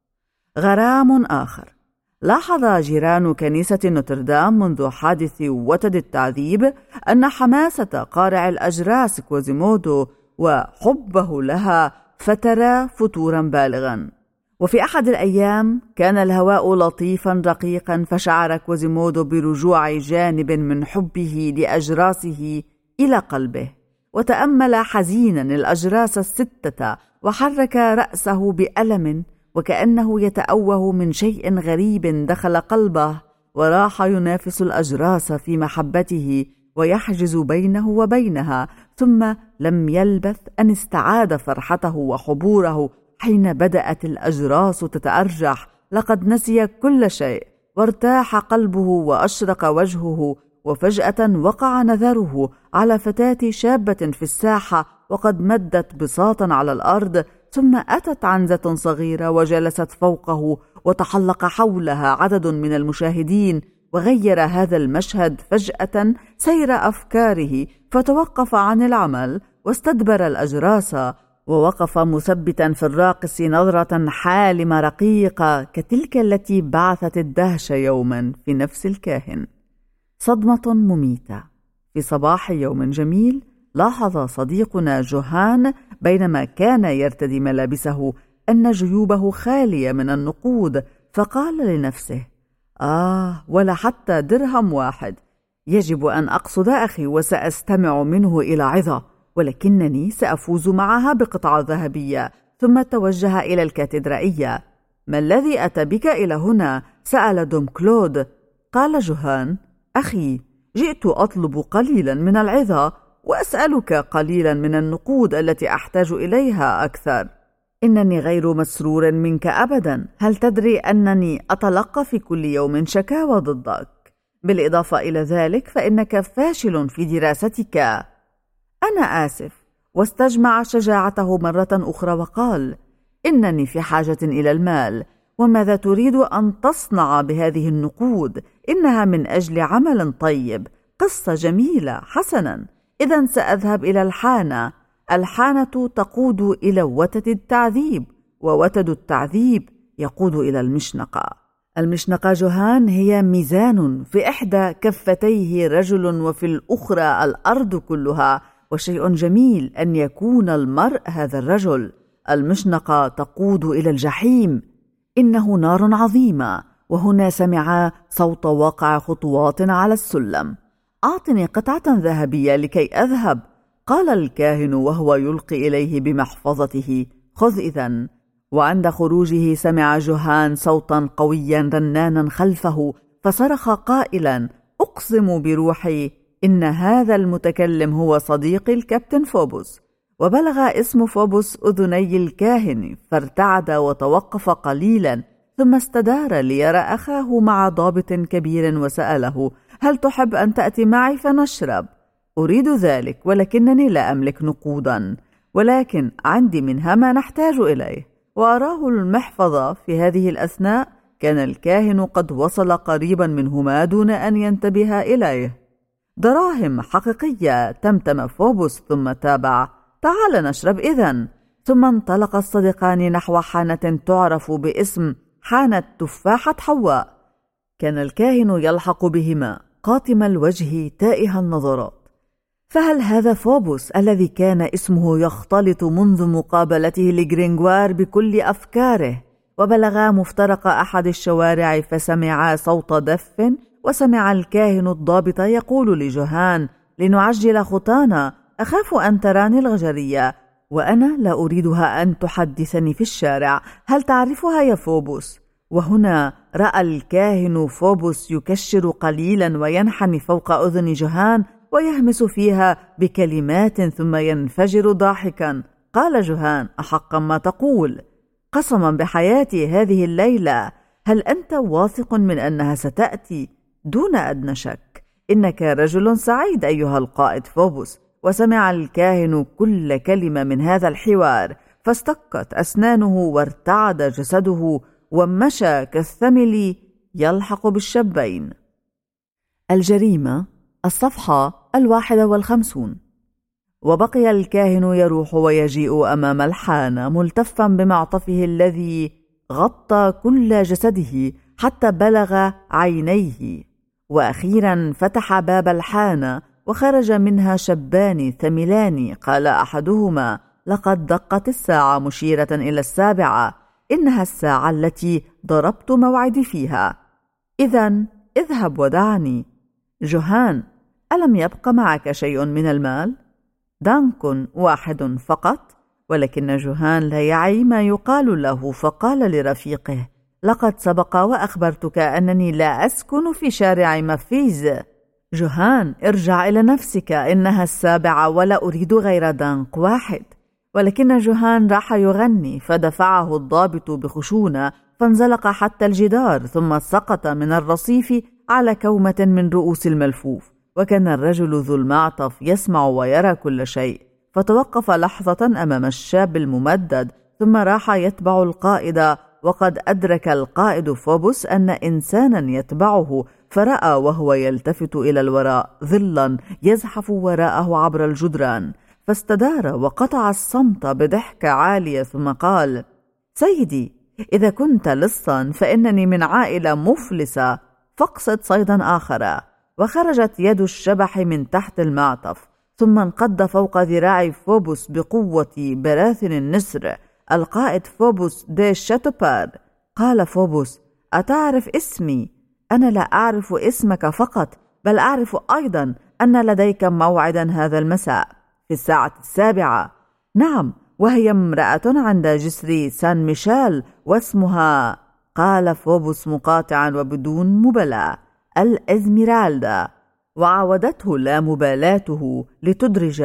غرام آخر. لاحظ جيران كنيسة نوتردام منذ حادث وتد التعذيب أن حماسة قارع الأجراس كوازيمودو وحبه لها فترى فتورا بالغا. وفي أحد الأيام كان الهواء لطيفا رقيقا، فشعر كوازيمودو برجوع جانب من حبه لأجراسه إلى قلبه، وتأمل حزينا الأجراس الستة، وحرك رأسه بألم وكأنه يتأوه من شيء غريب دخل قلبه، وراح ينافس الأجراس في محبته ويحجز بينه وبينها. ثم لم يلبث أن استعاد فرحته وحبوره حين بدأت الأجراس تتأرجح. لقد نسي كل شيء وارتاح قلبه وأشرق وجهه، وفجأة وقع نظره على فتاة شابة في الساحة وقد مدت بساطا على الأرض، ثم أتت عنزة صغيرة وجلست فوقه، وتحلق حولها عدد من المشاهدين. وغير هذا المشهد فجأة سير أفكاره، فتوقف عن العمل واستدبر الأجراس، ووقف مثبتا في الراقص نظرة حالمة رقيقة كتلك التي بعثت الدهش يوما في نفس الكاهن. صدمة مميتة. في صباح يوم جميل لاحظ صديقنا جوهان بينما كان يرتدي ملابسه أن جيوبه خالية من النقود، فقال لنفسه: ولا حتى درهم واحد. يجب أن أقصد أخي وسأستمع منه إلى عظة، ولكنني سأفوز معها بقطعة ذهبية. ثم توجه إلى الكاتدرائية. ما الذي أتى بك إلى هنا؟ سأل دوم كلود. قال جوهان: أخي، جئت أطلب قليلا من العظة وأسألك قليلا من النقود التي أحتاج إليها أكثر. إنني غير مسرور منك أبدا. هل تدري أنني أتلقى في كل يوم شكاوى ضدك؟ بالإضافة إلى ذلك فإنك فاشل في دراستك. أنا آسف. واستجمع شجاعته مرة أخرى وقال: إنني في حاجة إلى المال. وماذا تريد أن تصنع بهذه النقود؟ إنها من أجل عمل طيب، قصة جميلة. حسنا، إذن سأذهب إلى الحانة. الحانة تقود إلى وتد التعذيب، ووتد التعذيب يقود إلى المشنقة. المشنقة جوهان هي ميزان في إحدى كفتيه رجل وفي الأخرى الأرض كلها، وشيء جميل أن يكون المرء هذا الرجل. المشنقة تقود إلى الجحيم. إنه نار عظيمة. وهنا سمع صوت واقع خطوات على السلم. أعطني قطعة ذهبية لكي أذهب، قال الكاهن وهو يلقي إليه بمحفظته. خذ إذن. وعند خروجه سمع جوهان صوتا قويا رنانا خلفه، فصرخ قائلا: أقسم بروحي إن هذا المتكلم هو صديقي الكابتن فوبوس. وبلغ اسم فوبوس أذني الكاهن، فارتعد وتوقف قليلا، ثم استدار ليرى أخاه مع ضابط كبير وسأله: هل تحب أن تأتي معي فنشرب؟ أريد ذلك، ولكنني لا أملك نقودا، ولكن عندي منها ما نحتاج إليه. وأراه المحفظة. في هذه الأثناء كان الكاهن قد وصل قريبا منهما دون أن ينتبه إليه. دراهم حقيقية، تمتم فوبوس ثم تابع: تعال نشرب إذن. ثم انطلق الصديقان نحو حانة تعرف باسم حانة تفاحة حواء. كان الكاهن يلحق بهما قاتم الوجه تائه النظرات. فهل هذا فوبوس الذي كان اسمه يختلط منذ مقابلته لغرينغوار بكل أفكاره؟ وبلغا مفترق أحد الشوارع فسمعا صوت دف، وسمع الكاهن الضابط يقول لجوهان: لنعجل خطانا، أخاف أن تراني الغجرية، وأنا لا أريدها أن تحدثني في الشارع. هل تعرفها يا فوبوس؟ وهنا رأى الكاهن فوبوس يكشر قليلا وينحني فوق أذن جوهان، ويهمس فيها بكلمات ثم ينفجر ضاحكا. قال جهان: أحقا ما تقول؟ قسما بحياتي هذه الليلة، هل أنت واثق من أنها ستأتي؟ دون أدنى شك، إنك رجل سعيد أيها القائد فوبوس. وسمع الكاهن كل كلمة من هذا الحوار، فاستقت أسنانه وارتعد جسده ومشى كالثمل يلحق بالشابين. الجريمة، الصفحة 51. وبقي الكاهن يروح ويجيء أمام الحانة ملتفا بمعطفه الذي غطى كل جسده حتى بلغ عينيه، وأخيرا فتح باب الحانة وخرج منها شابان ثملان. قال أحدهما: لقد دقت الساعة مشيرة إلى 7، إنها الساعة التي ضربت موعدي فيها، إذن اذهب ودعني. جهان: ألم يبق معك شيء من المال؟ دانك واحد فقط. ولكن جهان لا يعي ما يقال له، فقال لرفيقه: لقد سبق وأخبرتك أنني لا أسكن في شارع مفيز. جهان: ارجع إلى نفسك، إنها 7 ولا أريد غير دانك واحد. ولكن جهان راح يغني، فدفعه الضابط بخشونة فانزلق حتى الجدار، ثم سقط من الرصيف على كومة من رؤوس الملفوف. وكان الرجل ذو المعطف يسمع ويرى كل شيء، فتوقف لحظة أمام الشاب الممدد، ثم راح يتبع القائد. وقد أدرك القائد فوبوس أن إنسانا يتبعه، فرأى وهو يلتفت إلى الوراء ظلا يزحف وراءه عبر الجدران، فاستدار وقطع الصمت بضحكة عالية، ثم قال: سيدي، إذا كنت لصا فإنني من عائلة مفلسة، فاقصد صيدا آخر. وخرجت يد الشبح من تحت المعطف، ثم انقض فوق ذراع فوبوس بقوة براثن النسر. القائد فوبوس دي شاتوبار. قال فوبوس: أتعرف اسمي؟ أنا لا أعرف اسمك فقط، بل أعرف أيضا أن لديك موعدا هذا المساء في 7:00. نعم، وهي امرأة عند جسر سان ميشيل واسمها، قال فوبوس مقاطعا وبدون مبالاة، الإزميرالدا. وعاودته لا مبالاته لتدرج.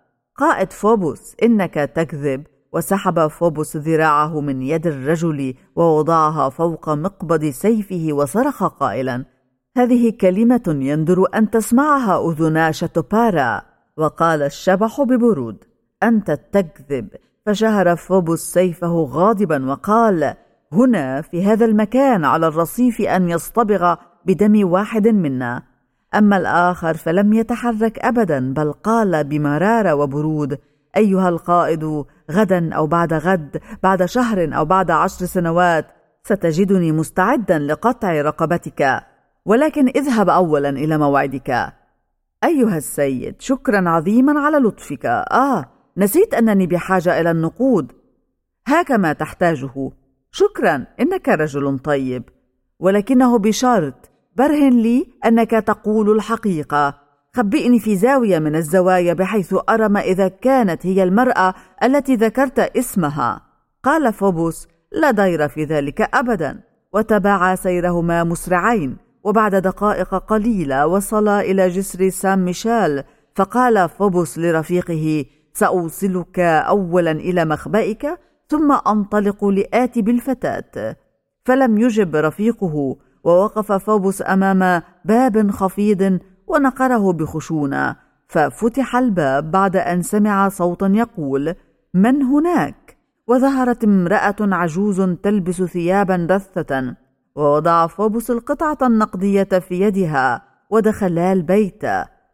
قائد فوبوس: إنك تكذب. وسحب فوبوس ذراعه من يد الرجل ووضعها فوق مقبض سيفه، وصرخ قائلا: هذه كلمة يندر أن تسمعها أذنا شاتوبارا. وقال الشبح ببرود: أنت تكذب. فشهر فوبوس سيفه غاضبا وقال: هنا في هذا المكان على الرصيف أن يصطبغ بدم واحد منا. أما الآخر فلم يتحرك أبدا، بل قال بمرارة وبرود: أيها القائد، غدا أو بعد غد، بعد شهر أو بعد 10 سنوات، ستجدني مستعدا لقطع رقبتك، ولكن اذهب أولا إلى موعدك. أيها السيد، شكرا عظيما على لطفك. نسيت أنني بحاجة إلى النقود. هاك ما تحتاجه. شكرا، إنك رجل طيب، ولكنه بشرط، برهن لي أنك تقول الحقيقة. خبئني في زاوية من الزوايا بحيث أرى ما إذا كانت هي المرأة التي ذكرت اسمها. قال فوبوس: لا ضير في ذلك أبدا. وتبعا سيرهما مسرعين، وبعد دقائق قليلة وصلا إلى جسر سان ميشيل. فقال فوبوس لرفيقه: سأوصلك أولا إلى مخبئك، ثم أنطلق لآتي بالفتاة. فلم يجب رفيقه، ووقف فوبوس أمام باب خفيض ونقره بخشونة. ففتح الباب بعد أن سمع صوتا يقول: من هناك؟ وظهرت امرأة عجوز تلبس ثيابا رثة، ووضع فوبوس القطعة النقدية في يدها ودخلا البيت.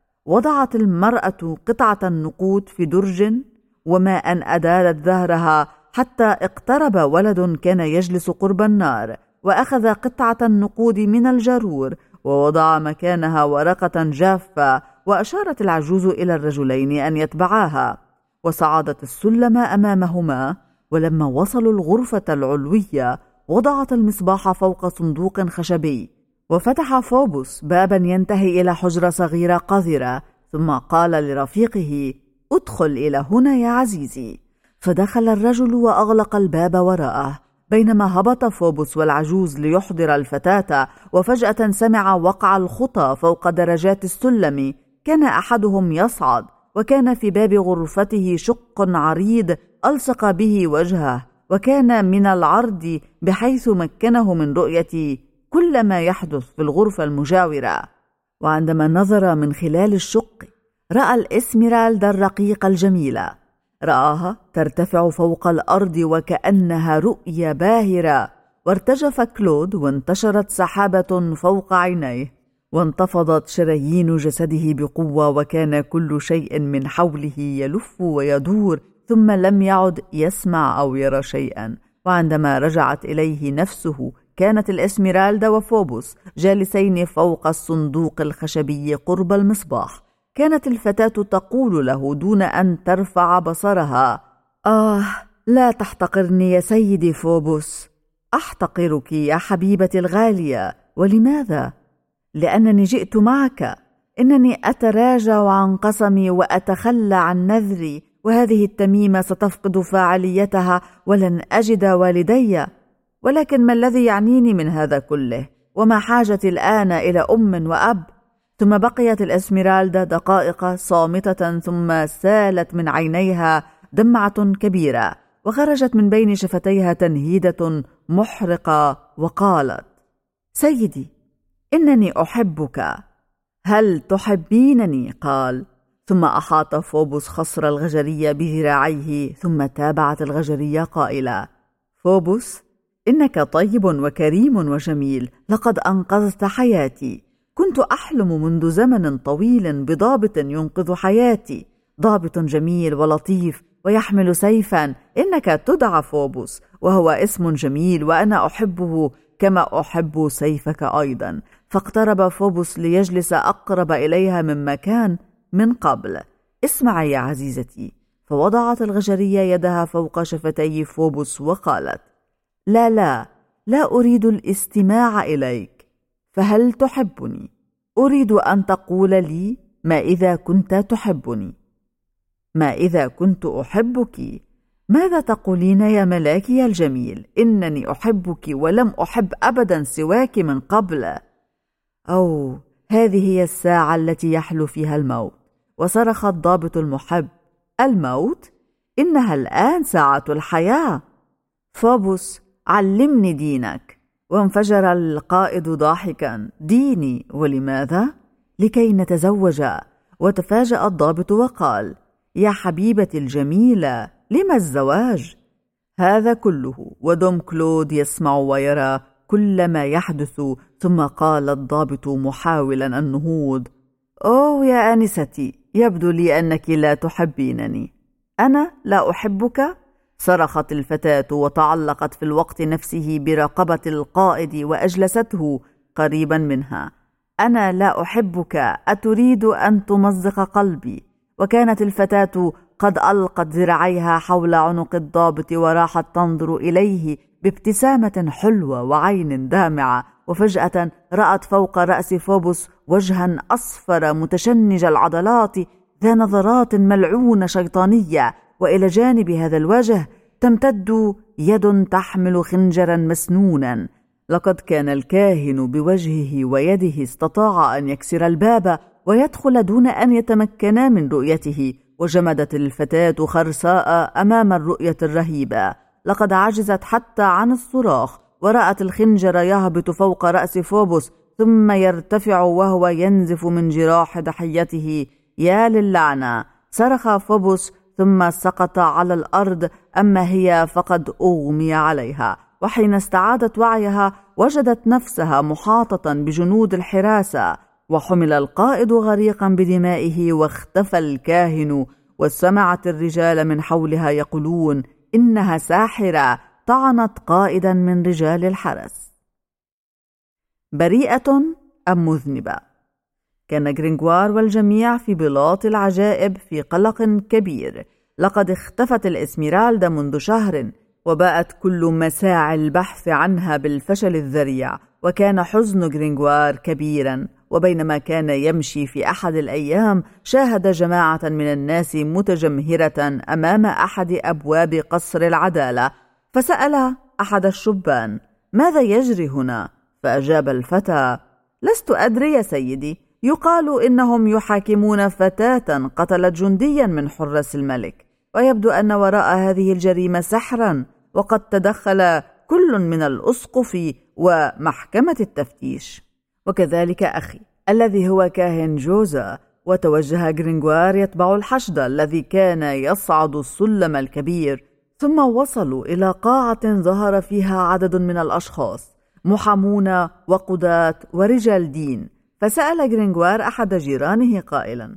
وضعت المرأة قطعة النقود في درج، وما أن أدارت ظهرها حتى اقترب ولد كان يجلس قرب النار، وأخذ قطعة النقود من الجرور ووضع مكانها ورقة جافة، وأشارت العجوز إلى الرجلين أن يتبعاها، وصعدت السلم أمامهما. ولما وصلوا الغرفة العلوية وضعت المصباح فوق صندوق خشبي، وفتح فوبوس بابا ينتهي إلى حجرة صغيرة قذرة، ثم قال لرفيقه: ادخل إلى هنا يا عزيزي. فدخل الرجل وأغلق الباب وراءه، بينما هبط فوبوس والعجوز ليحضر الفتاة، وفجأة سمع وقع الخطى فوق درجات السلم، كان أحدهم يصعد، وكان في باب غرفته شق عريض ألصق به وجهه، وكان من العرض بحيث مكنه من رؤية كل ما يحدث في الغرفة المجاورة. وعندما نظر من خلال الشق رأى الإسميرالدا الرقيقة الجميلة، رآها ترتفع فوق الأرض وكأنها رؤية باهرة. وارتجف كلود وانتشرت سحابة فوق عينيه، وانتفضت شرايين جسده بقوة، وكان كل شيء من حوله يلف ويدور، ثم لم يعد يسمع أو يرى شيئا. وعندما رجعت إليه نفسه كانت الإسميرالدا وفوبوس جالسين فوق الصندوق الخشبي قرب المصباح. كانت الفتاة تقول له دون أن ترفع بصرها: لا تحتقرني يا سيدي فوبوس. أحتقرك يا حبيبتي الغالية. ولماذا؟ لأنني جئت معك. إنني أتراجع عن قسمي وأتخلى عن نذري، وهذه التميمة ستفقد فاعليتها ولن أجد والدي. ولكن ما الذي يعنيني من هذا كله؟ وما حاجتي الآن إلى أم وأب؟ ثم بقيت الإسميرالدا دقائق صامتة، ثم سالت من عينيها دمعة كبيرة، وخرجت من بين شفتيها تنهيدة محرقة، وقالت: سيدي، إنني أحبك. هل تحبينني؟ قال. ثم أحاط فوبوس خصر الغجرية بذراعيه، ثم تابعت الغجرية قائلة: فوبوس، إنك طيب وكريم وجميل، لقد أنقذت حياتي. كنت أحلم منذ زمن طويل بضابط ينقذ حياتي، ضابط جميل ولطيف ويحمل سيفا. إنك تدعى فوبوس، وهو اسم جميل، وأنا أحبه كما أحب سيفك أيضا. فاقترب فوبوس ليجلس أقرب إليها مما كان من قبل. اسمعي يا عزيزتي. فوضعت الغجرية يدها فوق شفتي فوبوس وقالت: لا لا لا أريد الاستماع إليك. فهل تحبني؟ أريد أن تقول لي ما إذا كنت تحبني. ما إذا كنت أحبك؟ ماذا تقولين يا ملاكي الجميل؟ إنني أحبك ولم أحب أبدا سواك من قبل. هذه هي الساعة التي يحلو فيها الموت. وصرخ الضابط المحب: الموت؟ إنها الآن ساعة الحياة. فوبوس، علمني دينك. وانفجر القائد ضاحكا: ديني؟ ولماذا؟ لكي نتزوجا. وتفاجأ الضابط وقال: يا حبيبتي الجميلة، لما الزواج؟ هذا كله ودم كلود يسمع ويرى كل ما يحدث. ثم قال الضابط محاولا النهوض: يا آنستي، يبدو لي أنك لا تحبينني. أنا لا أحبك؟ صرخت الفتاة، وتعلقت في الوقت نفسه برقبة القائد وأجلسته قريبا منها. أنا لا أحبك؟ أتريد أن تمزق قلبي؟ وكانت الفتاة قد ألقت ذراعيها حول عنق الضابط، وراحت تنظر إليه بابتسامة حلوة وعين دامعة. وفجأة رأت فوق رأس فوبوس وجها أصفر متشنج العضلات ذا نظرات ملعونة شيطانية، وإلى جانب هذا الوجه تمتد يد تحمل خنجرا مسنونا. لقد كان الكاهن بوجهه ويده استطاع أن يكسر الباب ويدخل دون أن يتمكنا من رؤيته. وجمدت الفتاة خرساء أمام الرؤية الرهيبة، لقد عجزت حتى عن الصراخ. ورأت الخنجر يهبط فوق رأس فوبوس ثم يرتفع وهو ينزف من جراح ضحيته. يا للعنة! صرخ فوبوس ثم سقط على الأرض، أما هي فقد أغمي عليها. وحين استعادت وعيها وجدت نفسها محاطة بجنود الحراسة، وحمل القائد غريقا بدمائه، واختفى الكاهن. وسمعت الرجال من حولها يقولون: إنها ساحرة طعنت قائدا من رجال الحرس. بريئة أم مذنبة؟ كان غرينغوار والجميع في بلاط العجائب في قلق كبير. لقد اختفت الإسميرالدا منذ شهر، وباءت كل مساعي البحث عنها بالفشل الذريع. وكان حزن غرينغوار كبيرا. وبينما كان يمشي في أحد الأيام، شاهد جماعة من الناس متجمهرة أمام أحد أبواب قصر العدالة، فسأل أحد الشبان: ماذا يجري هنا؟ فأجاب الفتى: لست أدري يا سيدي، يقال إنهم يحاكمون فتاة قتلت جنديا من حراس الملك، ويبدو أن وراء هذه الجريمة سحرا، وقد تدخل كل من الأسقف ومحكمة التفتيش. وكذلك أخي الذي هو كاهن جوزا. وتوجه غرينغوار يتبع الحشد الذي كان يصعد السلم الكبير، ثم وصلوا إلى قاعة ظهر فيها عدد من الأشخاص، محامون وقضاة ورجال دين. فسأل غرينغوار أحد جيرانه قائلا: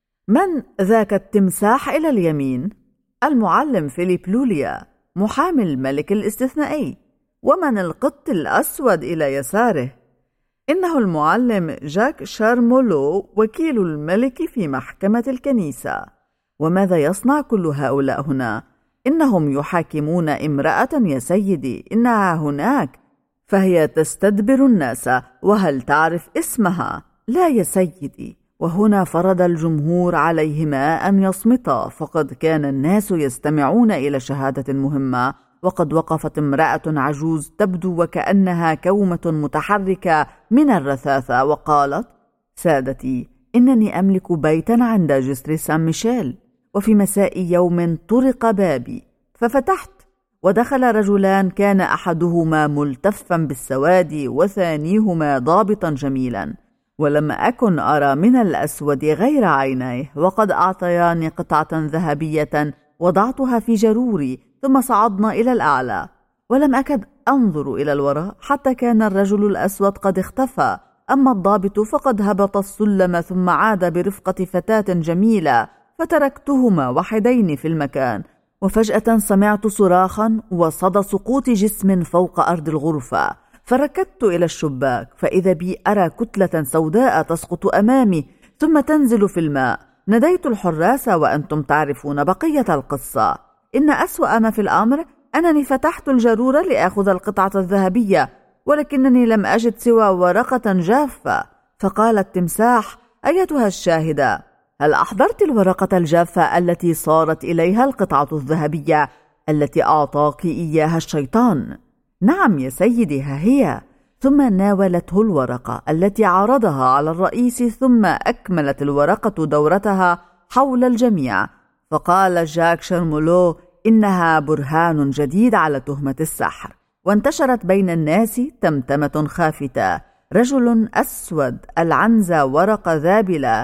من ذاك التمساح إلى اليمين؟ المعلم فيليب لوليا محامي الملك الاستثنائي. ومن القط الأسود إلى يساره؟ إنه المعلم جاك شارمولو وكيل الملك في محكمة الكنيسة. وماذا يصنع كل هؤلاء هنا؟ إنهم يحاكمون امرأة يا سيدي، إنها هناك، فهي تستدبر الناس. وهل تعرف اسمها؟ لا يا سيدي. وهنا فرض الجمهور عليهما أن يصمتا، فقد كان الناس يستمعون إلى شهادة مهمة، وقد وقفت امرأة عجوز تبدو وكأنها كومة متحركة من الرثاثة، وقالت: سادتي، إنني أملك بيتا عند جسر سان ميشيل، وفي مساء يوم طرق بابي، ففتحت ودخل رجلان، كان أحدهما ملتفا بالسواد وثانيهما ضابطا جميلا، ولم أكن أرى من الأسود غير عينيه، وقد أعطياني قطعة ذهبية وضعتها في جروري، ثم صعدنا إلى الأعلى، ولم أكد أنظر إلى الوراء حتى كان الرجل الأسود قد اختفى، أما الضابط فقد هبط السلم ثم عاد برفقة فتاة جميلة، فتركتهما وحدين في المكان. وفجأة سمعت صراخا وصدى سقوط جسم فوق أرض الغرفة، فركضت إلى الشباك، فإذا بي أرى كتلة سوداء تسقط أمامي ثم تنزل في الماء. ناديت الحراس وأنتم تعرفون بقية القصة. إن أسوأ ما في الأمر أنني فتحت الجرور لأخذ القطعة الذهبية، ولكنني لم أجد سوى ورقة جافة. فقال التمساح: أيتها الشاهدة، هل أحضرت الورقة الجافة التي صارت إليها القطعة الذهبية التي أعطاك إياها الشيطان؟ نعم يا سيدي، ها هي. ثم ناولته الورقة التي عرضها على الرئيس، ثم أكملت الورقة دورتها حول الجميع. فقال جاك شارمولو: إنها برهان جديد على تهمة السحر. وانتشرت بين الناس تمتمة خافتة: رجل أسود العنزة ورقة ذابلة،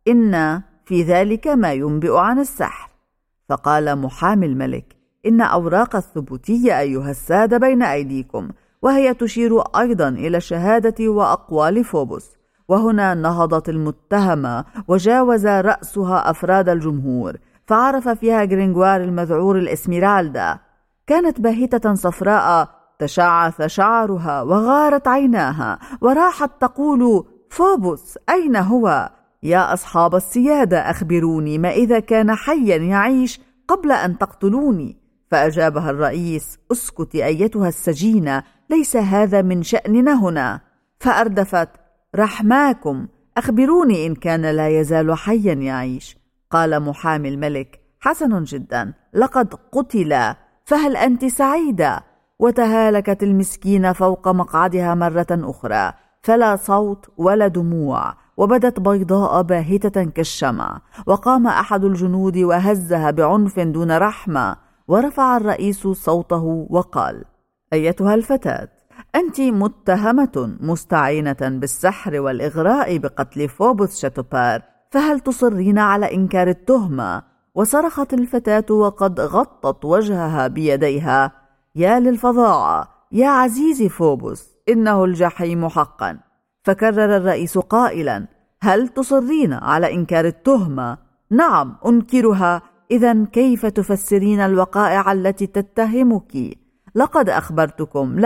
إن في ذلك ما ينبئ عن السحر. فقال محامي الملك: إن أوراق الثبوتية أيها السادة بين أيديكم، وهي تشير أيضا إلى شهادة وأقوال فوبوس. وهنا نهضت المتهمة وجاوز رأسها أفراد الجمهور، فعرف فيها غرينغوار المذعور الإسميرالدا. كانت باهتة صفراء، تشعث شعرها وغارت عيناها، وراحت تقول: فوبوس أين هو؟ يا أصحاب السيادة، أخبروني ما إذا كان حيا يعيش قبل أن تقتلوني. فأجابها الرئيس: اسكتي أيتها السجينة، ليس هذا من شأننا هنا. فأردفت: رحماكم، أخبروني إن كان لا يزال حيا يعيش. قال محامي الملك: حسن جدا، لقد قتل، فهل أنت سعيدة؟ وتهالكت المسكينة فوق مقعدها مرة أخرى، فلا صوت ولا دموع، وبدت بيضاء باهتة كالشمع. وقام أحد الجنود وهزها بعنف دون رحمة، ورفع الرئيس صوته وقال: أيتها الفتاة، أنت متهمة مستعينة بالسحر والإغراء بقتل فوبوس شاتوبار، فهل تصرين على إنكار التهمة؟ وصرخت الفتاة وقد غطت وجهها بيديها: يا للفظاعة يا عزيزي فوبوس، إنه الجحيم حقا. فكرر الرئيس قائلا: هل تصرين على إنكار التهمة؟ نعم أنكرها. إذن كيف تفسرين الوقائع التي تتهمك؟ لقد أخبرتكم،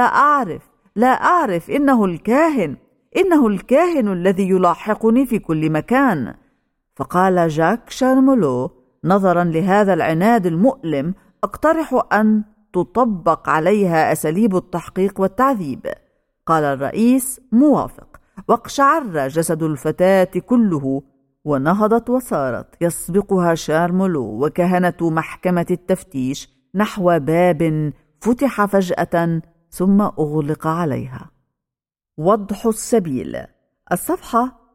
لا أعرف، إنه الكاهن الذي يلاحقني في كل مكان. فقال جاك شارمولو: نظرا لهذا العناد المؤلم أقترح أن تطبق عليها أساليب التحقيق والتعذيب. قال الرئيس: موافق. واقشعر جسد الفتاة كله، ونهضت وصارت يسبقها شارمولو وكهنة محكمة التفتيش نحو باب فتح فجأة ثم أغلق عليها. وضح السبيل. الصفحة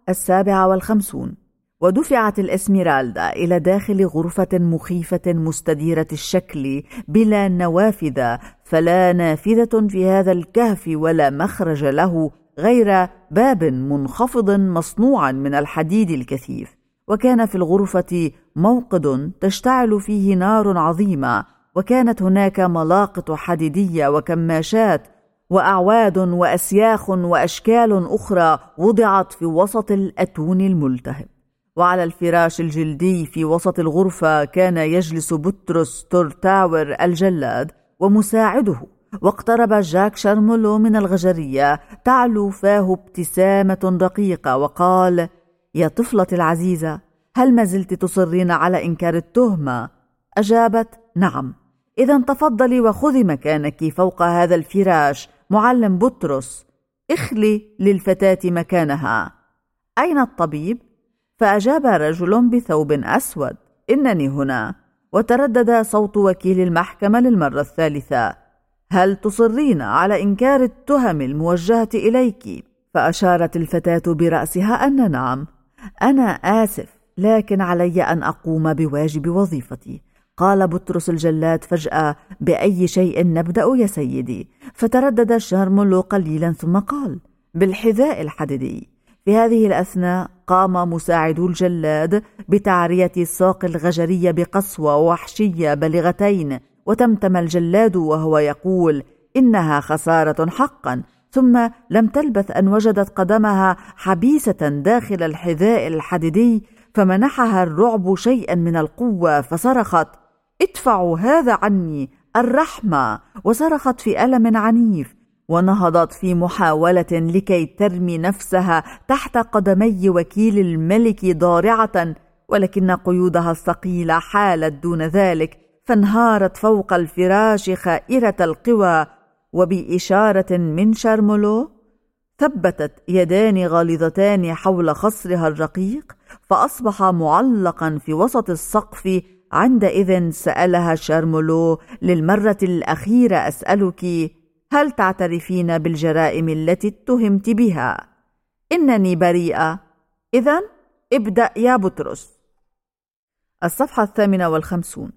57. ودفعت الإسميرالدا إلى داخل غرفة مخيفة مستديرة الشكل بلا نوافذ، فلا نافذة في هذا الكهف ولا مخرج له غير باب منخفض مصنوع من الحديد الكثيف. وكان في الغرفة موقد تشتعل فيه نار عظيمة، وكانت هناك ملاقط حديدية وكماشات وأعواد وأسياخ وأشكال أخرى وضعت في وسط الأتون الملتهب. وعلى الفراش الجلدي في وسط الغرفة كان يجلس بطرس تورتاور الجلاد ومساعده، واقترب جاك شارمولو من الغجرية تعلو فاه ابتسامة رقيقة وقال: يا طفلتي العزيزة، هل ما زلت تصرين على إنكار التهمة؟ أجابت: نعم. إذن تفضلي وخذي مكانك فوق هذا الفراش معلم بطرس. اخلي للفتاة مكانها. أين الطبيب؟ فأجاب رجل بثوب أسود: إنني هنا. وتردد صوت وكيل المحكمة للمرة الثالثة: هل تصرين على إنكار التهم الموجهة إليك؟ فأشارت الفتاة برأسها أن نعم. أنا آسف، لكن علي أن أقوم بواجب وظيفتي. قال بطرس الجلاد فجأة: بأي شيء نبدأ يا سيدي؟ فتردد شارمولو قليلا ثم قال: بالحذاء الحديدي. في هذه الأثناء قام مساعدو الجلاد بتعرية ساق الغجرية بقسوة وحشية بالغتين، وتمتم الجلاد وهو يقول: إنها خسارة حقا. ثم لم تلبث أن وجدت قدمها حبيسة داخل الحذاء الحديدي، فمنحها الرعب شيئا من القوة، فصرخت: ادفعوا هذا عني، الرحمة! وصرخت في ألم عنيف، ونهضت في محاولة لكي ترمي نفسها تحت قدمي وكيل الملك ضارعة، ولكن قيودها الثقيلة حالت دون ذلك، فانهارت فوق الفراش خائرة القوى. وبإشارة من شارمولو ثبتت يدان غليظتان حول خصرها الرقيق، فأصبح معلقا في وسط السقف. عندئذ سألها شارمولو للمرة الأخيرة: أسألك، هل تعترفين بالجرائم التي اتهمت بها؟ إنني بريئة. إذن ابدأ يا بطرس. 58.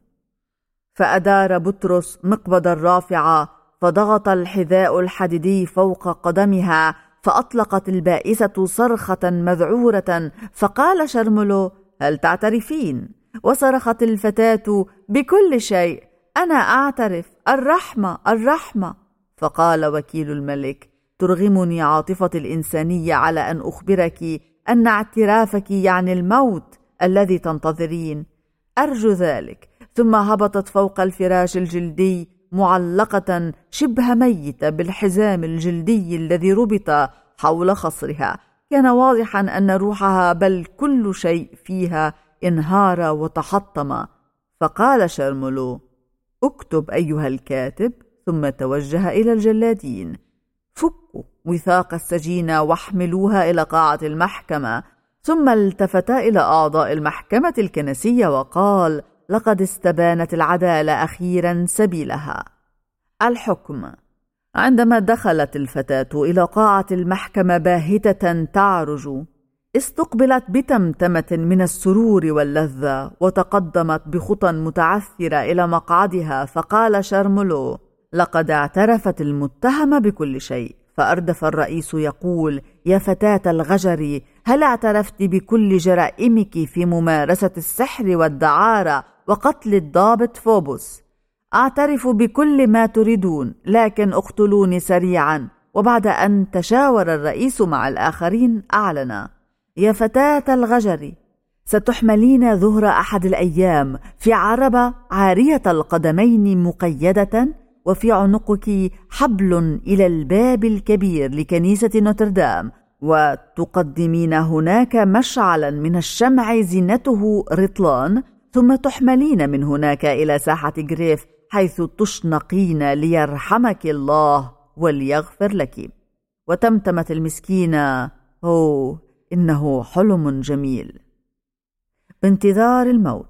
فأدار بطرس مقبض الرافعة، فضغط الحذاء الحديدي فوق قدمها، فأطلقت البائسة صرخة مذعورة، فقال شارمولو: هل تعترفين؟ وصرخت الفتاة: بكل شيء، أنا أعترف، الرحمة، الرحمة. فقال وكيل الملك: ترغمني عاطفتي الإنسانية على أن أخبرك أن اعترافك يعني الموت الذي تنتظرين. أرجو ذلك. ثم هبطت فوق الفراش الجلدي معلقة شبه ميتة بالحزام الجلدي الذي ربط حول خصرها. كان واضحا أن روحها بل كل شيء فيها انهار وتحطم. فقال شارمولو: اكتب أيها الكاتب. ثم توجه إلى الجلادين: فكوا وثاق السجينة واحملوها إلى قاعة المحكمة. ثم التفت إلى أعضاء المحكمة الكنسية وقال: لقد استبانت العدالة أخيرا سبيلها. الحكم. عندما دخلت الفتاة إلى قاعة المحكمة باهتة تعرج، استقبلت بتمتمة من السرور واللذة، وتقدمت بخطى متعثرة إلى مقعدها. فقال شارمولو: لقد اعترفت المتهمة بكل شيء. فأردف الرئيس يقول: يا فتاة الغجر، هل اعترفت بكل جرائمك في ممارسة السحر والدعارة وقتل الضابط فوبوس؟ أعترف بكل ما تريدون، لكن اقتلوني سريعا. وبعد أن تشاور الرئيس مع الآخرين أعلن: يا فتاة الغجر، ستحملين ظهر أحد الأيام في عربة عارية القدمين مقيدة، وفي عنقك حبل إلى الباب الكبير لكنيسة نوتردام، وتقدمين هناك مشعلا من الشمع زينته رطلان، ثم تحملين من هناك إلى ساحة غريف، حيث تشنقين ليرحمك الله وليغفر لك. وتمتمت المسكينة: أوه، إنه حلم جميل. بانتظار الموت.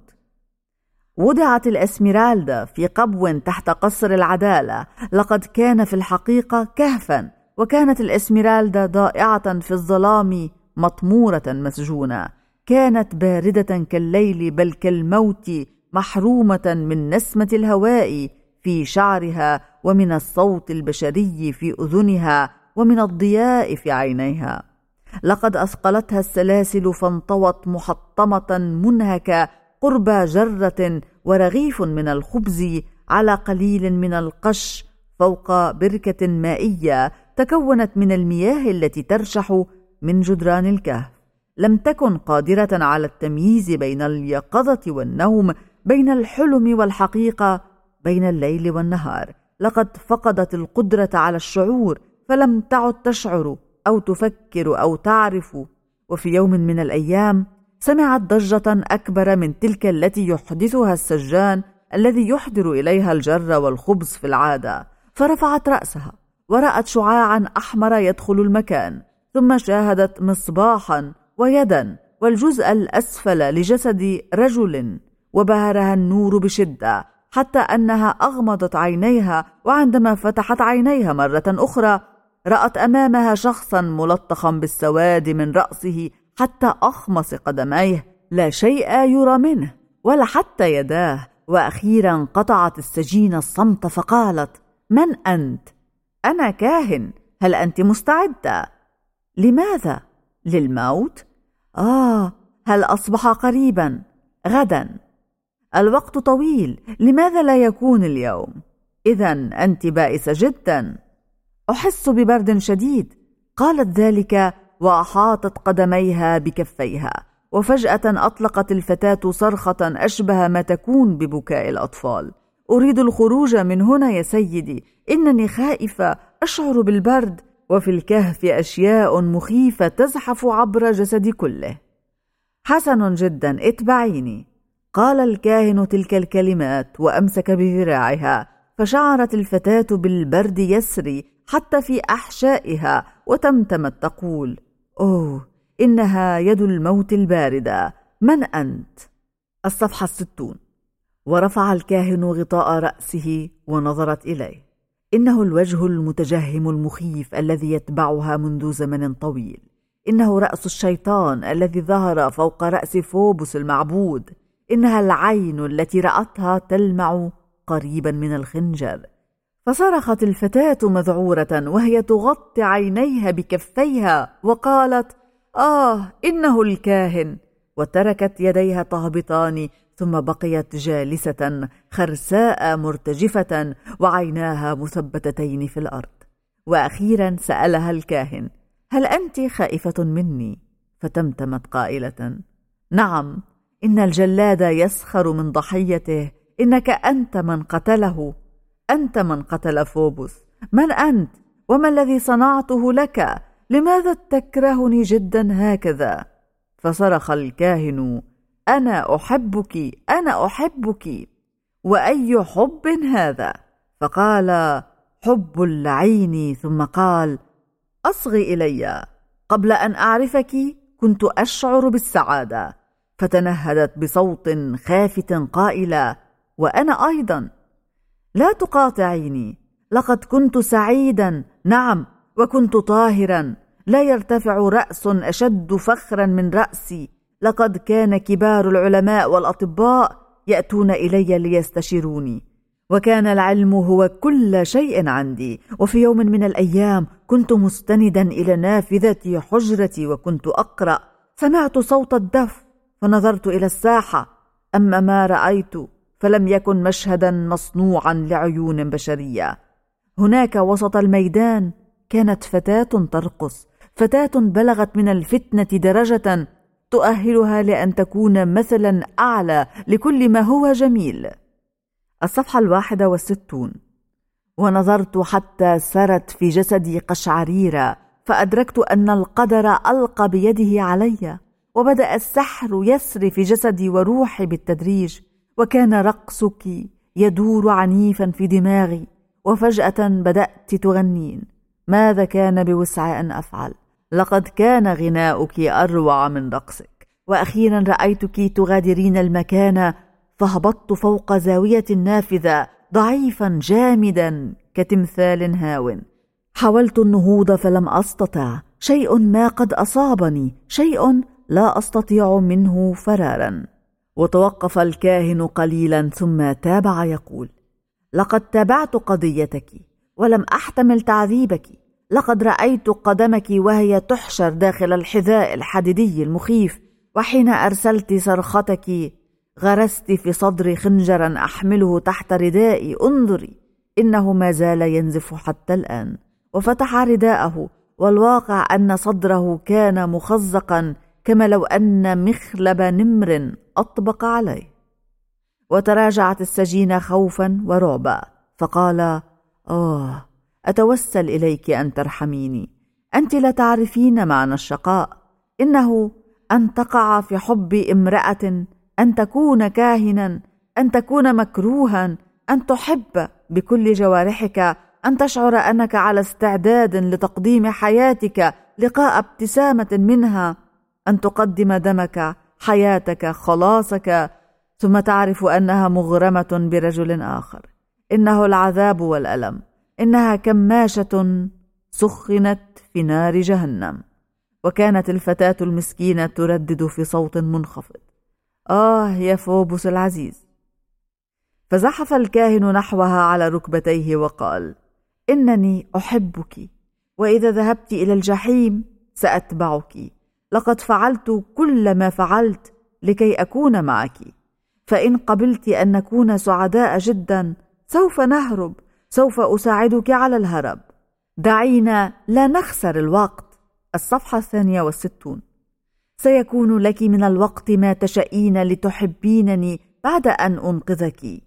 وضعت الإسميرالدا في قبو تحت قصر العدالة. لقد كان في الحقيقة كهفا، وكانت الإسميرالدا ضائعة في الظلام مطمورة مسجونة، كانت باردة كالليل بل كالموت، محرومة من نسمة الهواء في شعرها ومن الصوت البشري في أذنها ومن الضياء في عينيها. لقد أثقلتها السلاسل فانطوت محطمة منهكة قرب جرة ورغيف من الخبز على قليل من القش فوق بركة مائية تكونت من المياه التي ترشح من جدران الكهف. لم تكن قادرة على التمييز بين اليقظة والنوم، بين الحلم والحقيقة، بين الليل والنهار. لقد فقدت القدرة على الشعور، فلم تعد تشعر أو تفكر أو تعرف. وفي يوم من الأيام سمعت ضجة أكبر من تلك التي يحدثها السجان الذي يحضر إليها الجر والخبز في العادة، فرفعت رأسها ورأت شعاعا أحمر يدخل المكان، ثم شاهدت مصباحا ويدا والجزء الأسفل لجسد رجل، وبهرها النور بشدة حتى أنها أغمضت عينيها، وعندما فتحت عينيها مرة أخرى رأت أمامها شخصا ملطخا بالسواد من رأسه حتى أخمص قدميه، لا شيء يرى منه ولا حتى يداه. وأخيرا قطعت السجينة الصمت فقالت: من أنت؟ أنا كاهن. هل أنت مستعدة؟ لماذا؟ للموت؟ هل أصبح قريبا؟ غدا. الوقت طويل، لماذا لا يكون اليوم؟ إذن أنت بائسة جدا. أحس ببرد شديد. قالت ذلك وأحاطت قدميها بكفيها، وفجأة أطلقت الفتاة صرخة أشبه ما تكون ببكاء الأطفال: أريد الخروج من هنا يا سيدي، إنني خائفة، أشعر بالبرد، وفي الكهف أشياء مخيفة تزحف عبر جسدي كله. حسن جدا، اتبعيني. قال الكاهن تلك الكلمات وأمسك بذراعها، فشعرت الفتاة بالبرد يسري حتى في أحشائها، وتمتمت تقول: أوه، إنها يد الموت الباردة. من أنت؟ الصفحة 60. ورفع الكاهن غطاء رأسه ونظرت إليه. إنه الوجه المتجهم المخيف الذي يتبعها منذ زمن طويل. إنه رأس الشيطان الذي ظهر فوق رأس فوبوس المعبود. إنها العين التي رأتها تلمع قريبا من الخنجر. فصرخت الفتاة مذعورة وهي تغطي عينيها بكفيها وقالت: إنه الكاهن. وتركت يديها تهبطان، ثم بقيت جالسة خرساء مرتجفة وعيناها مثبتتين في الأرض. وأخيرا سألها الكاهن: هل أنت خائفة مني؟ فتمتمت قائلة: نعم، إن الجلاد يسخر من ضحيته. إنك أنت من قتله، أنت من قتل فوبوس. من أنت؟ وما الذي صنعته لك؟ لماذا تكرهني جدا هكذا؟ فصرخ الكاهن: أنا أحبك، أنا أحبك. وأي حب هذا؟ فقال: حب اللعين. ثم قال: أصغي إلي. قبل أن أعرفك كنت أشعر بالسعادة. فتنهدت بصوت خافت قائلة: وأنا أيضا. لا تقاطعيني، لقد كنت سعيدا، نعم، وكنت طاهرا. لا يرتفع رأس أشد فخرا من رأسي. لقد كان كبار العلماء والأطباء يأتون إلي ليستشيروني، وكان العلم هو كل شيء عندي. وفي يوم من الأيام كنت مستندا إلى نافذة حجرتي وكنت أقرأ. سمعت صوت الدف فنظرت إلى الساحة، أما ما رأيت فلم يكن مشهدا مصنوعا لعيون بشرية. هناك وسط الميدان كانت فتاة ترقص، فتاة بلغت من الفتنة درجة تؤهلها لأن تكون مثلا أعلى لكل ما هو جميل. الصفحة 61. ونظرت حتى سرت في جسدي قشعريرة، فأدركت أن القدر ألقى بيده علي، وبدأ السحر يسري في جسدي وروحي بالتدريج. وكان رقصك يدور عنيفا في دماغي، وفجأة بدأت تغنين. ماذا كان بوسعي أن أفعل؟ لقد كان غناؤك أروع من رقصك. وأخيرا رأيتك تغادرين المكان، فهبطت فوق زاوية النافذة ضعيفا جامدا كتمثال هاون. حاولت النهوض فلم أستطع، شيء ما قد أصابني، شيء لا أستطيع منه فرارا. وتوقف الكاهن قليلا ثم تابع يقول: لقد تابعت قضيتك ولم أحتمل تعذيبك. لقد رأيت قدمك وهي تحشر داخل الحذاء الحديدي المخيف، وحين أرسلت صرختك غرست في صدري خنجرا أحمله تحت ردائي. انظري، إنه ما زال ينزف حتى الآن. وفتح رداءه، والواقع أن صدره كان مخزقا كما لو أن مخلب نمر أطبق عليه. وتراجعت السجينة خوفا ورعبا، فقال: أتوسل إليك أن ترحميني. أنت لا تعرفين معنى الشقاء، إنه أن تقع في حب امرأة، أن تكون كاهنا، أن تكون مكروها، أن تحب بكل جوارحك، أن تشعر أنك على استعداد لتقديم حياتك لقاء ابتسامة منها، أن تقدم دمك، حياتك، خلاصك، ثم تعرف أنها مغرمة برجل آخر. إنه العذاب والألم، إنها كماشة سخنت في نار جهنم. وكانت الفتاة المسكينة تردد في صوت منخفض: يا فوبوس العزيز. فزحف الكاهن نحوها على ركبتيه وقال: إنني أحبك، وإذا ذهبت إلى الجحيم سأتبعك. لقد فعلت كل ما فعلت لكي أكون معك، فإن قبلت أن نكون سعداء جدا سوف نهرب، سوف أساعدك على الهرب. دعينا لا نخسر الوقت. الصفحة 62. سيكون لك من الوقت ما تشائين لتحبينني بعد أن أنقذك.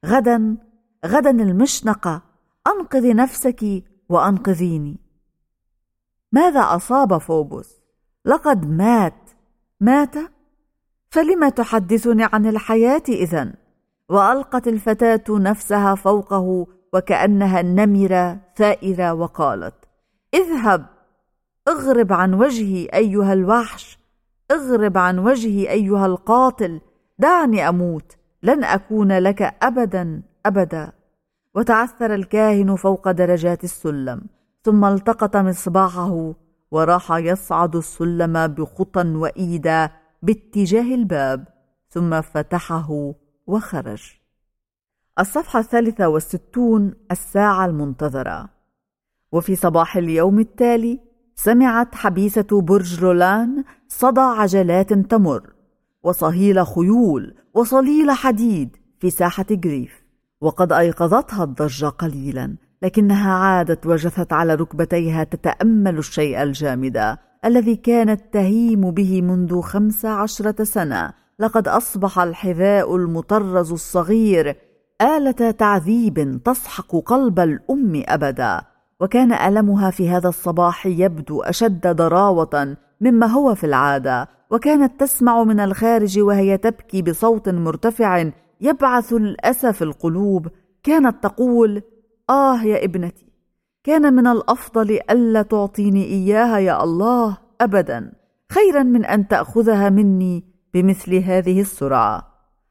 غدا المشنقة، أنقذي نفسك وأنقذيني. ماذا أصاب فوبوس؟ لقد مات؟ فلما تحدثني عن الحياة إذن؟ وألقت الفتاة نفسها فوقه وكأنها النمرة ثائرة وقالت: اذهب، اغرب عن وجهي أيها الوحش، اغرب عن وجهي أيها القاتل، دعني أموت، لن أكون لك أبدا أبدا. وتعثر الكاهن فوق درجات السلم، ثم التقط مصباحه وراح يصعد السلم بخطى وإيدا باتجاه الباب، ثم فتحه وخرج. الصفحة 63. الساعة المنتظرة. وفي صباح اليوم التالي سمعت حبيسة برج رولان صدى عجلات تمر، وصهيل خيول، وصليل حديد في ساحة جريف. وقد أيقظتها الضجة قليلا، لكنها عادت وجثت على ركبتيها تتأمل الشيء الجامد الذي كانت تهيم به منذ 15 سنة. لقد أصبح الحذاء المطرز الصغير آلة تعذيب تسحق قلب الأم أبدا. وكان ألمها في هذا الصباح يبدو أشد ضراوة مما هو في العادة، وكانت تسمع من الخارج وهي تبكي بصوت مرتفع يبعث الأسى في القلوب. كانت تقول: يا ابنتي، كان من الأفضل ألا تعطيني إياها يا الله أبدا، خيرا من أن تأخذها مني بمثل هذه السرعة.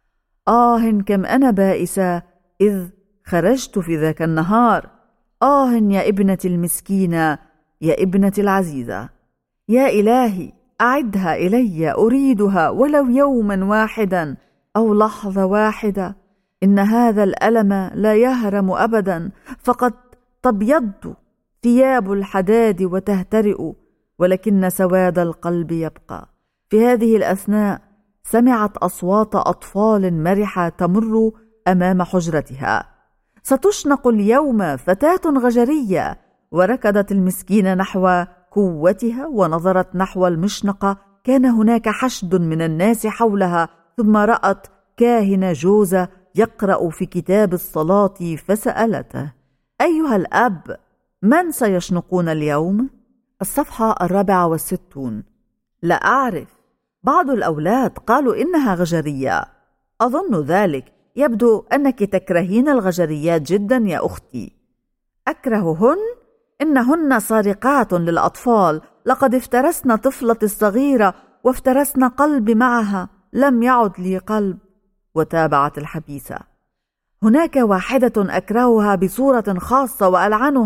كم أنا بائسة إذ خرجت في ذاك النهار. يا ابنتي المسكينة، يا ابنتي العزيزة، يا إلهي أعدها إلي، أريدها ولو يوما واحدا أو لحظة واحدة. إن هذا الألم لا يهرم أبدا، فقد تبيض ثياب الحداد وتهترئ، ولكن سواد القلب يبقى. في هذه الأثناء سمعت أصوات أطفال مرحة تمر أمام حجرتها. ستشنق اليوم فتاة غجرية. وركضت المسكينة نحو قوتها ونظرت نحو المشنقة. كان هناك حشد من الناس حولها، ثم رأت كاهن جوزة يقرأ في كتاب الصلاة، فسألته: أيها الأب، من سيشنقون اليوم؟ الصفحة 64. لا أعرف، بعض الأولاد قالوا إنها غجرية. أظن ذلك. يبدو أنك تكرهين الغجريات جدا يا أختي. أكرههن؟ إنهن سارقات للأطفال. لقد افترسن طفلتي الصغيرة وافترسن قلبي معها، لم يعد لي قلب. وتابعت الحبيسة: هناك واحدة أكرهها بصورة خاصة وألعنها،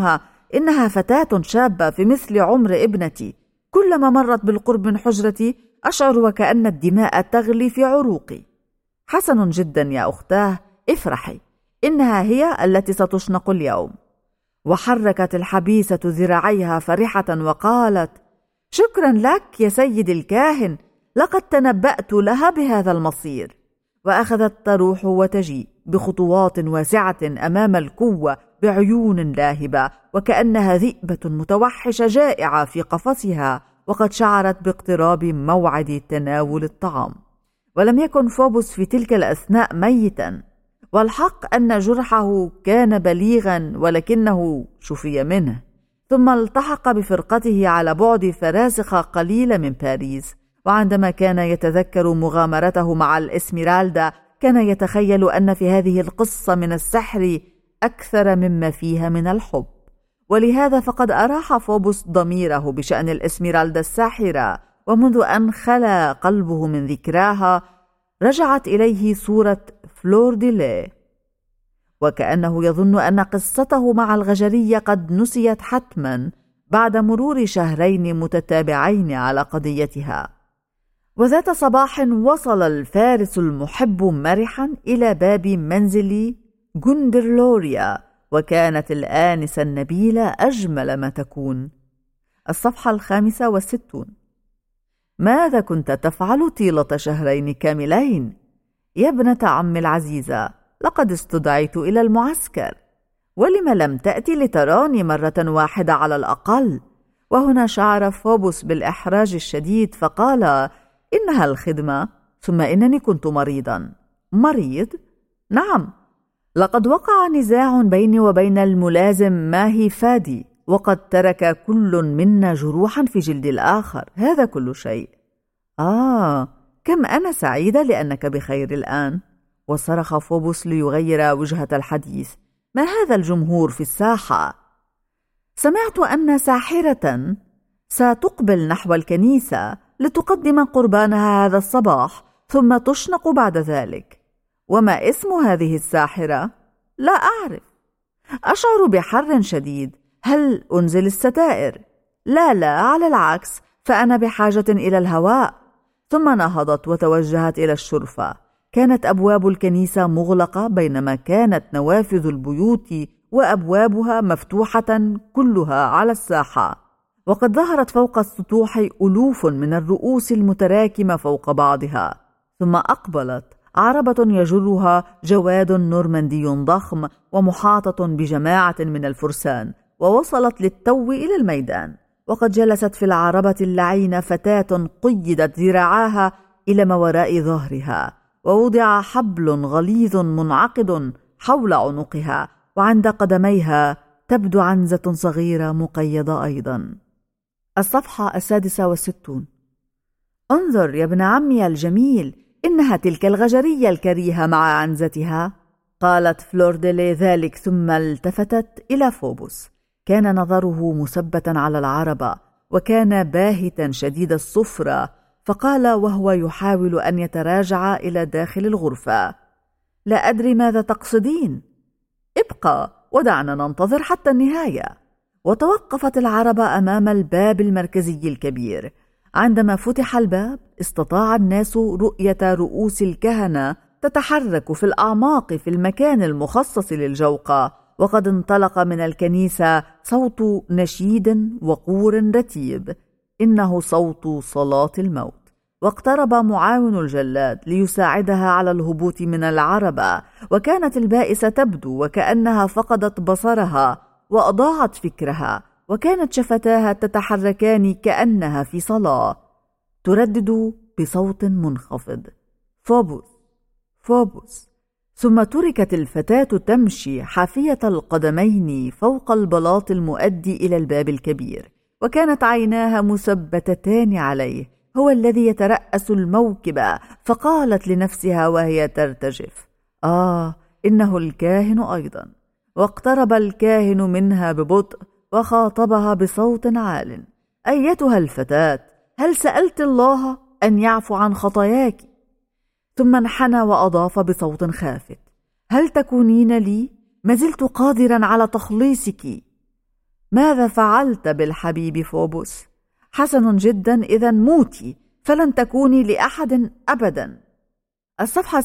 إنها فتاة شابة في مثل عمر ابنتي، كلما مرت بالقرب من حجرتي أشعر وكأن الدماء تغلي في عروقي. حسن جدا يا أختاه، افرحي، إنها هي التي ستشنق اليوم. وحركت الحبيسة ذراعيها فرحة وقالت: شكرا لك يا سيد الكاهن، لقد تنبأت لها بهذا المصير. وأخذت تروح وتجيء بخطوات واسعة أمام الكوة بعيون لاهبة، وكأنها ذئبة متوحشة جائعة في قفصها، وقد شعرت باقتراب موعد تناول الطعام. ولم يكن فوبوس في تلك الأثناء ميتا، والحق أن جرحه كان بليغا ولكنه شفي منه. ثم التحق بفرقته على بعد فراسخ قليلة من باريس، وعندما كان يتذكر مغامرته مع الإسميرالدا كان يتخيل أن في هذه القصة من السحر أكثر مما فيها من الحب. ولهذا فقد أراح فوبوس ضميره بشأن الإسميرالدا الساحرة، ومنذ أن خلا قلبه من ذكراها رجعت إليه صورة فلور دي لي، وكأنه يظن أن قصته مع الغجرية قد نسيت حتما بعد مرور شهرين متتابعين على قضيتها. وذات صباح وصل الفارس المحب مرحا إلى باب منزل غوندرلوريا، وكانت الآنسة النبيلة أجمل ما تكون. الصفحة 65. ماذا كنت تفعل طيلة شهرين كاملين؟ يا ابنة عم العزيزة، لقد استدعيت إلى المعسكر، ولم لم تأتي لتراني مرة واحدة على الأقل؟ وهنا شعر فوبوس بالإحراج الشديد فقال: إنها الخدمة، ثم إنني كنت مريضا. مريض؟ نعم، لقد وقع نزاع بيني وبين الملازم ماهي فادي، وقد ترك كل منا جروحا في جلد الآخر، هذا كل شيء. كم أنا سعيدة لأنك بخير الآن. وصرخ فوبوس ليغير وجهة الحديث: ما هذا الجمهور في الساحة؟ سمعت أن ساحرة ستقبل نحو الكنيسة لتقدم قربانها هذا الصباح، ثم تشنق بعد ذلك. وما اسم هذه الساحرة؟ لا أعرف. أشعر بحر شديد، هل أنزل الستائر؟ لا، على العكس، فأنا بحاجة إلى الهواء. ثم نهضت وتوجهت إلى الشرفة. كانت أبواب الكنيسة مغلقة، بينما كانت نوافذ البيوت وأبوابها مفتوحة كلها على الساحة. وقد ظهرت فوق السطوح ألوف من الرؤوس المتراكمة فوق بعضها. ثم أقبلت عربة يجرها جواد نورماندي ضخم ومحاطة بجماعة من الفرسان، ووصلت للتو إلى الميدان. وقد جلست في العربة اللعينة فتاة قيدت ذراعاها إلى ما وراء ظهرها، ووضع حبل غليظ منعقد حول عنقها، وعند قدميها تبدو عنزة صغيرة مقيدة أيضا. الصفحة 66. انظر يا ابن عمي الجميل، إنها تلك الغجرية الكريهة مع عنزتها. قالت فلور دي لي ذلك ثم التفتت إلى فوبوس. كان نظره مثبتا على العربة، وكان باهتا شديد الصفرة، فقال وهو يحاول أن يتراجع إلى داخل الغرفة: لا أدري ماذا تقصدين، ابقى ودعنا ننتظر حتى النهاية. وتوقفت العربة أمام الباب المركزي الكبير. عندما فتح الباب استطاع الناس رؤية رؤوس الكهنة تتحرك في الأعماق في المكان المخصص للجوقة. وقد انطلق من الكنيسة صوت نشيد وقور رتيب، إنه صوت صلاة الموت. واقترب معاون الجلاد ليساعدها على الهبوط من العربة، وكانت البائسة تبدو وكأنها فقدت بصرها وأضاعت فكرها، وكانت شفتاها تتحركان كأنها في صلاة، تردد بصوت منخفض: فوبوس، فوبوس. ثم تركت الفتاة تمشي حافية القدمين فوق البلاط المؤدي إلى الباب الكبير، وكانت عيناها مثبتتان عليه، هو الذي يترأس الموكب. فقالت لنفسها وهي ترتجف: إنه الكاهن أيضا. واقترب الكاهن منها ببطء وخاطبها بصوت عال: أيتها الفتاة، هل سألت الله أن يعفو عن خطاياك؟ ثم انحنى وأضاف بصوت خافت: هل تكونين لي؟ ما زلت قادرا على تخليصك. ماذا فعلت بالحبيب فوبوس؟ حسن جدا، إذن موتي، فلن تكوني لأحد أبدا. الصفحة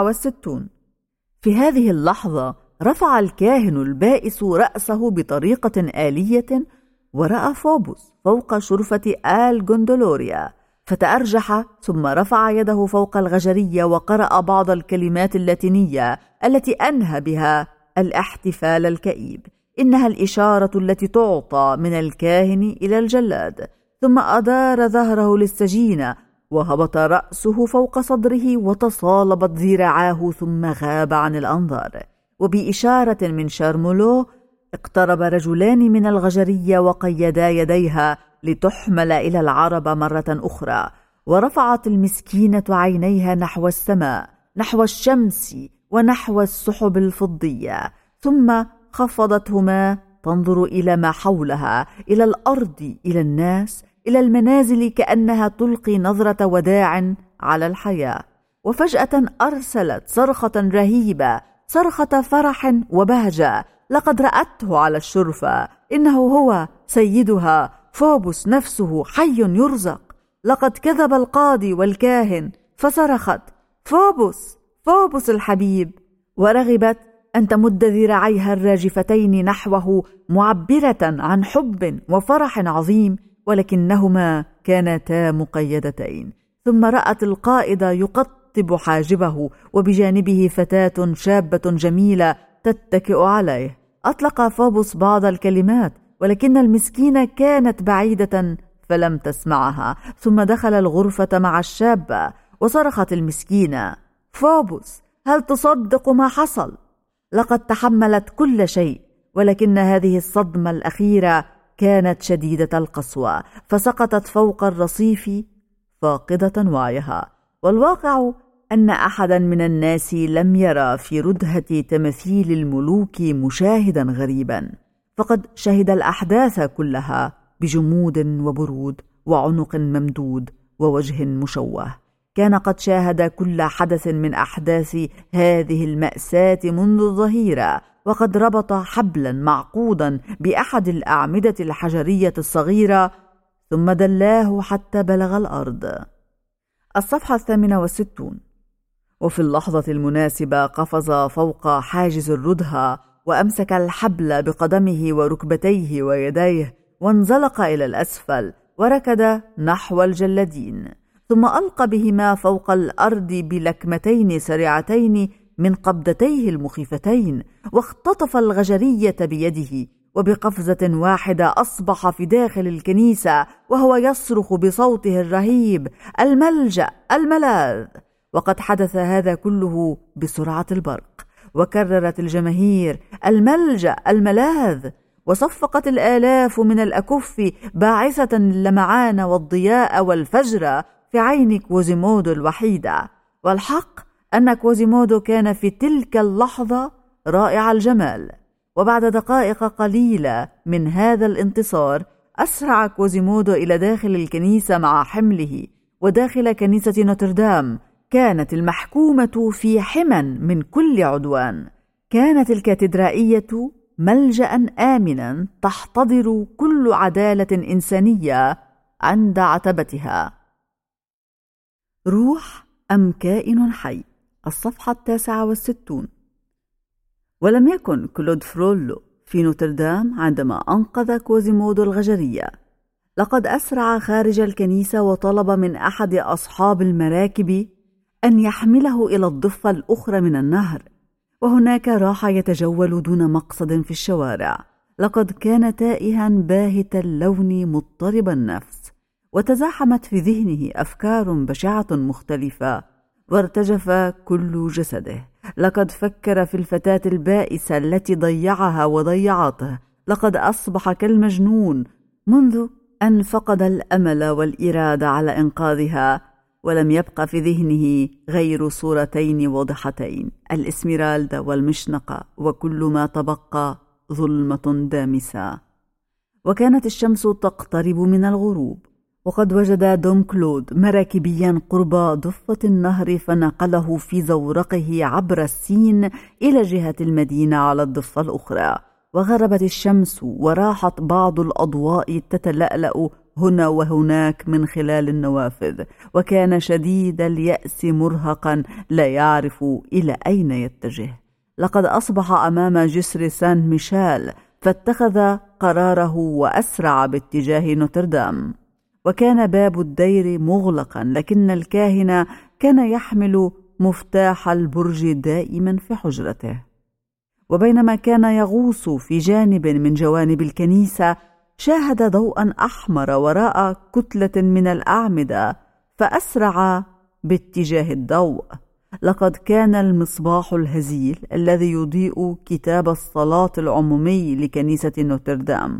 67. في هذه اللحظة رفع الكاهن البائس رأسه بطريقة آلية ورأى فوبوس فوق شرفة آل جندولوريا، فتأرجح ثم رفع يده فوق الغجرية وقرأ بعض الكلمات اللاتينية التي أنهى بها الاحتفال الكئيب. إنها الإشارة التي تعطى من الكاهن إلى الجلاد. ثم أدار ظهره للسجينة وهبط رأسه فوق صدره وتصالبت ذراعاه ثم غاب عن الأنظار. وبإشارة من شارمولو اقترب رجلان من الغجرية وقيدا يديها لتحمل إلى العرب مرة أخرى، ورفعت المسكينة عينيها نحو السماء، نحو الشمس ونحو السحب الفضية، ثم خفضتهما تنظر إلى ما حولها، إلى الأرض، إلى الناس، إلى المنازل، كأنها تلقي نظرة وداع على الحياة. وفجأة أرسلت صرخة رهيبة، صرخة فرح وبهجة. لقد رأته على الشرفة، إنه هو سيدها فوبوس نفسه، حي يرزق. لقد كذب القاضي والكاهن، فصرخت: فوبوس، فوبوس الحبيب، ورغبت أن تمد ذراعيها الراجفتين نحوه معبرة عن حب وفرح عظيم، ولكنهما كانتا مقيدتين. ثم رأت القائد يقطب حاجبه، وبجانبه فتاة شابة جميلة تتكئ عليه. أطلق فوبوس بعض الكلمات، ولكن المسكينة كانت بعيدة فلم تسمعها. ثم دخل الغرفة مع الشابة، وصرخت المسكينة: فوبوس، هل تصدق ما حصل؟ لقد تحملت كل شيء، ولكن هذه الصدمة الأخيرة كانت شديدة القسوة، فسقطت فوق الرصيف فاقدة وعيها. والواقع أن أحدا من الناس لم يرى في ردهة تمثيل الملوك مشاهدا غريبا، فقد شهد الأحداث كلها بجمود وبرود وعنق ممدود ووجه مشوه. كان قد شاهد كل حدث من أحداث هذه المأساة منذ الظهيرة، وقد ربط حبلا معقودا بأحد الأعمدة الحجرية الصغيرة ثم دلاه حتى بلغ الأرض. الصفحة 68. وفي اللحظة المناسبة قفز فوق حاجز الردهة وأمسك الحبل بقدمه وركبتيه ويديه، وانزلق إلى الأسفل وركض نحو الجلادين، ثم ألقى بهما فوق الأرض بلكمتين سريعتين من قبضتيه المخيفتين، واختطف الغجرية بيده، وبقفزة واحدة أصبح في داخل الكنيسة وهو يصرخ بصوته الرهيب: الملجأ، الملاذ. وقد حدث هذا كله بسرعة البرق، وكررت الجماهير: الملجأ، الملاذ. وصفقت الآلاف من الأكف باعثة اللمعان والضياء والفجر في عين كوزيمودو الوحيدة. والحق أن كوزيمودو كان في تلك اللحظة رائع الجمال. وبعد دقائق قليلة من هذا الانتصار أسرع كوزيمودو إلى داخل الكنيسة مع حمله. وداخل كنيسة نوتردام كانت المحكومة في حمى من كل عدوان. كانت الكاتدرائية ملجأ آمنا تحتضر كل عدالة إنسانية عند عتبتها. روح أم كائن حي؟ الصفحة 69. ولم يكن كلود فرولو في نوتردام عندما أنقذ كوزيمودو الغجرية. لقد أسرع خارج الكنيسة وطلب من أحد أصحاب المراكب أن يحمله إلى الضفة الأخرى من النهر، وهناك راح يتجول دون مقصد في الشوارع. لقد كان تائها باهت اللون مضطرب النفس، وتزاحمت في ذهنه أفكار بشعة مختلفة، وارتجف كل جسده. لقد فكر في الفتاة البائسة التي ضيعها وضيعته. لقد أصبح كالمجنون منذ أن فقد الأمل والإرادة على إنقاذها، ولم يبقى في ذهنه غير صورتين واضحتين: الإسميرالدا والمشنقة، وكل ما تبقى ظلمة دامسة. وكانت الشمس تقترب من الغروب، وقد وجد دوم كلود مراكبيا قرب ضفة النهر، فنقله في زورقه عبر السين إلى جهة المدينة على الضفة الأخرى. وغربت الشمس وراحت بعض الأضواء تتلألأ هنا وهناك من خلال النوافذ، وكان شديد اليأس مرهقا لا يعرف إلى أين يتجه. لقد أصبح أمام جسر سان ميشيل، فاتخذ قراره وأسرع باتجاه نوتردام. وكان باب الدير مغلقا، لكن الكاهن كان يحمل مفتاح البرج دائما في حجرته. وبينما كان يغوص في جانب من جوانب الكنيسة، شاهد ضوءا أحمر وراء كتلة من الأعمدة، فأسرع باتجاه الضوء. لقد كان المصباح الهزيل الذي يضيء كتاب الصلاة العمومي لكنيسة نوتردام،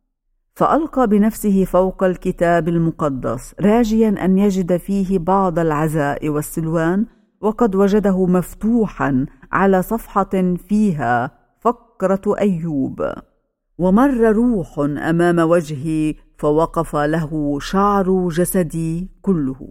فألقى بنفسه فوق الكتاب المقدس راجيا أن يجد فيه بعض العزاء والسلوان، وقد وجده مفتوحا على صفحة فيها فقرة أيوب. ومر روح أمام وجهي فوقف له شعر جسدي كله.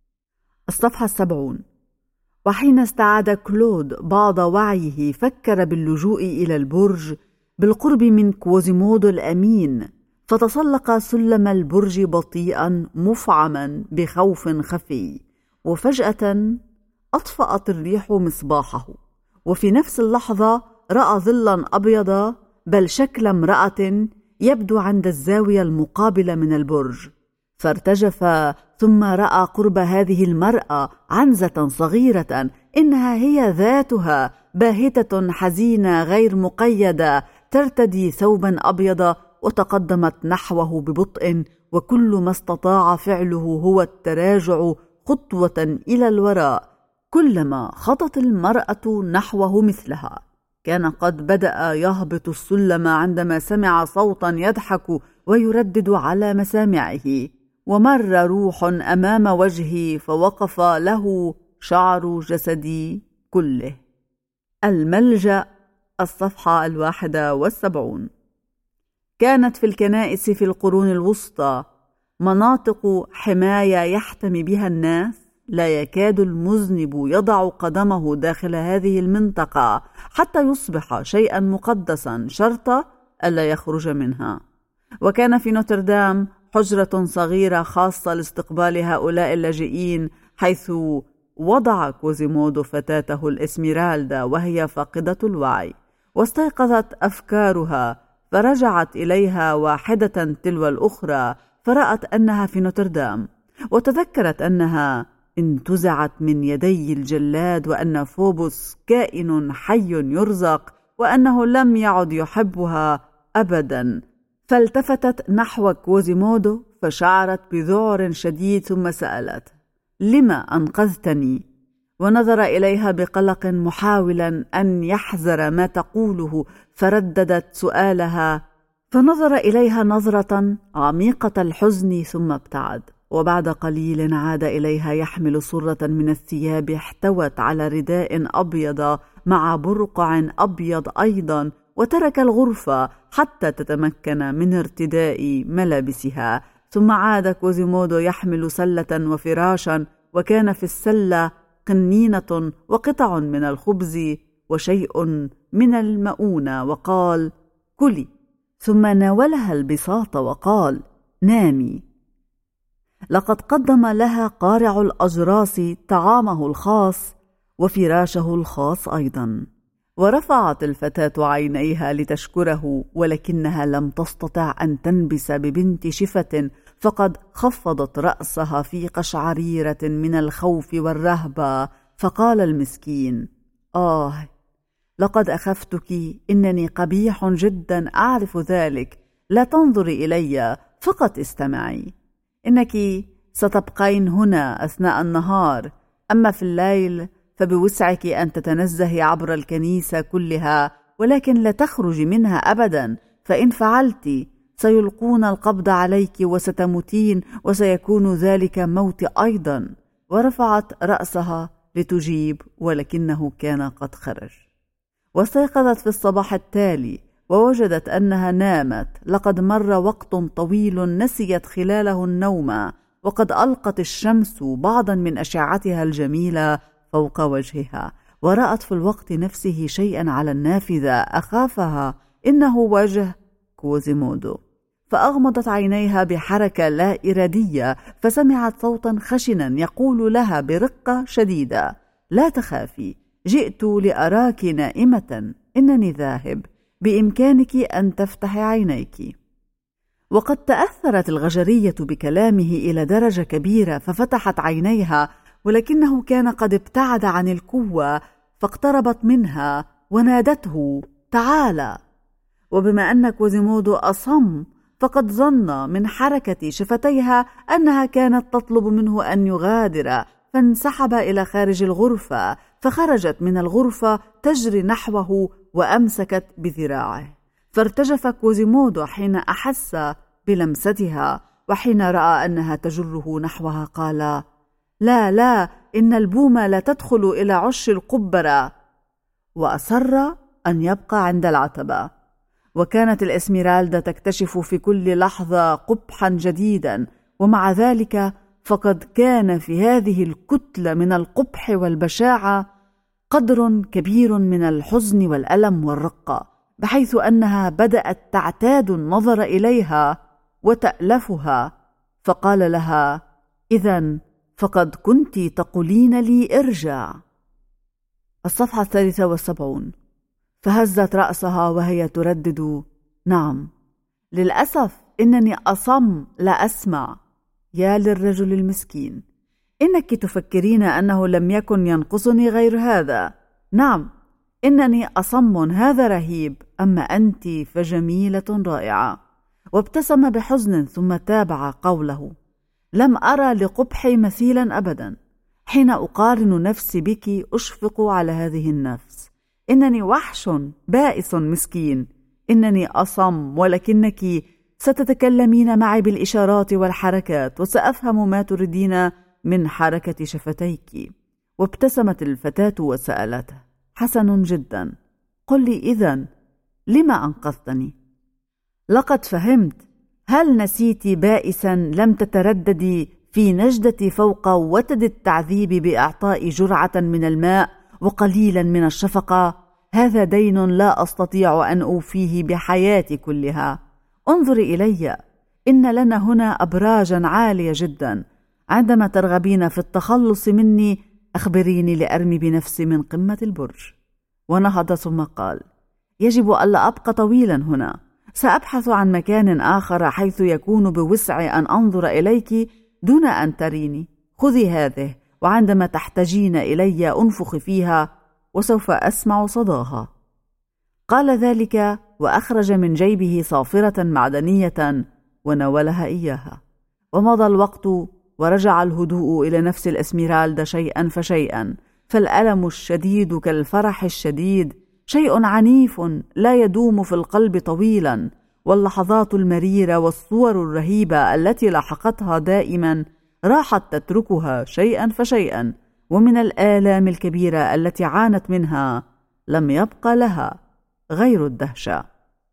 الصفحة 70. وحين استعاد كلود بعض وعيه فكر باللجوء إلى البرج بالقرب من كوازيمودو الأمين، فتسلق سلم البرج بطيئا مفعما بخوف خفي، وفجأة أطفأت الريح مصباحه، وفي نفس اللحظة رأى ظلا أبيض، بل شكل امرأة يبدو عند الزاوية المقابلة من البرج، فارتجف، ثم رأى قرب هذه المرأة عنزة صغيرة، إنها هي ذاتها، باهتة حزينة غير مقيدة، ترتدي ثوبا أبيض، وتقدمت نحوه ببطء، وكل ما استطاع فعله هو التراجع خطوة إلى الوراء كلما خطت المرأة نحوه مثلها. كان قد بدأ يهبط السلم عندما سمع صوتا يضحك ويردد على مسامعه، ومر روح أمام وجهي فوقف له شعر جسدي كله. الملجأ. الصفحة 71. كانت في الكنائس في القرون الوسطى مناطق حماية يحتمي بها الناس، لا يكاد المذنب يضع قدمه داخل هذه المنطقة حتى يصبح شيئا مقدسا، شرط ألا يخرج منها. وكان في نوتردام حجرة صغيرة خاصة لاستقبال هؤلاء اللاجئين، حيث وضع كوزيمودو فتاته الإسميرالدا وهي فاقدة الوعي. واستيقظت أفكارها، فرجعت إليها واحدة تلو الأخرى، فرأت أنها في نوتردام، وتذكرت أنها انتزعت من يدي الجلاد، وأن فوبوس كائن حي يرزق، وأنه لم يعد يحبها أبدا. فالتفتت نحو كوزيمودو فشعرت بذعر شديد، ثم سألت: لما أنقذتني؟ ونظر إليها بقلق محاولا أن يحذر ما تقوله، فرددت سؤالها، فنظر إليها نظرة عميقة الحزن ثم ابتعد. وبعد قليل عاد إليها يحمل صرة من الثياب احتوت على رداء أبيض مع برقع أبيض أيضا، وترك الغرفة حتى تتمكن من ارتداء ملابسها. ثم عاد كوزيمودو يحمل سلة وفراشا، وكان في السلة قنينة وقطع من الخبز وشيء من المؤونة، وقال: كلي. ثم ناولها البساط وقال: نامي. لقد قدم لها قارع الأجراس طعامه الخاص وفراشه الخاص أيضا. ورفعت الفتاة عينيها لتشكره، ولكنها لم تستطع أن تنبس ببنت شفة، فقد خفضت رأسها في قشعريرة من الخوف والرهبة. فقال المسكين: لقد أخفتك، إنني قبيح جدا، أعرف ذلك، لا تنظري إلي، فقط استمعي. إنك ستبقين هنا أثناء النهار، أما في الليل فبوسعك أن تتنزهي عبر الكنيسة كلها، ولكن لا تخرجي منها أبدا، فإن فعلت سيلقون القبض عليك وستموتين، وسيكون ذلك موت أيضا. ورفعت رأسها لتجيب، ولكنه كان قد خرج. واستيقظت في الصباح التالي ووجدت أنها نامت. لقد مر وقت طويل نسيت خلاله النوم، وقد ألقت الشمس بعضا من أشعتها الجميلة فوق وجهها، ورأت في الوقت نفسه شيئا على النافذة أخافها إنه وجه كوزيمودو. فأغمضت عينيها بحركة لا إرادية، فسمعت صوتا خشنا يقول لها برقة شديدة: لا تخافي، جئت لأراك نائمة، إنني ذاهب، بإمكانك أن تفتحي عينيك. وقد تأثرت الغجرية بكلامه إلى درجة كبيرة، ففتحت عينيها، ولكنه كان قد ابتعد عن القوة، فاقتربت منها ونادته: تعالى. وبما أن كوزيمودو أصم، فقد ظن من حركة شفتيها أنها كانت تطلب منه أن يغادر، فانسحب إلى خارج الغرفة، فخرجت من الغرفة تجري نحوه وأمسكت بذراعه، فارتجف كوزيمودو حين أحس بلمستها، وحين رأى أنها تجره نحوها قال: لا لا، إن البومة لا تدخل إلى عش القبرة. وأصر أن يبقى عند العتبة. وكانت الإسميرالدا تكتشف في كل لحظة قبحا جديدا، ومع ذلك فقد كان في هذه الكتلة من القبح والبشاعة قدر كبير من الحزن والألم والرقة، بحيث أنها بدأت تعتاد النظر إليها وتألفها. فقال لها: إذن فقد كنت تقولين لي ارجع. الصفحة 73. فهزت رأسها وهي تردد: نعم، للأسف إنني أصم لا أسمع. يا للرجل المسكين، إنك تفكرين أنه لم يكن ينقصني غير هذا. نعم، إنني أصم، هذا رهيب، أما أنت فجميلة رائعة. وابتسم بحزن ثم تابع قوله: لم أرى لقبحي مثيلا أبدا. حين أقارن نفسي بك أشفق على هذه النفس. إنني وحش بائس مسكين. إنني أصم، ولكنك ستتكلمين معي بالإشارات والحركات، وسأفهم ما تريدين من حركة شفتيك. وابتسمت الفتاة وسألته: حسن جدا، قل لي إذن لما أنقذتني؟ لقد فهمت. هل نسيت بائسا لم تترددي في نجدة فوق وتد التعذيب بإعطاء جرعة من الماء وقليلا من الشفقة؟ هذا دين لا أستطيع أن أوفيه بحياتي كلها. انظري إلي، إن لنا هنا أبراجا عالية جدا. عندما ترغبين في التخلص مني أخبريني لأرمي بنفسي من قمة البرج. ونهض ثم قال: يجب ألا أبقى طويلا هنا. سأبحث عن مكان آخر حيث يكون بوسعي أن أنظر إليك دون أن تريني. خذي هذه، وعندما تحتاجين إلي أنفخ فيها وسوف أسمع صداها. قال ذلك وأخرج من جيبه صافرة معدنية وناولها إياها. ومضى الوقت، ورجع الهدوء إلى نفس الإسميرالدا شيئا فشيئا، فالألم الشديد كالفرح الشديد شيء عنيف لا يدوم في القلب طويلا، واللحظات المريرة والصور الرهيبة التي لاحقتها دائما راحت تتركها شيئا فشيئا، ومن الآلام الكبيرة التي عانت منها لم يبقى لها غير الدهشة.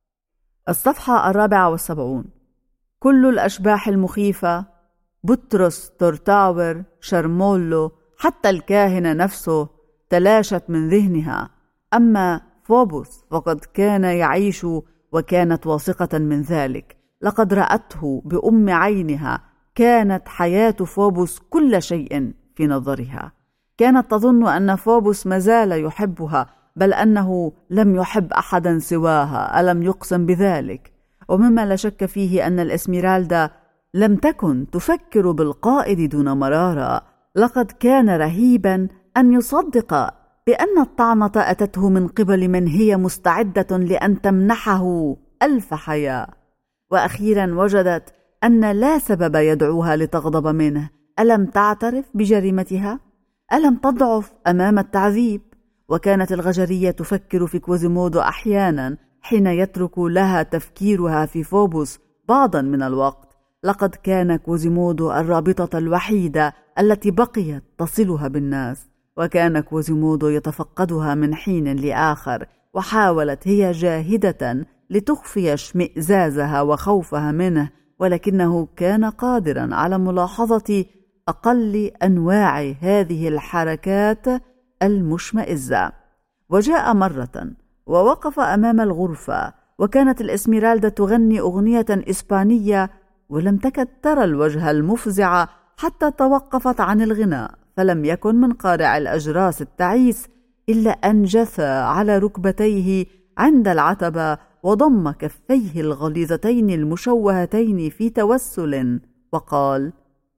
الصفحة 74. كل الأشباح المخيفة، بطرس، تورتاور، شرمولو، حتى الكاهن نفسه، تلاشت من ذهنها. أما فوبوس فقد كان يعيش، وكانت واثقة من ذلك. لقد رأته بأم عينها. كانت حياة فوبوس كل شيء في نظرها. كانت تظن أن فوبوس مازال يحبها، بل أنه لم يحب أحدا سواها. ألم يقسم بذلك؟ ومما لا شك فيه أن الإسميرالدا لم تكن تفكر بالقائد دون مرارة. لقد كان رهيبا أن يصدق بأن الطعنة أتته من قبل من هي مستعدة لأن تمنحه 1000 حياة. وأخيرا وجدت أن لا سبب يدعوها لتغضب منه. ألم تعترف بجريمتها؟ ألم تضعف أمام التعذيب؟ وكانت الغجرية تفكر في كوزيمودو أحيانا حين يترك لها تفكيرها في فوبوس بعضا من الوقت. لقد كان كوزيمودو الرابطة الوحيدة التي بقيت تصلها بالناس، وكان كوزيمودو يتفقدها من حين لآخر، وحاولت هي جاهدة لتخفي اشمئزازها وخوفها منه، ولكنه كان قادرا على ملاحظة أقل أنواع هذه الحركات المشمئزة. وجاء مرة ووقف أمام الغرفة، وكانت الإسميرالدا تغني أغنية إسبانية، ولم تكد ترى الوجه المفزع حتى توقفت عن الغناء، فلم يكن من قارع الأجراس التعيس إلا أن جثى على ركبتيه عند العتبة وضم كفيه الغليظتين المشوهتين في توسل وقال: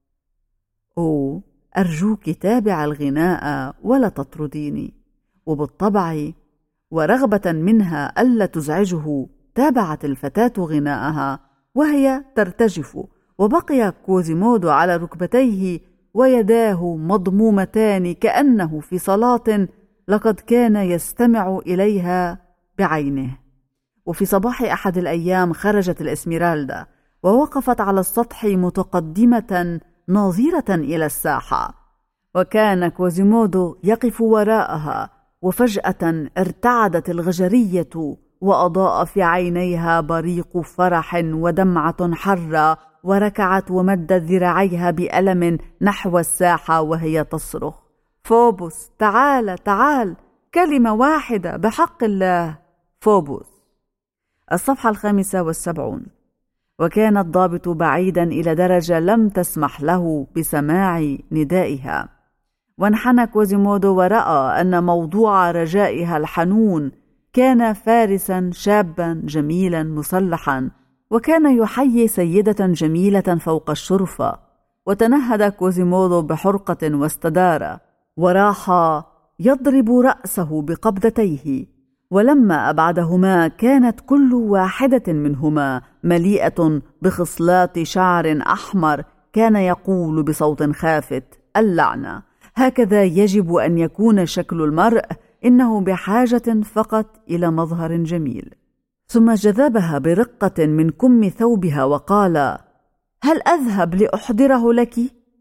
أوه، أرجوك تابع الغناء ولا تطرديني. وبالطبع ورغبة منها ألا تزعجه تابعت الفتاة غناءها وهي ترتجف، وبقي كوزيمودو على ركبتيه ويداه مضمومتان كأنه في صلاة لقد كان يستمع إليها بعينه. وفي صباح أحد الأيام خرجت الإسميرالدا ووقفت على السطح متقدمة ناظرة إلى الساحة، وكان كوزيمودو يقف وراءها، وفجأة ارتعدت الغجرية وأضاء في عينيها بريق فرح ودمعة حرة، وركعت ومدت ذراعيها بألم نحو الساحة وهي تصرخ: فوبوس، تعال تعال، كلمة واحدة بحق الله، فوبوس. الصفحة 75. وكان الضابط بعيدا إلى درجة لم تسمح له بسماع ندائها، وانحنى كوزيمودو ورأى أن موضوع رجائها الحنون كان فارسا شابا جميلا مسلحا، وكان يحيي سيدة جميلة فوق الشرفة. وتنهد كوزيمودو بحرقة واستدار، وراح يضرب رأسه بقبضتيه، ولما أبعدهما كانت كل واحدة منهما مليئة بخصلات شعر أحمر. كان يقول بصوت خافت: اللعنة، هكذا يجب أن يكون شكل المرء، إنه بحاجة فقط إلى مظهر جميل. ثم جذبها برقة من كم ثوبها وقال: هل أذهب لأحضره لك؟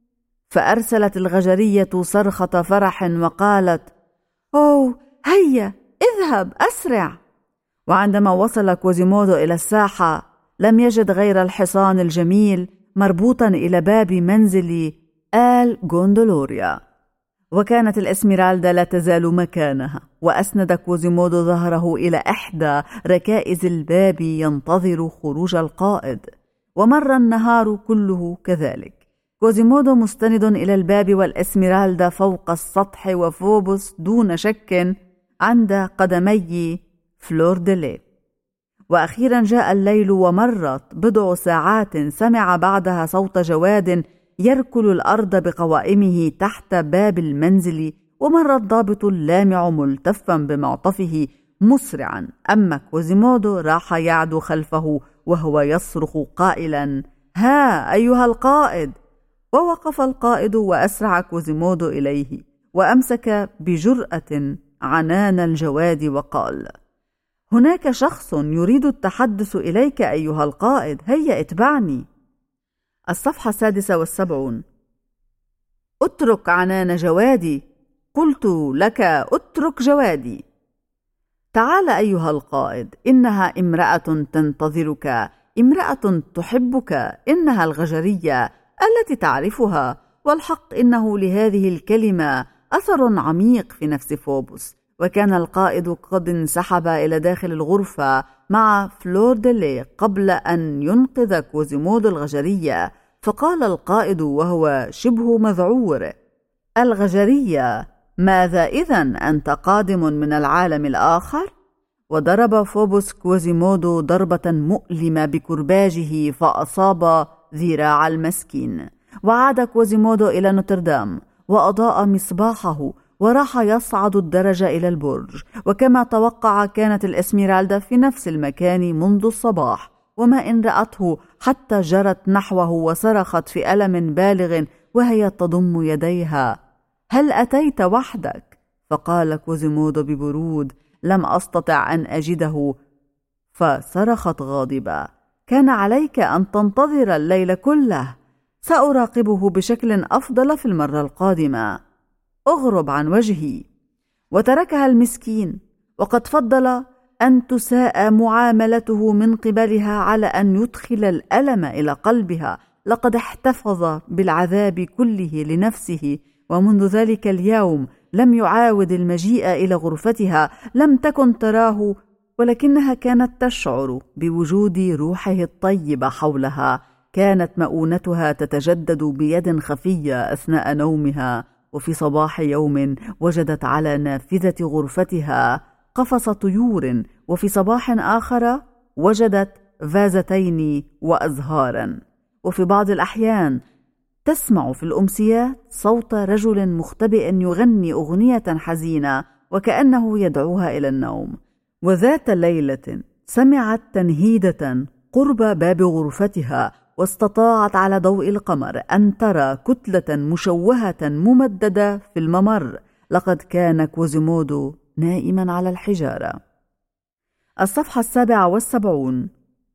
فأرسلت الغجرية صرخة فرح وقالت: أوه، هيا اذهب أسرع. وعندما وصل كوزيمودو إلى الساحة لم يجد غير الحصان الجميل مربوطا إلى باب منزل آل غوندولوريا. وكانت الإسميرالدا لا تزال مكانها، وأسند كوزيمودو ظهره إلى إحدى ركائز الباب ينتظر خروج القائد. ومر النهار كله كذلك، كوزيمودو مستند إلى الباب والإسميرالدا فوق السطح، وفوبوس دون شك عند قدمي فلور ديلي. وأخيرا جاء الليل، ومرت بضع ساعات سمع بعدها صوت جواد يركل الأرض بقوائمه تحت باب المنزل، ومر الضابط اللامع ملتفا بمعطفه مسرعا، أما كوزيمودو راح يعدو خلفه وهو يصرخ قائلا: ها أيها القائد. ووقف القائد وأسرع كوزيمودو إليه، وأمسك بجرأة عنان الجواد وقال: هناك شخص يريد التحدث إليك أيها القائد، هيا اتبعني. الصفحة 76. اترك عنان جوادي، قلت لك اترك جوادي. تعال أيها القائد، إنها امرأة تنتظرك، امرأة تحبك، إنها الغجرية التي تعرفها. والحق إنه لهذه الكلمة أثر عميق في نفس فوبوس. وكان القائد قد انسحب إلى داخل الغرفة مع فلور ديلي قبل أن ينقذ كوزيمودو الغجرية، فقال القائد وهو شبه مذعور: الغجرية، ماذا إذن أنت قادم من العالم الآخر؟ وضرب فوبوس كوزيمودو ضربة مؤلمة بكرباجه فأصاب ذراع المسكين. وعاد كوزيمودو إلى نوتردام وأضاء مصباحه وراح يصعد الدرجة إلى البرج، وكما توقع كانت الإسميرالدا في نفس المكان منذ الصباح، وما إن رأته حتى جرت نحوه وصرخت في ألم بالغ وهي تضم يديها: هل أتيت وحدك؟ فقال كوزيمودو ببرود: لم أستطع أن أجده. فصرخت غاضبة: كان عليك أن تنتظر الليل كله، سأراقبه بشكل أفضل في المرة القادمة، أغرب عن وجهي. وتركها المسكين، وقد فضل أن تساء معاملته من قبلها على أن يدخل الألم إلى قلبها. لقد احتفظ بالعذاب كله لنفسه، ومنذ ذلك اليوم لم يعاود المجيء إلى غرفتها، لم تكن تراه ولكنها كانت تشعر بوجود روحه الطيبة حولها. كانت مؤونتها تتجدد بيد خفية أثناء نومها، وفي صباح يوم وجدت على نافذة غرفتها قفص طيور، وفي صباح آخر وجدت فازتين وأزهارا. وفي بعض الأحيان تسمع في الأمسيات صوت رجل مختبئ يغني أغنية حزينة وكأنه يدعوها إلى النوم. وذات ليلة سمعت تنهيدة قرب باب غرفتها، واستطاعت على ضوء القمر أن ترى كتلة مشوهة ممددة في الممر. لقد كان كوزيمودو نائما على الحجارة. الصفحة 77.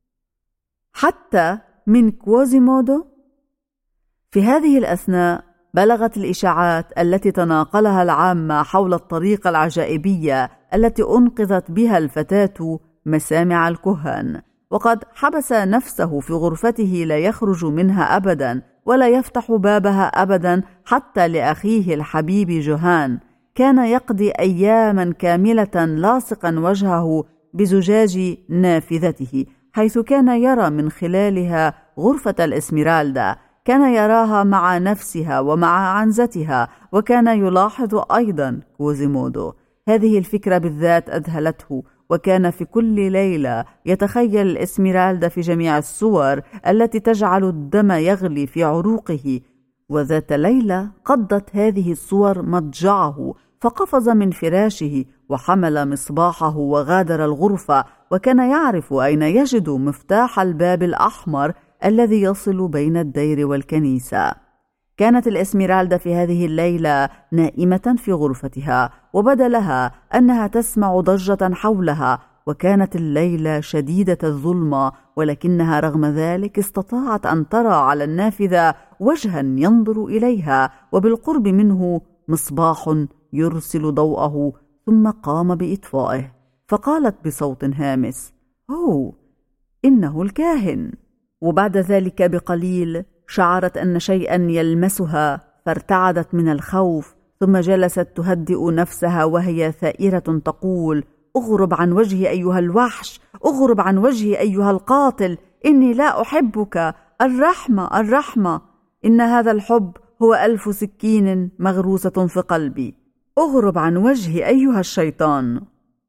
حتى من كوزيمودو. في هذه الأثناء بلغت الإشاعات التي تناقلها العامة حول الطريقة العجائبية التي أنقذت بها الفتاة مسامع الكهان، وقد حبس نفسه في غرفته لا يخرج منها أبدا ولا يفتح بابها أبدا حتى لأخيه الحبيب جوهان. كان يقضي أياما كاملة لاصقا وجهه بزجاج نافذته، حيث كان يرى من خلالها غرفة الإسميرالدا. كان يراها مع نفسها ومع عنزتها، وكان يلاحظ أيضا كوزيمودو. هذه الفكرة بالذات أذهلته، وكان في كل ليلة يتخيل الإسميرالدا في جميع الصور التي تجعل الدم يغلي في عروقه. وذات ليلة قضت هذه الصور مضجعه، فقفز من فراشه وحمل مصباحه وغادر الغرفة، وكان يعرف أين يجد مفتاح الباب الأحمر الذي يصل بين الدير والكنيسة. كانت الإسميرالدا في هذه الليلة نائمة في غرفتها، وبدا لها أنها تسمع ضجة حولها، وكانت الليلة شديدة الظلمة، ولكنها رغم ذلك استطاعت أن ترى على النافذة وجها ينظر إليها، وبالقرب منه مصباح يرسل ضوءه. ثم قام بإطفائه، فقالت بصوت هامس: "أوه، إنه الكاهن." وبعد ذلك بقليل شعرت أن شيئا يلمسها، فارتعدت من الخوف، ثم جلست تهدئ نفسها وهي ثائرة تقول: "أغرب عن وجهي أيها الوحش، أغرب عن وجهي أيها القاتل، إني لا أحبك، الرحمة الرحمة، إن هذا الحب هو 1000 سكين مغروسة في قلبي، أغرب عن وجهي أيها الشيطان."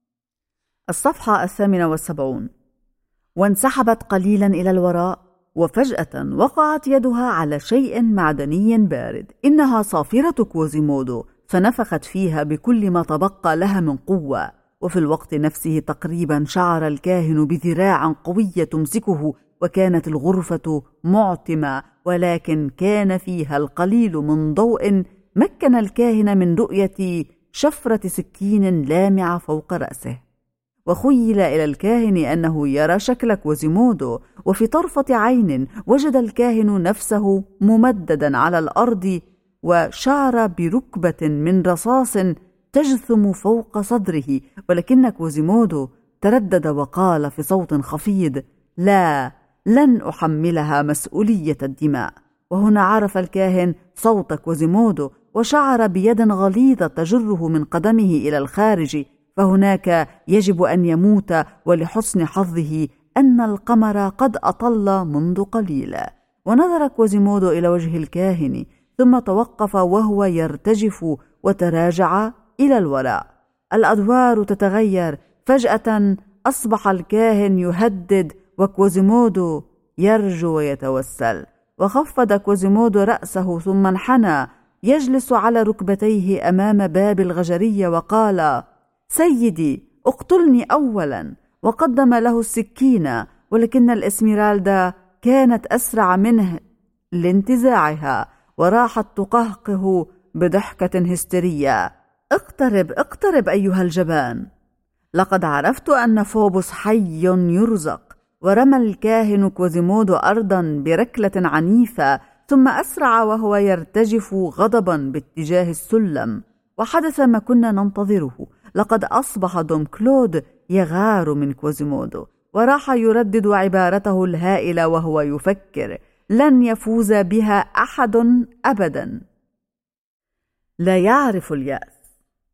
الصفحة 78. وانسحبت قليلا إلى الوراء، وفجأة وقعت يدها على شيء معدني بارد. إنها صافرة كوزيمودو، فنفخت فيها بكل ما تبقى لها من قوة. وفي الوقت نفسه تقريبا شعر الكاهن بذراع قوية تمسكه، وكانت الغرفة معتمة، ولكن كان فيها القليل من ضوء مكن الكاهن من رؤية شفرة سكين لامعة فوق رأسه. وخيل إلى الكاهن أنه يرى شكل كوزيمودو، وفي طرفة عين وجد الكاهن نفسه ممددا على الأرض، وشعر بركبة من رصاص تجثم فوق صدره. ولكن كوزيمودو تردد وقال في صوت خفيض: "لا، لن أحملها مسؤولية الدماء." وهنا عرف الكاهن صوت كوزيمودو، وشعر بيد غليظة تجره من قدمه إلى الخارج، فهناك يجب أن يموت. ولحسن حظه أن القمر قد أطل منذ قليل. ونظر كوزيمودو إلى وجه الكاهن، ثم توقف وهو يرتجف وتراجع إلى الوراء. الأدوار تتغير. فجأة أصبح الكاهن يهدد، وكوزيمودو يرجو ويتوسل. وخفض كوزيمودو رأسه، ثم انحنى يجلس على ركبتيه أمام باب الغجرية، وقال: "سيدي، اقتلني أولا." وقدم له السكين، ولكن الإسميرالدا كانت أسرع منه لانتزاعها، وراحت تقهقه بضحكة هستيرية: "اقترب اقترب أيها الجبان، لقد عرفت أن فوبوس حي يرزق." ورمى الكاهن كوزيمودو أرضا بركلة عنيفة، ثم أسرع وهو يرتجف غضبا باتجاه السلم. وحدث ما كنا ننتظره. لقد أصبح دوم كلود يغار من كوزيمودو، وراح يردد عبارته الهائلة وهو يفكر: لن يفوز بها أحد أبدا. لا يعرف اليأس.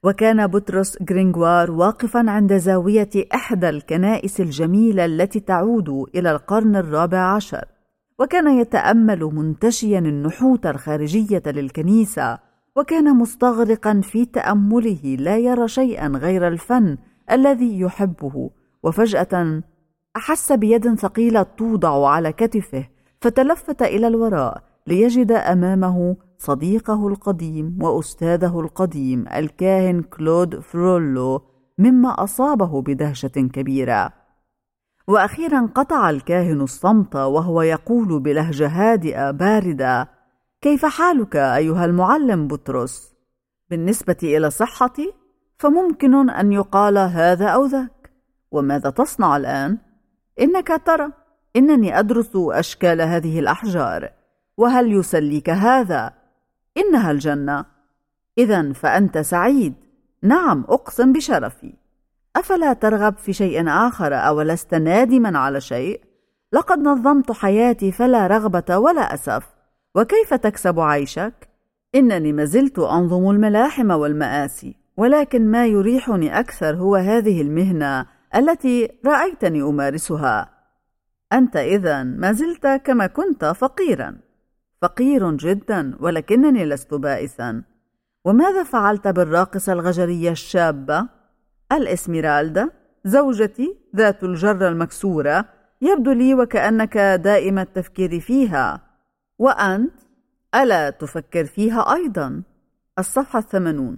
وكان بطرس غرينغوار واقفا عند زاوية إحدى الكنائس الجميلة التي تعود إلى القرن 14، وكان يتأمل منتشيا النحوت الخارجية للكنيسة، وكان مستغرقا في تأمله لا يرى شيئا غير الفن الذي يحبه. وفجأة أحس بيد ثقيلة توضع على كتفه، فتلفت إلى الوراء ليجد أمامه صديقه القديم وأستاذه القديم الكاهن كلود فرولو، مما أصابه بدهشة كبيرة. وأخيرا قطع الكاهن الصمت وهو يقول بلهجة هادئة باردة: كيف حالك أيها المعلم بطرس؟ بالنسبة إلى صحتي فممكن أن يقال هذا أو ذاك. وماذا تصنع الآن؟ إنك ترى إنني أدرس أشكال هذه الأحجار. وهل يسليك هذا؟ إنها الجنة. إذن فأنت سعيد؟ نعم، أقسم بشرفي. أفلا ترغب في شيء آخر؟ أو لست نادما على شيء؟ لقد نظمت حياتي فلا رغبة ولا أسف. وكيف تكسب عيشك؟ إنني ما زلت أنظم الملاحم والمآسي، ولكن ما يريحني أكثر هو هذه المهنة التي رأيتني أمارسها. أنت إذن ما زلت كما كنت فقيرا. فقير جدا، ولكنني لست بائسا. وماذا فعلت بالراقصة الغجرية الشابة الإسميرالدا، زوجتي ذات الجرة المكسورة؟ يبدو لي وكأنك دائم التفكير فيها. وأنت ألا تفكر فيها أيضا؟ الصفحة 80.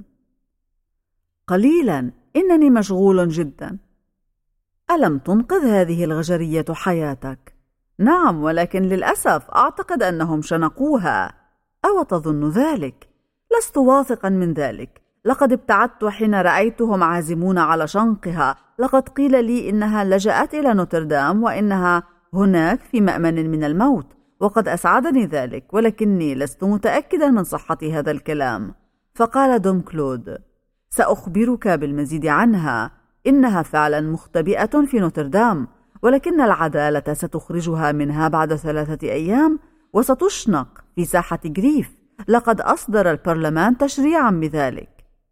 قليلا، إنني مشغول جدا. ألم تنقذ هذه الغجرية حياتك؟ نعم، ولكن للأسف أعتقد أنهم شنقوها. أو تظن ذلك؟ لست واثقا من ذلك. لقد ابتعدت حين رأيتهم عازمون على شنقها. لقد قيل لي إنها لجأت إلى نوتردام وإنها هناك في مأمن من الموت، وقد أسعدني ذلك، ولكني لست متأكدا من صحة هذا الكلام. فقال دوم كلود: سأخبرك بالمزيد عنها. إنها فعلا مختبئة في نوتردام، ولكن العدالة ستخرجها منها بعد 3 أيام، وستشنق في ساحة غريف. لقد أصدر البرلمان تشريعا بذلك.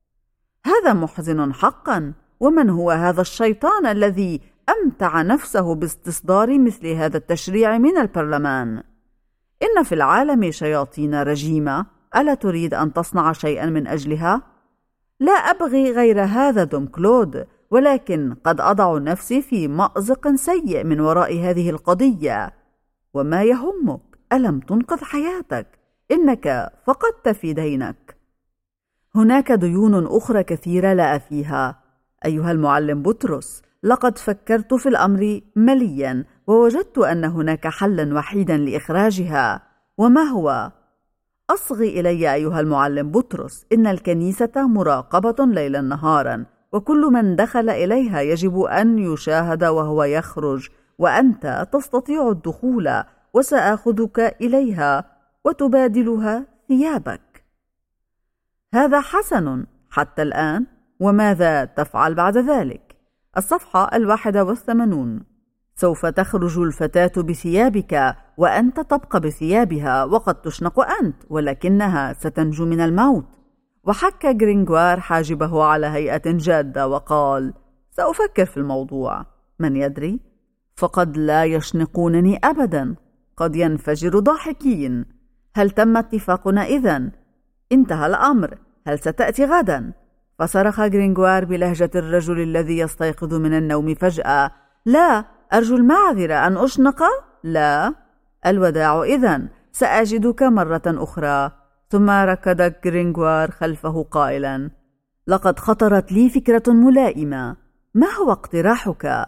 هذا محزن حقا. ومن هو هذا الشيطان الذي أمتع نفسه باستصدار مثل هذا التشريع من البرلمان؟ إن في العالم شياطين رجيمة. ألا تريد أن تصنع شيئا من أجلها؟ لا أبغي غير هذا دوم كلود، ولكن قد أضع نفسي في مأزق سيء من وراء هذه القضية. وما يهمك؟ ألم تنقذ حياتك؟ إنك فقدت في دينك. هناك ديون أخرى كثيرة لا أفيها. أيها المعلم بطرس، لقد فكرت في الأمر مليا، ووجدت أن هناك حلا وحيدا لإخراجها. وما هو؟ أصغي إلي أيها المعلم بطرس. إن الكنيسة مراقبة ليلا نهارا، وكل من دخل إليها يجب أن يشاهد وهو يخرج، وأنت تستطيع الدخول، وسآخذك إليها وتبادلها ثيابك. هذا حسن حتى الآن. وماذا تفعل بعد ذلك؟ الصفحة 81. سوف تخرج الفتاة بثيابك، وأنت تبقى بثيابها، وقد تشنق أنت، ولكنها ستنجو من الموت. وحك غرينغوار حاجبه على هيئة جادة وقال: سأفكر في الموضوع. من يدري؟ فقد لا يشنقونني أبدا. قد ينفجر ضاحكين. هل تم اتفاقنا إذن؟ انتهى الأمر. هل ستأتي غدا؟ فصرخ غرينغوار بلهجة الرجل الذي يستيقظ من النوم فجأة: لا، أرجو المعذرة، أن أشنق؟ لا. الوداع إذن. سأجدك مرة أخرى. ثم ركض غرينغوار خلفه قائلا: لقد خطرت لي فكرة ملائمة. ما هو اقتراحك؟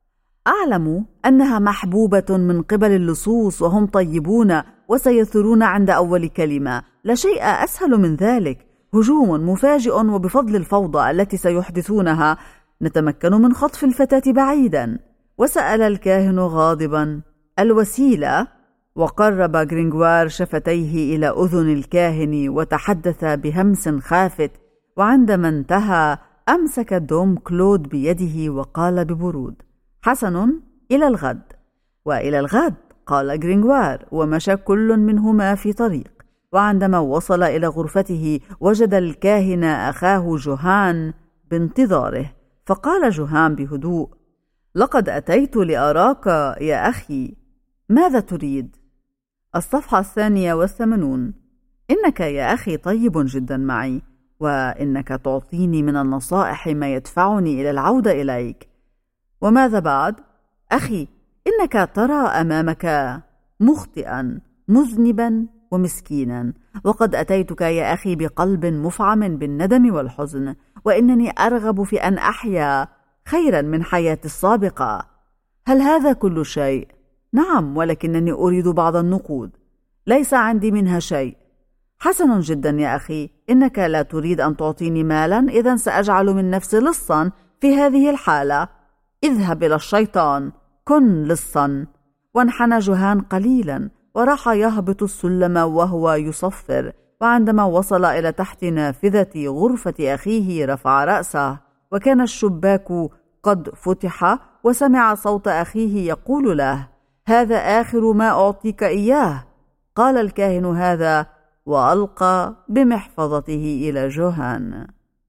أعلم أنها محبوبة من قبل اللصوص، وهم طيبون وسيثرون عند أول كلمة. لا شيء أسهل من ذلك. هجوم مفاجئ، وبفضل الفوضى التي سيحدثونها نتمكن من خطف الفتاة بعيدا. وسأل الكاهن غاضبا: الوسيلة؟ وقرب غرينغوار شفتيه إلى أذن الكاهن وتحدث بهمس خافت. وعندما انتهى أمسك دوم كلود بيده وقال ببرود: حسن، إلى الغد. وإلى الغد، قال غرينغوار، ومشى كل منهما في طريق. وعندما وصل إلى غرفته وجد الكاهن أخاه جوهان بانتظاره، فقال جوهان بهدوء: لقد أتيت لأراك يا أخي، ماذا تريد؟ الصفحة 82. إنك يا أخي طيب جدا معي، وإنك تعطيني من النصائح ما يدفعني إلى العودة إليك. وماذا بعد؟ أخي، إنك ترى أمامك مخطئا مذنبا ومسكينا، وقد أتيتك يا أخي بقلب مفعم بالندم والحزن، وإنني أرغب في أن أحيا خيرا من حياتي السابقة. هل هذا كل شيء؟ نعم، ولكنني أريد بعض النقود، ليس عندي منها شيء. حسن جدا يا أخي، إنك لا تريد أن تعطيني مالا، إذن سأجعل من نفسي لصا في هذه الحالة. اذهب إلى الشيطان، كن لصا. وانحنى جوهان قليلا وراح يهبط السلم وهو يصفر، وعندما وصل إلى تحت نافذة غرفة أخيه رفع رأسه، وكان الشباك قد فتح، وسمع صوت أخيه يقول له: هذا آخر ما أعطيك إياه. قال الكاهن هذا وألقى بمحفظته إلى جوهان.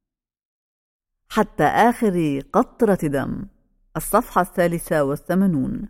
حتى آخر قطرة دم. الصفحة 83.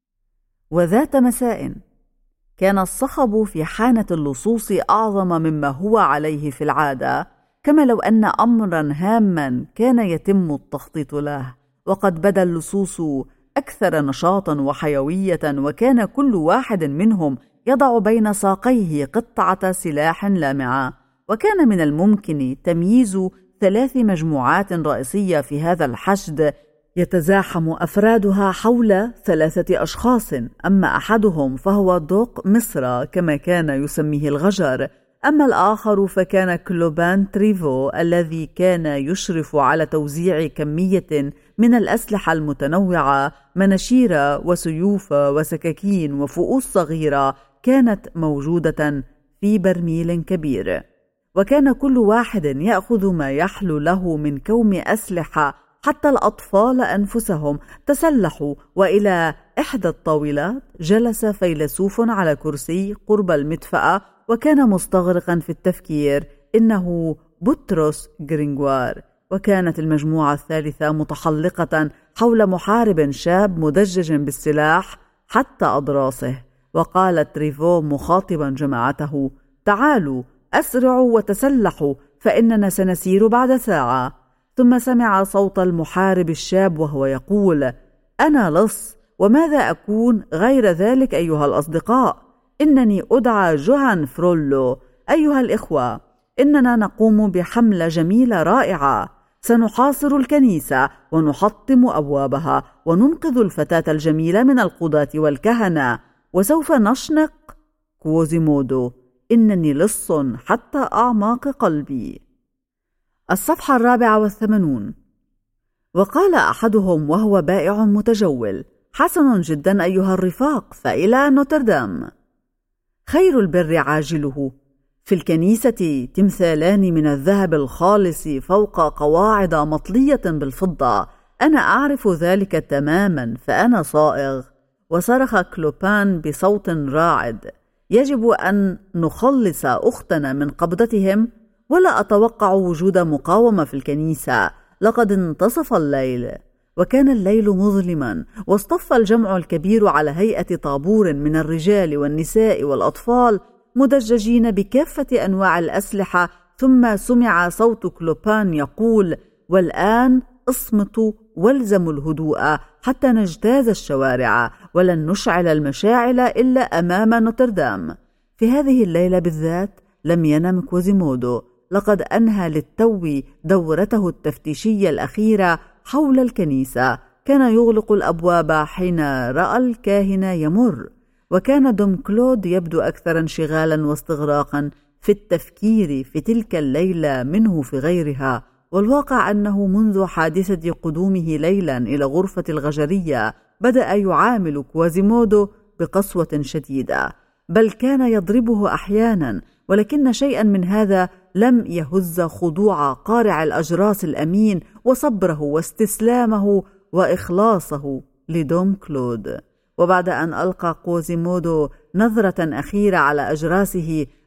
وذات مساء كان الصخب في حانة اللصوص أعظم مما هو عليه في العادة، كما لو أن أمرا هاما كان يتم التخطيط له، وقد بدا اللصوص أكثر نشاطا وحيوية، وكان كل واحد منهم يضع بين ساقيه قطعة سلاح لامعة. وكان من الممكن تمييز 3 مجموعات رئيسية في هذا الحشد يتزاحم أفرادها حول 3 أشخاص، أما أحدهم فهو دوق مصر كما كان يسميه الغجر، أما الآخر فكان كلوبان تريفو الذي كان يشرف على توزيع كمية من الأسلحة المتنوعة، مناشير وسيوف وسكاكين وفؤوس صغيرة كانت موجودة في برميل كبير. وكان كل واحد يأخذ ما يحلو له من كوم أسلحة، حتى الأطفال أنفسهم تسلحوا. وإلى إحدى الطاولات جلس فيلسوف على كرسي قرب المدفأة، وكان مستغرقا في التفكير، إنه بطرس غرينغوار. وكانت المجموعة الثالثة متحلقة حول محارب شاب مدجج بالسلاح حتى أضراسه. وقال تريفو مخاطبا جماعته: تعالوا أسرعوا وتسلحوا، فإننا سنسير بعد ساعة. ثم سمع صوت المحارب الشاب وهو يقول: أنا لص، وماذا أكون غير ذلك أيها الأصدقاء؟ إنني أدعى جوهان فرولو. أيها الإخوة، إننا نقوم بحملة جميلة رائعة، سنحاصر الكنيسة ونحطم أبوابها وننقذ الفتاة الجميلة من القضاة والكهنة، وسوف نشنق كوزيمودو. إنني لص حتى أعماق قلبي. الصفحة 84. وقال أحدهم وهو بائع متجول: حسن جدا أيها الرفاق، فإلى نوتردام. خير البر عاجله. في الكنيسة تمثالان من الذهب الخالص فوق قواعد مطلية بالفضة. أنا أعرف ذلك تماما، فأنا صائغ. وصرخ كلوبان بصوت راعد: يجب أن نخلص أختنا من قبضتهم، ولا أتوقع وجود مقاومة في الكنيسة. لقد انتصف الليل، وكان الليل مظلما، واصطف الجمع الكبير على هيئة طابور من الرجال والنساء والأطفال مدججين بكافة أنواع الأسلحة. ثم سمع صوت كلوبان يقول: والآن اصمتوا والزموا الهدوء حتى نجتاز الشوارع، ولن نشعل المشاعل إلا أمام نوتردام. في هذه الليلة بالذات لم ينم كوزيمودو، لقد أنهى للتو دورته التفتيشية الأخيرة حول الكنيسة. كان يغلق الأبواب حين رأى الكاهن يمر، وكان دوم كلود يبدو أكثر انشغالا واستغراقا في التفكير في تلك الليلة منه في غيرها. والواقع أنه منذ حادثة قدومه ليلا إلى غرفة الغجرية بدأ يعامل كوازيمودو بقسوة شديدة، بل كان يضربه أحيانا، ولكن شيئا من هذا لم يهز خضوع قارع الأجراس الأمين وصبره واستسلامه وإخلاصه لدوم كلود. وبعد أن ألقى كوزيمودو نظرة أخيرة على أجراسه،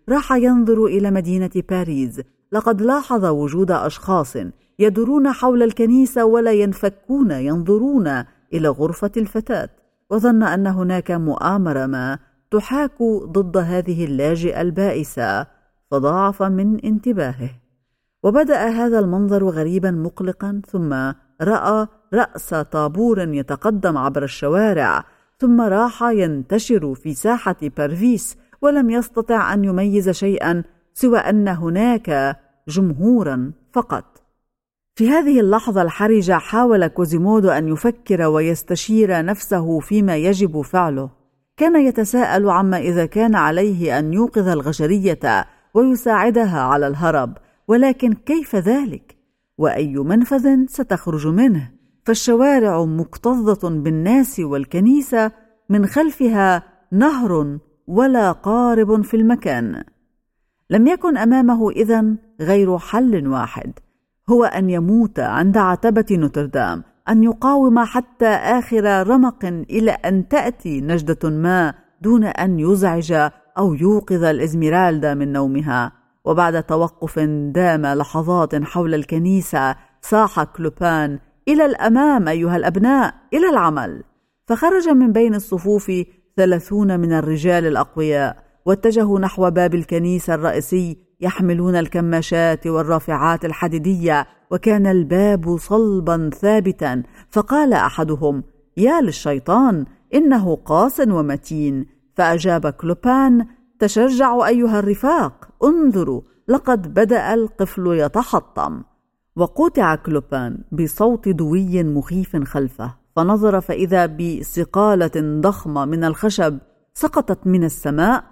راح ينظر إلى مدينة باريس. لقد لاحظ وجود أشخاص يدورون حول الكنيسة ولا ينفكون ينظرون إلى غرفة الفتاة، وظن أن هناك مؤامرة ما تحاك ضد هذه اللاجئة البائسة، فضاعف من انتباهه. وبدأ هذا المنظر غريبا مقلقا، ثم رأى رأس طابور يتقدم عبر الشوارع، ثم راح ينتشر في ساحة بارفيس، ولم يستطع أن يميز شيئا سوى أن هناك جمهورا فقط. في هذه اللحظة الحرجة حاول كوزيمودو أن يفكر ويستشير نفسه فيما يجب فعله. كان يتساءل عما إذا كان عليه أن يوقظ الغجرية ويساعدها على الهرب، ولكن كيف ذلك؟ وأي منفذ ستخرج منه؟ فالشوارع مكتظة بالناس، والكنيسة من خلفها نهر ولا قارب في المكان. لم يكن أمامه إذن غير حل واحد، هو أن يموت عند عتبة نوتردام، أن يقاوم حتى آخر رمق إلى أن تأتي نجدة ما دون أن يزعج أو يوقظ الإزميرالدا من نومها. وبعد توقف دام لحظات حول الكنيسة صاح كلوبان: إلى الأمام أيها الأبناء، إلى العمل! فخرج من بين الصفوف 30 من الرجال الأقوياء، واتجهوا نحو باب الكنيسة الرئيسي يحملون الكماشات والرافعات الحديدية، وكان الباب صلبا ثابتا. فقال أحدهم: يا للشيطان، إنه قاس ومتين. فأجاب كلوبان: تشجعوا أيها الرفاق، انظروا، لقد بدأ القفل يتحطم. وقطع كلوبان بصوت دوي مخيف خلفه، فنظر فإذا بصقالة ضخمة من الخشب سقطت من السماء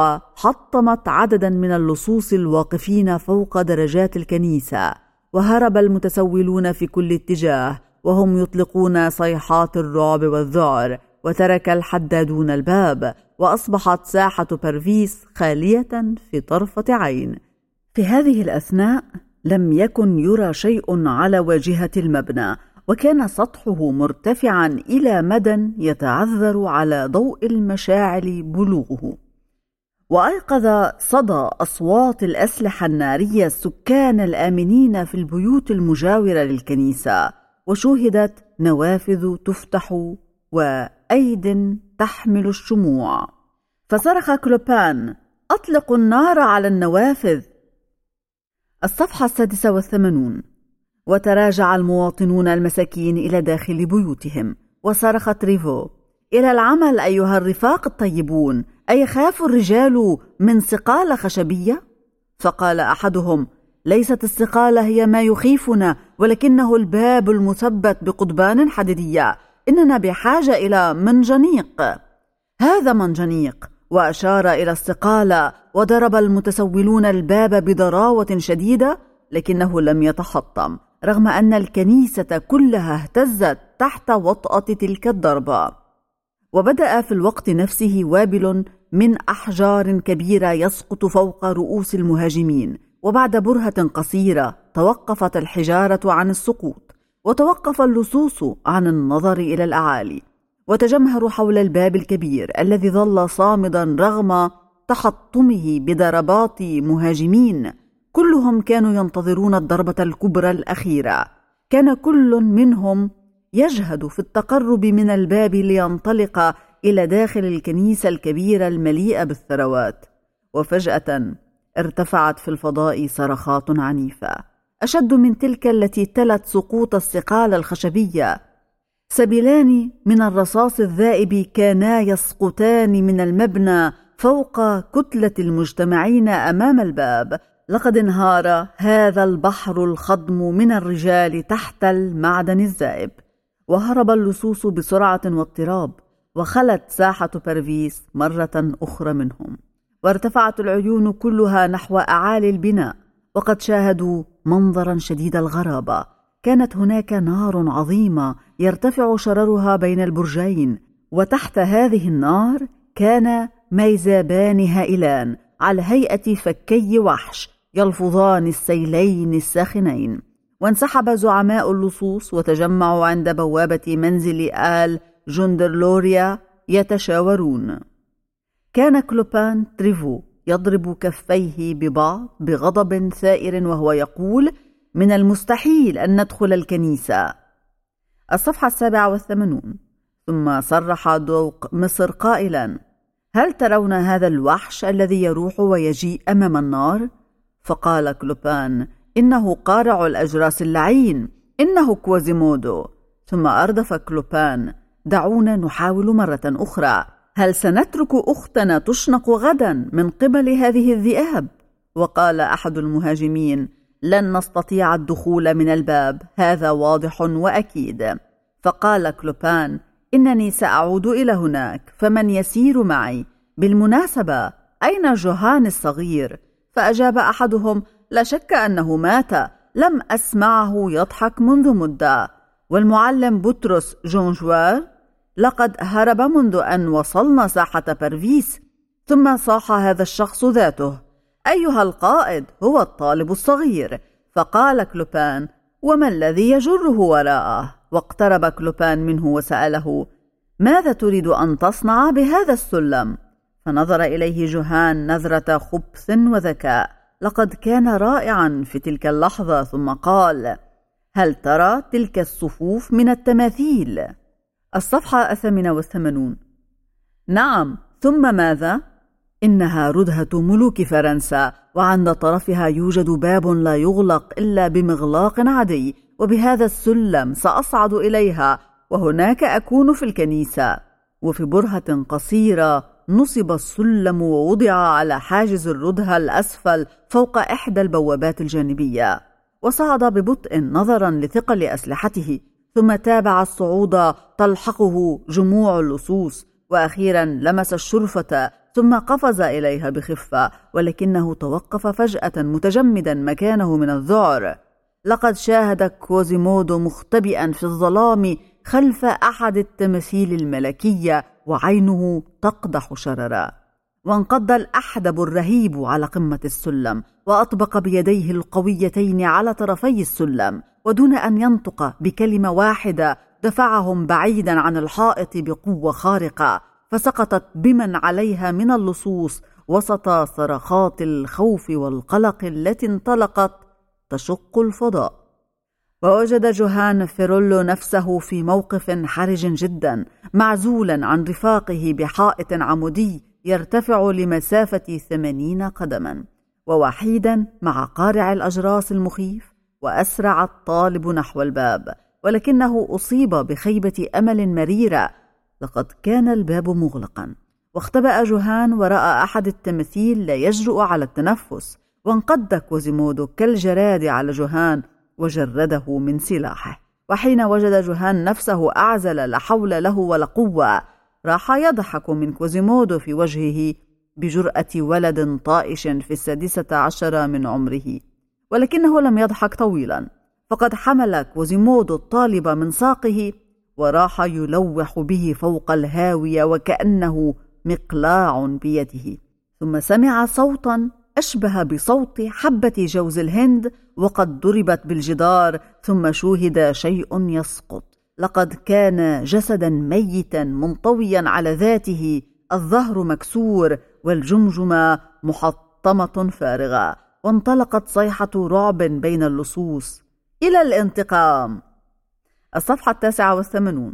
وحطمت عددا من اللصوص الواقفين فوق درجات الكنيسة. وهرب المتسولون في كل اتجاه وهم يطلقون صيحات الرعب والذعر، وترك الحدادون الباب، وأصبحت ساحة بارفيس خالية في طرفة عين. في هذه الأثناء لم يكن يرى شيء على واجهة المبنى، وكان سطحه مرتفعا إلى مدى يتعذر على ضوء المشاعل بلوغه. وأيقظ صدى أصوات الأسلحة النارية السكان الآمنين في البيوت المجاورة للكنيسة، وشوهدت نوافذ تفتح وأيد تحمل الشموع. فصرخ كلوبان: أطلقوا النار على النوافذ. الصفحة 86. وتراجع المواطنون المساكين إلى داخل بيوتهم، وصرخ تريفو: إلى العمل أيها الرفاق الطيبون، أيخاف الرجال من صقالة خشبية؟ فقال أحدهم: ليست الصقالة هي ما يخيفنا، ولكنه الباب المثبت بقضبان حديدية. إننا بحاجة إلى منجنيق. هذا منجنيق. وأشار إلى الصقالة، وضرب المتسولون الباب بضراوة شديدة، لكنه لم يتحطم، رغم أن الكنيسة كلها اهتزت تحت وطأة تلك الضربة. وبدأ في الوقت نفسه وابل من أحجار كبيرة يسقط فوق رؤوس المهاجمين، وبعد برهة قصيرة توقفت الحجارة عن السقوط، وتوقف اللصوص عن النظر إلى الأعالي، وتجمهروا حول الباب الكبير الذي ظل صامدا رغم تحطمه بضربات مهاجمين. كلهم كانوا ينتظرون الضربة الكبرى الأخيرة. كان كل منهم يجهد في التقرب من الباب لينطلق إلى داخل الكنيسة الكبيرة المليئة بالثروات. وفجأة ارتفعت في الفضاء صرخات عنيفة، أشد من تلك التي تلت سقوط الصقال الخشبية. سبيلان من الرصاص الذائب كانا يسقطان من المبنى فوق كتلة المجتمعين أمام الباب. لقد انهار هذا البحر الخضم من الرجال تحت المعدن الذائب، وهرب اللصوص بسرعة واضطراب، وخلت ساحة بارفيس مرة أخرى منهم، وارتفعت العيون كلها نحو أعالي البناء، وقد شاهدوا منظرا شديد الغرابة. كانت هناك نار عظيمة يرتفع شررها بين البرجين، وتحت هذه النار كان ميزابان هائلان على هيئة فكي وحش يلفظان السيلين الساخنين. وانسحب زعماء اللصوص وتجمعوا عند بوابة منزل آل جندرلوريا يتشاورون. كان كلوبان تريفو يضرب كفيه ببعض بغضب ثائر وهو يقول: من المستحيل أن ندخل الكنيسة. الصفحة 87. ثم صرح دوق مصر قائلا: هل ترون هذا الوحش الذي يروح ويجيء أمام النار؟ فقال كلوبان: إنه قارع الأجراس اللعين، إنه كوازيمودو. ثم أردف كلوبان: دعونا نحاول مرة أخرى، هل سنترك أختنا تشنق غدا من قبل هذه الذئاب؟ وقال أحد المهاجمين: لن نستطيع الدخول من الباب، هذا واضح وأكيد. فقال كلوبان: إنني سأعود إلى هناك، فمن يسير معي؟ بالمناسبة، أين جوهان الصغير؟ فأجاب أحدهم: لا شك أنه مات، لم أسمعه يضحك منذ مدة. والمعلم بطرس جونجوار؟ لقد هرب منذ أن وصلنا ساحة بارفيس. ثم صاح هذا الشخص ذاته: أيها القائد، هو الطالب الصغير. فقال كلوبان: وما الذي يجره وراءه؟ واقترب كلوبان منه وسأله: ماذا تريد أن تصنع بهذا السلم؟ فنظر إليه جوهان نظرة خبث وذكاء، لقد كان رائعا في تلك اللحظة، ثم قال: هل ترى تلك الصفوف من التماثيل؟ الصفحة 88. نعم، ثم ماذا؟ إنها ردهة ملوك فرنسا، وعند طرفها يوجد باب لا يغلق إلا بمغلاق عادي، وبهذا السلم سأصعد إليها، وهناك أكون في الكنيسة. وفي برهة قصيرة نصب السلم ووضع على حاجز الردهة الأسفل فوق إحدى البوابات الجانبية، وصعد ببطء نظرا لثقل أسلحته، ثم تابع الصعود تلحقه جموع اللصوص، وأخيرا لمس الشرفة ثم قفز إليها بخفة، ولكنه توقف فجأة متجمدا مكانه من الذعر. لقد شاهد كوازيمودو مختبئا في الظلام خلف أحد التماثيل الملكية، وعينه تقدح شررا. وانقض الأحدب الرهيب على قمة السلم، وأطبق بيديه القويتين على طرفي السلم، ودون أن ينطق بكلمة واحدة دفعهم بعيدا عن الحائط بقوة خارقة، فسقطت بمن عليها من اللصوص وسط صرخات الخوف والقلق التي انطلقت تشق الفضاء. ووجد جوهان فيرولو نفسه في موقف حرج جدا، معزولا عن رفاقه بحائط عمودي يرتفع لمسافة 80 قدما، ووحيدا مع قارع الأجراس المخيف. وأسرع الطالب نحو الباب، ولكنه أصيب بخيبة أمل مريرة، لقد كان الباب مغلقا. واختبأ جوهان وراء أحد التماثيل لا يجرؤ على التنفس، وانقض كوازيمودو كالجراد على جوهان وجرده من سلاحه. وحين وجد جوهان نفسه أعزل لا حول له ولا قوة، راح يضحك من كوازيمودو في وجهه بجرأة ولد طائش في 16 من عمره. ولكنه لم يضحك طويلا، فقد حمل كوازيمودو الطالب من ساقه وراح يلوح به فوق الهاوية وكأنه مقلاع بيده. ثم سمع صوتا أشبه بصوت حبة جوز الهند وقد ضربت بالجدار، ثم شوهد شيء يسقط. لقد كان جسدا ميتا منطويا على ذاته، الظهر مكسور والجمجمة محطمة فارغة. وانطلقت صيحة رعب بين اللصوص: إلى الانتقام. الصفحة 89.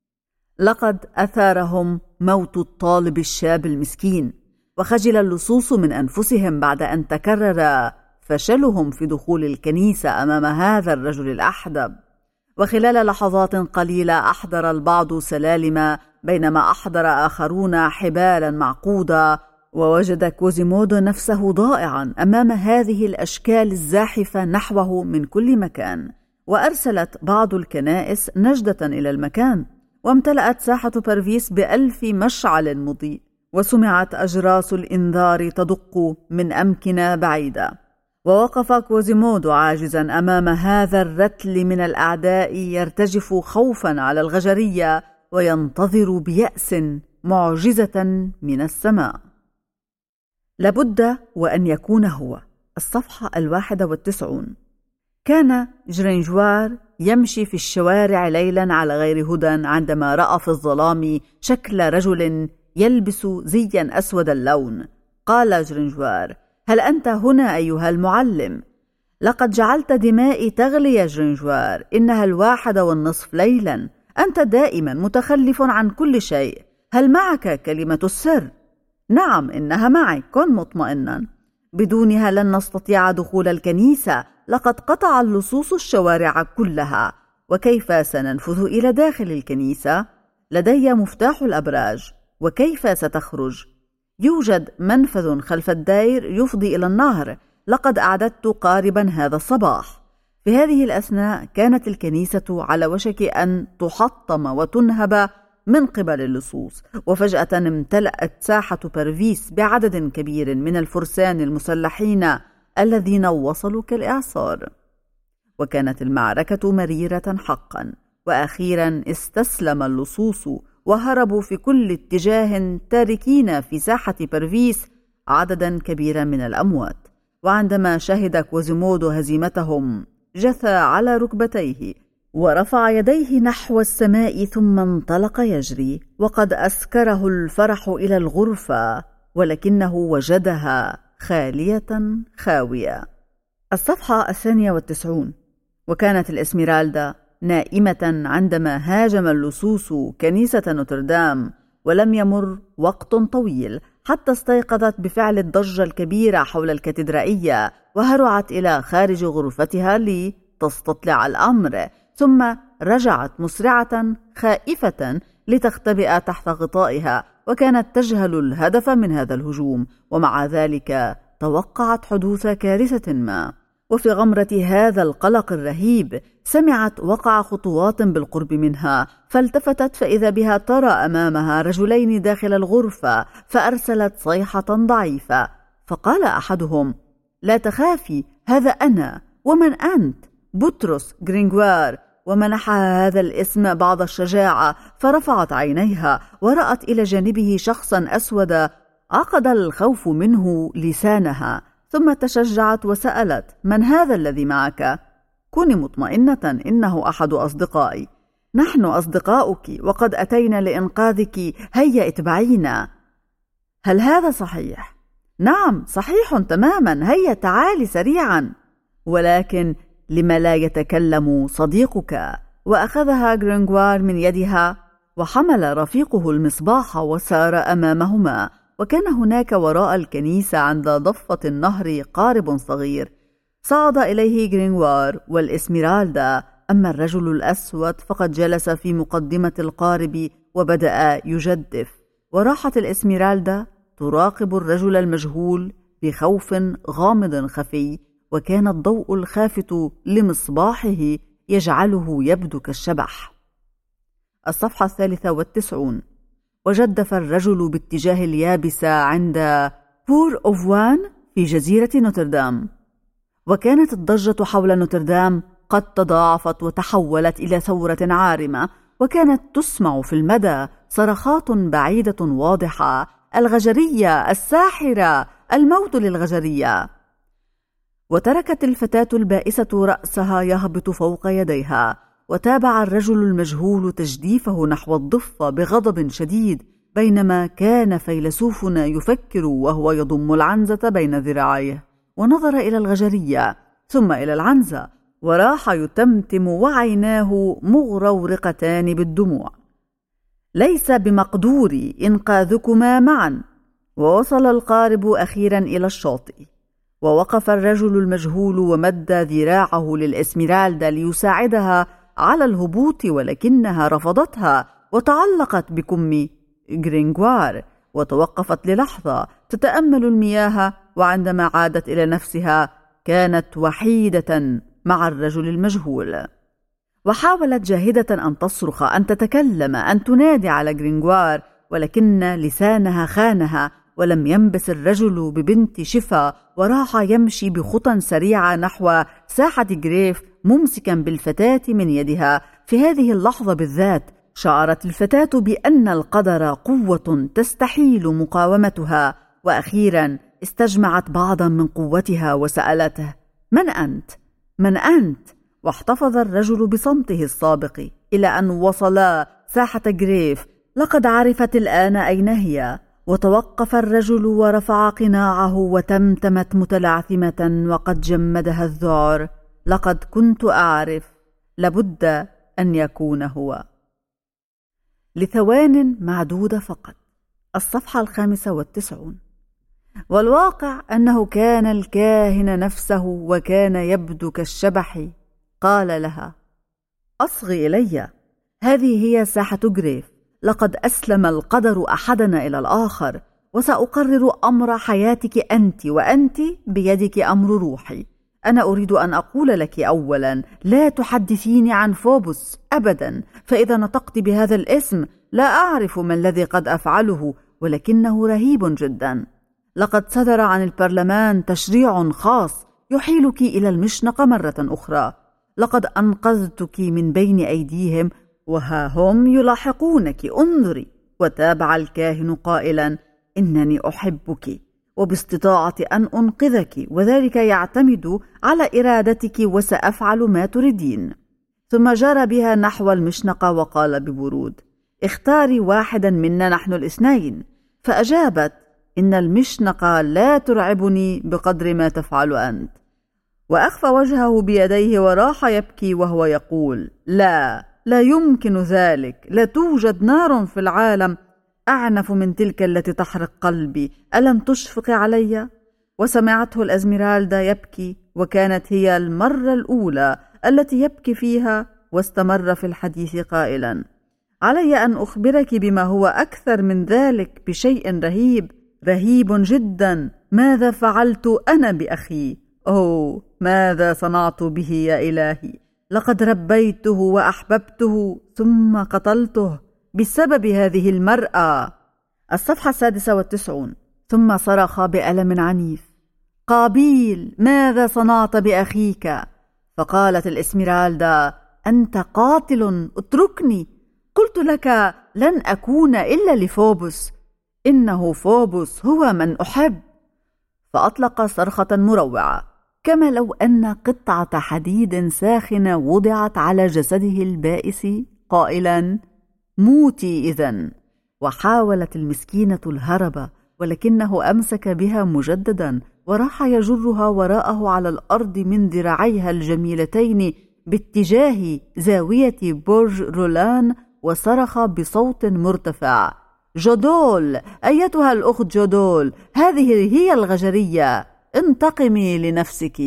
لقد أثارهم موت الطالب الشاب المسكين، وخجل اللصوص من أنفسهم بعد أن تكرر فشلهم في دخول الكنيسة أمام هذا الرجل الأحدب. وخلال لحظات قليلة أحضر البعض سلالم، بينما أحضر آخرون حبالا معقودة. ووجد كوازيمودو نفسه ضائعا أمام هذه الأشكال الزاحفة نحوه من كل مكان. وأرسلت بعض الكنائس نجدة إلى المكان، وامتلأت ساحة بارفيس ب1000 مشعل مضيء، وسمعت أجراس الإنذار تدق من أمكنة بعيدة. ووقف كوازيمودو عاجزا أمام هذا الرتل من الأعداء، يرتجف خوفا على الغجرية، وينتظر بيأس معجزة من السماء. لابد وأن يكون هو. الصفحة 91. كان جرينجوار يمشي في الشوارع ليلا على غير هدى، عندما رأى في الظلام شكل رجل يلبس زيا أسود اللون. قال جرينجوار: هل أنت هنا أيها المعلم؟ لقد جعلت دمائي تغلي يا جرينجوار، إنها 1:30 ليلا. أنت دائما متخلف عن كل شيء. هل معك كلمة السر؟ نعم، إنها معي، كن مطمئنا. بدونها لن نستطيع دخول الكنيسة، لقد قطع اللصوص الشوارع كلها. وكيف سننفذ إلى داخل الكنيسة؟ لدي مفتاح الأبراج. وكيف ستخرج؟ يوجد منفذ خلف الدير يفضي إلى النهر، لقد أعددت قاربا هذا الصباح. في هذه الأثناء كانت الكنيسة على وشك أن تحطم وتنهب من قبل اللصوص، وفجأة امتلأت ساحة بارفيس بعدد كبير من الفرسان المسلحين الذين وصلوا كالإعصار. وكانت المعركة مريرة حقا، وأخيرا استسلم اللصوص وهربوا في كل اتجاه، تاركين في ساحة بارفيس عددا كبيرا من الأموات. وعندما شهد كوزيمودو هزيمتهم جثى على ركبتيه ورفع يديه نحو السماء، ثم انطلق يجري، وقد أسكره الفرح إلى الغرفة، ولكنه وجدها خالية خاوية. الصفحة 92. وكانت الإسميرالدا نائمة عندما هاجم اللصوص كنيسة نوتردام، ولم يمر وقت طويل حتى استيقظت بفعل الضجة الكبيرة حول الكاتدرائية، وهرعت إلى خارج غرفتها لتستطلع الأمر، ثم رجعت مسرعة خائفة لتختبئ تحت غطائها، وكانت تجهل الهدف من هذا الهجوم، ومع ذلك توقعت حدوث كارثة ما. وفي غمرة هذا القلق الرهيب سمعت وقع خطوات بالقرب منها، فالتفتت فإذا بها ترى أمامها رجلين داخل الغرفة، فأرسلت صيحة ضعيفة، فقال أحدهم: لا تخافي، هذا أنا. ومن أنت؟ بطرس غرينغوار. ومنحها هذا الاسم بعض الشجاعة، فرفعت عينيها ورأت إلى جانبه شخصا أسود، عقد الخوف منه لسانها، ثم تشجعت وسألت: من هذا الذي معك؟ كوني مطمئنة، إنه أحد أصدقائي. نحن أصدقاؤك وقد أتينا لإنقاذك، هيا اتبعينا. هل هذا صحيح؟ نعم، صحيح تماما، هيا تعالي سريعا. ولكن لما لا يتكلم صديقك؟ وأخذها غرينغوار من يدها وحمل رفيقه المصباح وسار أمامهما. وكان هناك وراء الكنيسة عند ضفة النهر قارب صغير، صعد إليه غرينغوار والإسميرالدا، أما الرجل الأسود فقد جلس في مقدمة القارب وبدأ يجدف. وراحت الإسميرالدا تراقب الرجل المجهول بخوف غامض خفي، وكان الضوء الخافت لمصباحه يجعله يبدو كالشبح. الصفحة 93. وجدف الرجل باتجاه اليابسة عند بور أوفوان في جزيرة نوتردام. وكانت الضجة حول نوتردام قد تضاعفت وتحولت إلى ثورة عارمة، وكانت تسمع في المدى صرخات بعيدة واضحة: الغجرية، الساحرة، الموت للغجرية. وتركت الفتاة البائسة رأسها يهبط فوق يديها، وتابع الرجل المجهول تجديفه نحو الضفة بغضب شديد، بينما كان فيلسوفنا يفكر وهو يضم العنزة بين ذراعيه، ونظر إلى الغجرية ثم إلى العنزة، وراح يتمتم وعيناه مغرورقتان بالدموع: ليس بمقدوري إنقاذكما معا. ووصل القارب أخيرا إلى الشاطئ، ووقف الرجل المجهول ومد ذراعه للإسميرالدا ليساعدها على الهبوط، ولكنها رفضتها وتعلقت بكم غرينغوار، وتوقفت للحظة تتأمل المياه، وعندما عادت إلى نفسها كانت وحيدة مع الرجل المجهول. وحاولت جاهدة أن تصرخ، أن تتكلم، أن تنادي على غرينغوار، ولكن لسانها خانها، ولم ينبس الرجل ببنت شفا، وراح يمشي بخطى سريعة نحو ساحة غريف ممسكا بالفتاة من يدها. في هذه اللحظة بالذات شعرت الفتاة بأن القدر قوة تستحيل مقاومتها، وأخيرا استجمعت بعضا من قوتها وسألته: من أنت؟ من أنت؟ واحتفظ الرجل بصمته السابق إلى أن وصلا ساحة غريف. لقد عرفت الآن أين هي، وتوقف الرجل ورفع قناعه وتمتمت متلعثمة وقد جمدها الذعر: لقد كنت أعرف، لابد أن يكون هو. لثوان معدودة فقط. الصفحة 95. والواقع أنه كان الكاهن نفسه وكان يبدو كالشبح. قال لها: أصغي إلي، هذه هي ساحة جريف، لقد أسلم القدر أحدنا إلى الآخر، وسأقرر أمر حياتك أنت، وأنت بيدك أمر روحي. أنا أريد أن أقول لك أولا: لا تحدثيني عن فوبوس أبدا، فإذا نطقت بهذا الاسم لا أعرف ما الذي قد أفعله، ولكنه رهيب جدا. لقد صدر عن البرلمان تشريع خاص يحيلك إلى المشنقة مرة أخرى. لقد أنقذتك من بين أيديهم وها هم يلاحقونك، انظري. وتابع الكاهن قائلا: إنني أحبك وباستطاعتي أن أنقذك، وذلك يعتمد على إرادتك، وسأفعل ما تريدين. ثم جرى بها نحو المشنقة وقال ببرود: اختاري واحدا منا نحن الاثنين. فأجابت: إن المشنقة لا ترعبني بقدر ما تفعل أنت. وأخفى وجهه بيديه وراح يبكي وهو يقول: لا يمكن ذلك، لا توجد نار في العالم أعنف من تلك التي تحرق قلبي، ألم تشفق علي؟ وسمعته الأزميرالدا يبكي، وكانت هي المرة الأولى التي يبكي فيها، واستمر في الحديث قائلا: علي أن أخبرك بما هو أكثر من ذلك، بشيء رهيب جدا. ماذا فعلت أنا بأخي؟ أوه، ماذا صنعت به يا إلهي؟ لقد ربيته وأحببته ثم قتلته بسبب هذه المرأة. الصفحة 96. ثم صرخ بألم عنيف: قابيل، ماذا صنعت بأخيك؟ فقالت الإسميرالدا: أنت قاتل، اتركني. قلت لك لن أكون إلا لفوبوس، إنه فوبوس هو من أحب. فأطلق صرخة مروعة، كما لو أن قطعة حديد ساخنة وضعت على جسده البائس، قائلا: موتي إذن. وحاولت المسكينة الهرب، ولكنه أمسك بها مجددا وراح يجرها وراءه على الأرض من ذراعيها الجميلتين باتجاه زاوية برج رولان، وصرخ بصوت مرتفع: جودول، أيتها الأخت جودول، هذه هي الغجرية، انتقمي لنفسك.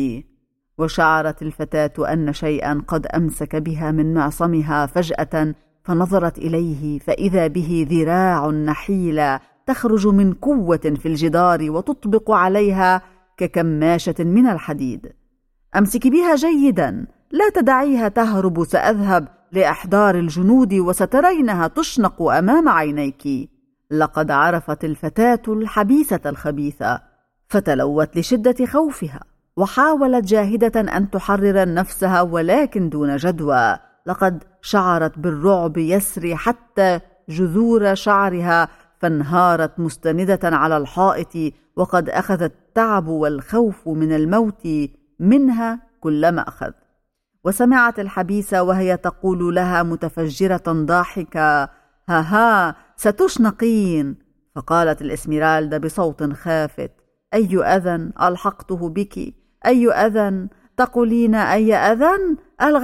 وشعرت الفتاة أن شيئا قد أمسك بها من معصمها فجأة، فنظرت إليه فإذا به ذراع نحيلة تخرج من قوة في الجدار وتطبق عليها ككماشة من الحديد. أمسك بها جيدا، لا تدعيها تهرب، سأذهب لإحضار الجنود وسترينها تشنق أمام عينيك. لقد عرفت الفتاة الحبيسة الخبيثة، فتلوت لشدة خوفها، وحاولت جاهدة أن تحرر نفسها، ولكن دون جدوى. لقد شعرت بالرعب يسري حتى جذور شعرها، فانهارت مستندة على الحائط، وقد أخذ التعب والخوف من الموت منها كل ما أخذ. وسمعت الحبيسة وهي تقول لها متفجرة ضاحكة: ها ستشنقين. فقالت الإسميرالدا بصوت خافت: أي أذى ألحقته بك؟ أي أذى تقولين؟ أي أذى؟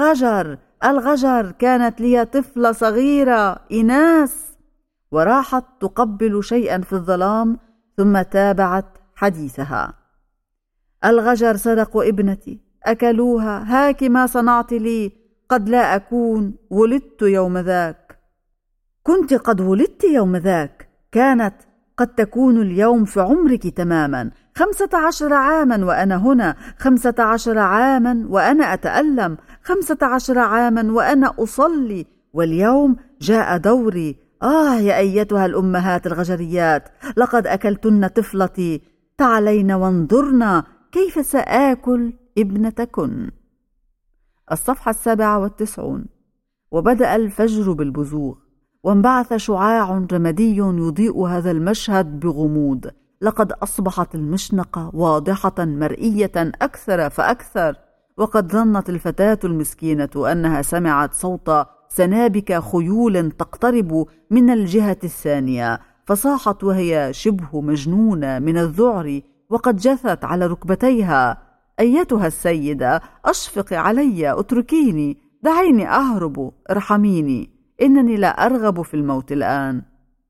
الغجر، كانت لي طفلة صغيرة، إناس. وراحت تقبل شيئا في الظلام، ثم تابعت حديثها: الغجر سرقوا ابنتي، أكلوها، هاك ما صنعت لي. قد لا أكون ولدت يوم ذاك. كنت قد ولدت يوم ذاك، كانت قد تكون اليوم في عمرك تماما. 15 عاما وأنا هنا، 15 عاما وأنا أتألم، 15 عاما وأنا أصلي، واليوم جاء دوري. يا أيتها الأمهات الغجريات، لقد أكلتن طفلتي، تعالين وانظرنا كيف سآكل ابنتكن. الصفحة 97. وبدأ الفجر بالبزوغ، وانبعث شعاع رمادي يضيء هذا المشهد بغموض. لقد أصبحت المشنقة واضحة مرئية أكثر فأكثر، وقد ظنت الفتاة المسكينة أنها سمعت صوت سنابك خيول تقترب من الجهة الثانية، فصاحت وهي شبه مجنونة من الذعر وقد جثت على ركبتيها: أيتها السيدة، أشفقي علي، اتركيني، دعيني أهرب، ارحميني، إنني لا أرغب في الموت الآن.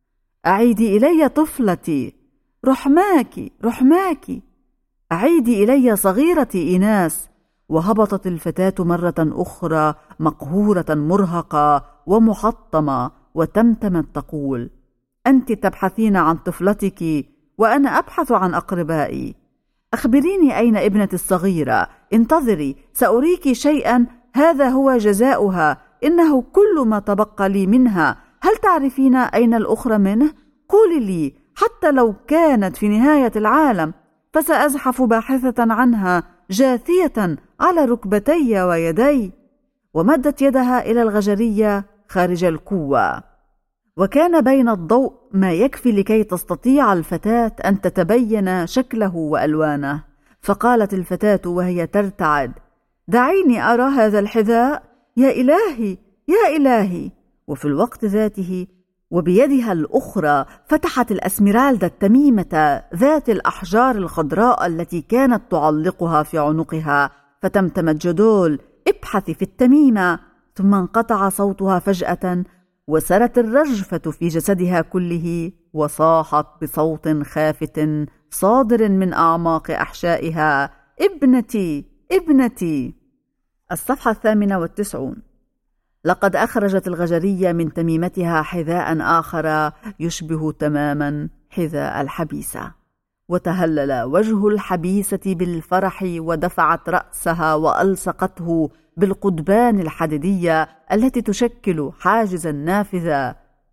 أعيدي إلي طفلتي، رحماك رحماك، أعيدي إلي صغيرتي إيناس. وهبطت الفتاة مرة أخرى مقهورة مرهقة ومحطمة، وتمتمت تقول: أنت تبحثين عن طفلتك وأنا أبحث عن أقربائي. أخبريني أين ابنتي الصغيرة، انتظري، سأريك شيئا، هذا هو جزاؤها، إنه كل ما تبقى لي منها. هل تعرفين أين الأخرى منه؟ قولي لي، حتى لو كانت في نهاية العالم فسأزحف باحثة عنها جاثية على ركبتي ويدي. ومدت يدها إلى الغجرية خارج الكوة، وكان بين الضوء ما يكفي لكي تستطيع الفتاة أن تتبين شكله وألوانه. فقالت الفتاة وهي ترتعد: دعيني أرى هذا الحذاء، يا إلهي يا إلهي. وفي الوقت ذاته وبيدها الأخرى فتحت الأسمرالدة التميمة ذات الأحجار الخضراء التي كانت تعلقها في عنقها، فتمتمت جدول: ابحثي في التميمة. ثم انقطع صوتها فجأة، وسرت الرجفة في جسدها كله، وصاحت بصوت خافت صادر من أعماق أحشائها: ابنتي ابنتي. الصفحة 98. لقد أخرجت الغجرية من تميمتها حذاء آخر يشبه تماما حذاء الحبيسة، وتهلل وجه الحبيسة بالفرح، ودفعت رأسها وألصقته بالقضبان الحديدية التي تشكل حاجزا نافذا: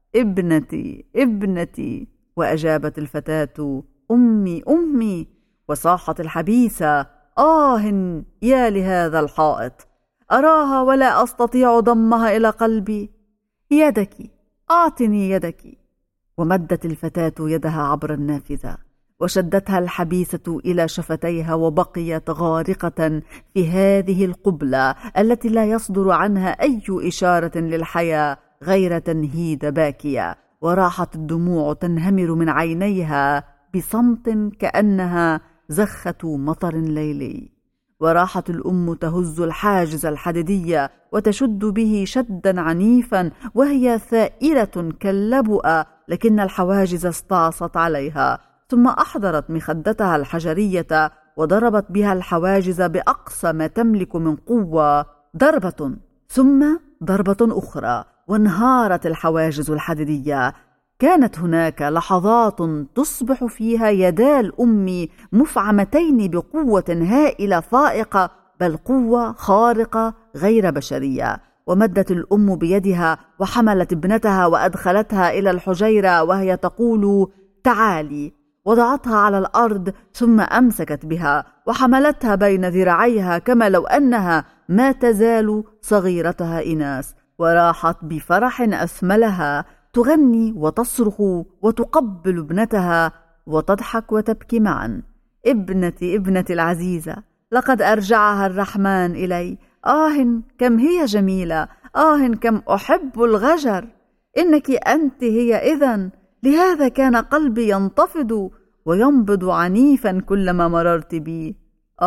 ابنتي ابنتي. وأجابت الفتاة: أمي أمي. وصاحت الحبيسة: آه يا لهذا الحائط، أراها ولا أستطيع ضمها إلى قلبي. يدك، أعطني يدك. ومدت الفتاة يدها عبر النافذة، وشدتها الحبيسة إلى شفتيها، وبقيت غارقة في هذه القبلة التي لا يصدر عنها أي إشارة للحياة غير تنهيد باكية. وراحت الدموع تنهمر من عينيها بصمت كأنها زخة مطر ليلي. وراحت الأم تهز الحاجز الحديدية وتشد به شدا عنيفا وهي ثائرة كاللبؤة، لكن الحواجز استعصت عليها. ثم أحضرت مخدتها الحجرية وضربت بها الحواجز بأقصى ما تملك من قوة، ضربة ثم ضربة أخرى، وانهارت الحواجز الحديدية. كانت هناك لحظات تصبح فيها يدا الأم مفعمتين بقوة هائلة فائقة، بل قوة خارقة غير بشرية. ومدت الأم بيدها وحملت ابنتها وأدخلتها إلى الحجيرة وهي تقول: تعالي. وضعتها على الأرض، ثم أمسكت بها وحملتها بين ذراعيها كما لو أنها ما تزال صغيرتها إيناس، وراحت بفرح أثملها تغني وتصرخ وتقبل ابنتها وتضحك وتبكي معا: ابنتي ابنتي العزيزة، لقد أرجعها الرحمن إلي. كم هي جميلة، كم أحب الغجر. إنك أنت هي إذن، لهذا كان قلبي ينتفض وينبض عنيفا كلما مررت بي.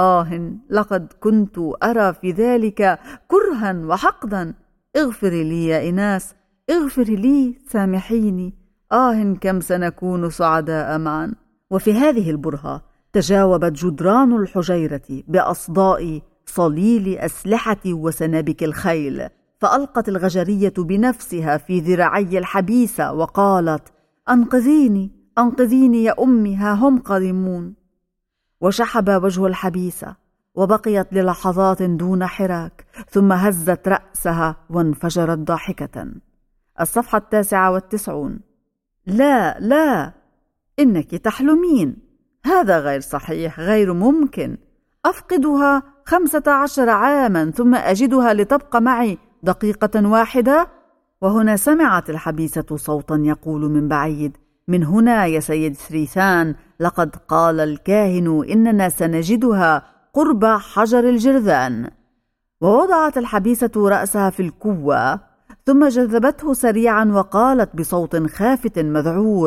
لقد كنت أرى في ذلك كرها وحقدا. اغفري لي يا إيناس، اغفري لي، سامحيني. كم سنكون سعداء معا. وفي هذه البرهة تجاوبت جدران الحجيرة بأصداء صليل أسلحة وسنابك الخيل، فألقت الغجرية بنفسها في ذراعي الحبيسة وقالت: أنقذيني أنقذيني يا أمي، ها هم قادمون. وشحب وجه الحبيسة وبقيت للحظات دون حراك، ثم هزت رأسها وانفجرت ضاحكة. الصفحة 99. لا لا، إنك تحلمين، هذا غير صحيح، غير ممكن. أفقدها 15 عاما ثم أجدها لتبقى معي دقيقة واحدة. وهنا سمعت الحبيسة صوتا يقول من بعيد: من هنا يا سيد ثريثان، لقد قال الكاهن إننا سنجدها قرب حجر الجرذان. ووضعت الحبيسة رأسها في الكوة، ثم جذبته سريعا وقالت بصوت خافت مذعور: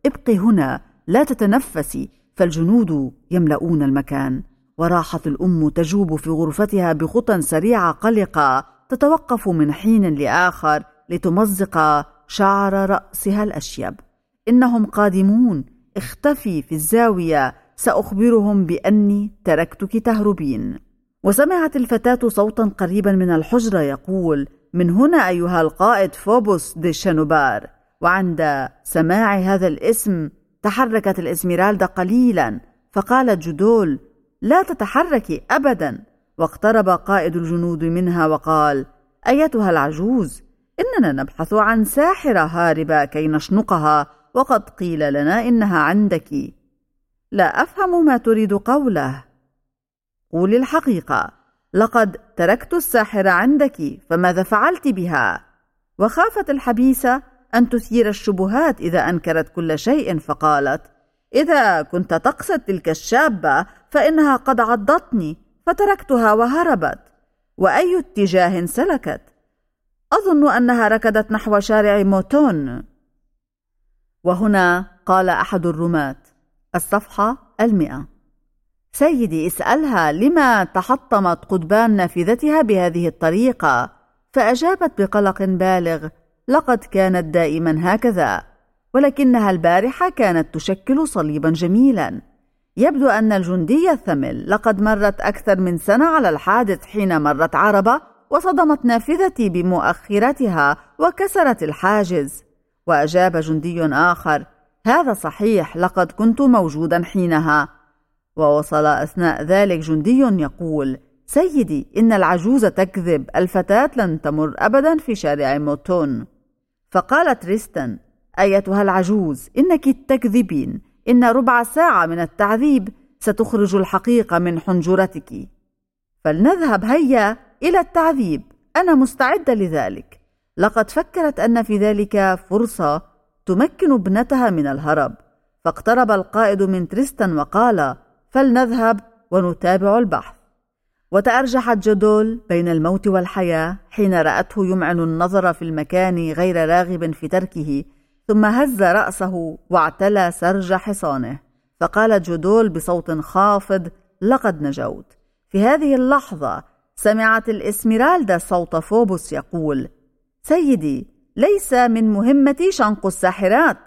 ابقي هنا لا تتنفسي فالجنود يملؤون المكان. وراحت الأم تجوب في غرفتها بخطى سريعة قلقة، تتوقف من حين لآخر لتمزق شعر رأسها الأشيب. إنهم قادمون، اختفي في الزاوية، سأخبرهم بأني تركتك تهربين. وسمعت الفتاة صوتا قريبا من الحجرة يقول: من هنا أيها القائد فوبوس دي شانوبار. وعند سماع هذا الاسم تحركت الإسميرالدا قليلا، فقالت جدول: لا تتحركي أبدا. واقترب قائد الجنود منها وقال: أيتها العجوز، إننا نبحث عن ساحرة هاربة كي نشنقها، وقد قيل لنا إنها عندك. لا أفهم ما تريد قوله. قولي الحقيقة، لقد تركت الساحرة عندك، فماذا فعلت بها؟ وخافت الحبيسة أن تثير الشبهات إذا أنكرت كل شيء، فقالت: إذا كنت تقصد تلك الشابة فإنها قد عضتني فتركتها وهربت. وأي اتجاه سلكت؟ أظن أنها ركضت نحو شارع موتون. وهنا قال أحد الرماة: الصفحة 100. سيدي، اسألها لما تحطمت قضبان نافذتها بهذه الطريقة. فأجابت بقلق بالغ: لقد كانت دائما هكذا، ولكنها البارحة كانت تشكل صليبا جميلا. يبدو أن الجندي الثمل لقد مرت أكثر من سنة على الحادث، حين مرت عربة وصدمت نافذتي بمؤخرتها وكسرت الحاجز. وأجاب جندي آخر: هذا صحيح، لقد كنت موجودا حينها. ووصل أثناء ذلك جندي يقول: سيدي، إن العجوز تكذب، الفتاة لن تمر أبدا في شارع موتون. فقالت تريستان: أيتها العجوز، إنك تكذبين، إن ربع ساعة من التعذيب ستخرج الحقيقة من حنجرتك. فلنذهب هيا إلى التعذيب، أنا مستعدة لذلك. لقد فكرت أن في ذلك فرصة تمكن ابنتها من الهرب. فاقترب القائد من تريستان وقال: فلنذهب ونتابع البحث. وتأرجحت جدول بين الموت والحياة حين رأته يمعن النظر في المكان غير راغب في تركه، ثم هز رأسه واعتلى سرج حصانه. فقالت جدول بصوت خافض: لقد نجوت. في هذه اللحظة سمعت الإسميرالدا صوت فوبوس يقول: سيدي، ليس من مهمتي شنق الساحرات،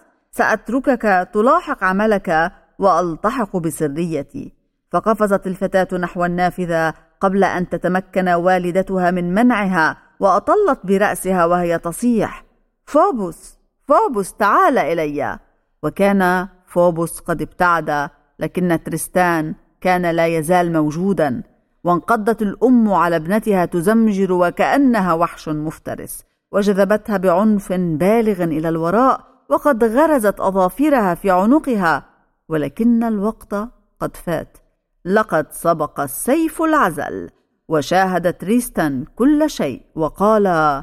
سأتركك تلاحق عملك وألتحق بسريتي. فقفزت الفتاة نحو النافذة قبل أن تتمكن والدتها من منعها، وأطلت برأسها وهي تصيح: فوبوس، فوبوس، تعال إلي. وكان فوبوس قد ابتعد، لكن تريستان كان لا يزال موجودا. وانقضت الأم على ابنتها تزمجر وكأنها وحش مفترس، وجذبتها بعنف بالغ إلى الوراء، وقد غرزت أظافرها في عنقها. ولكن الوقت قد فات، لقد سبق السيف العزل. وشاهد تريستان كل شيء وقال: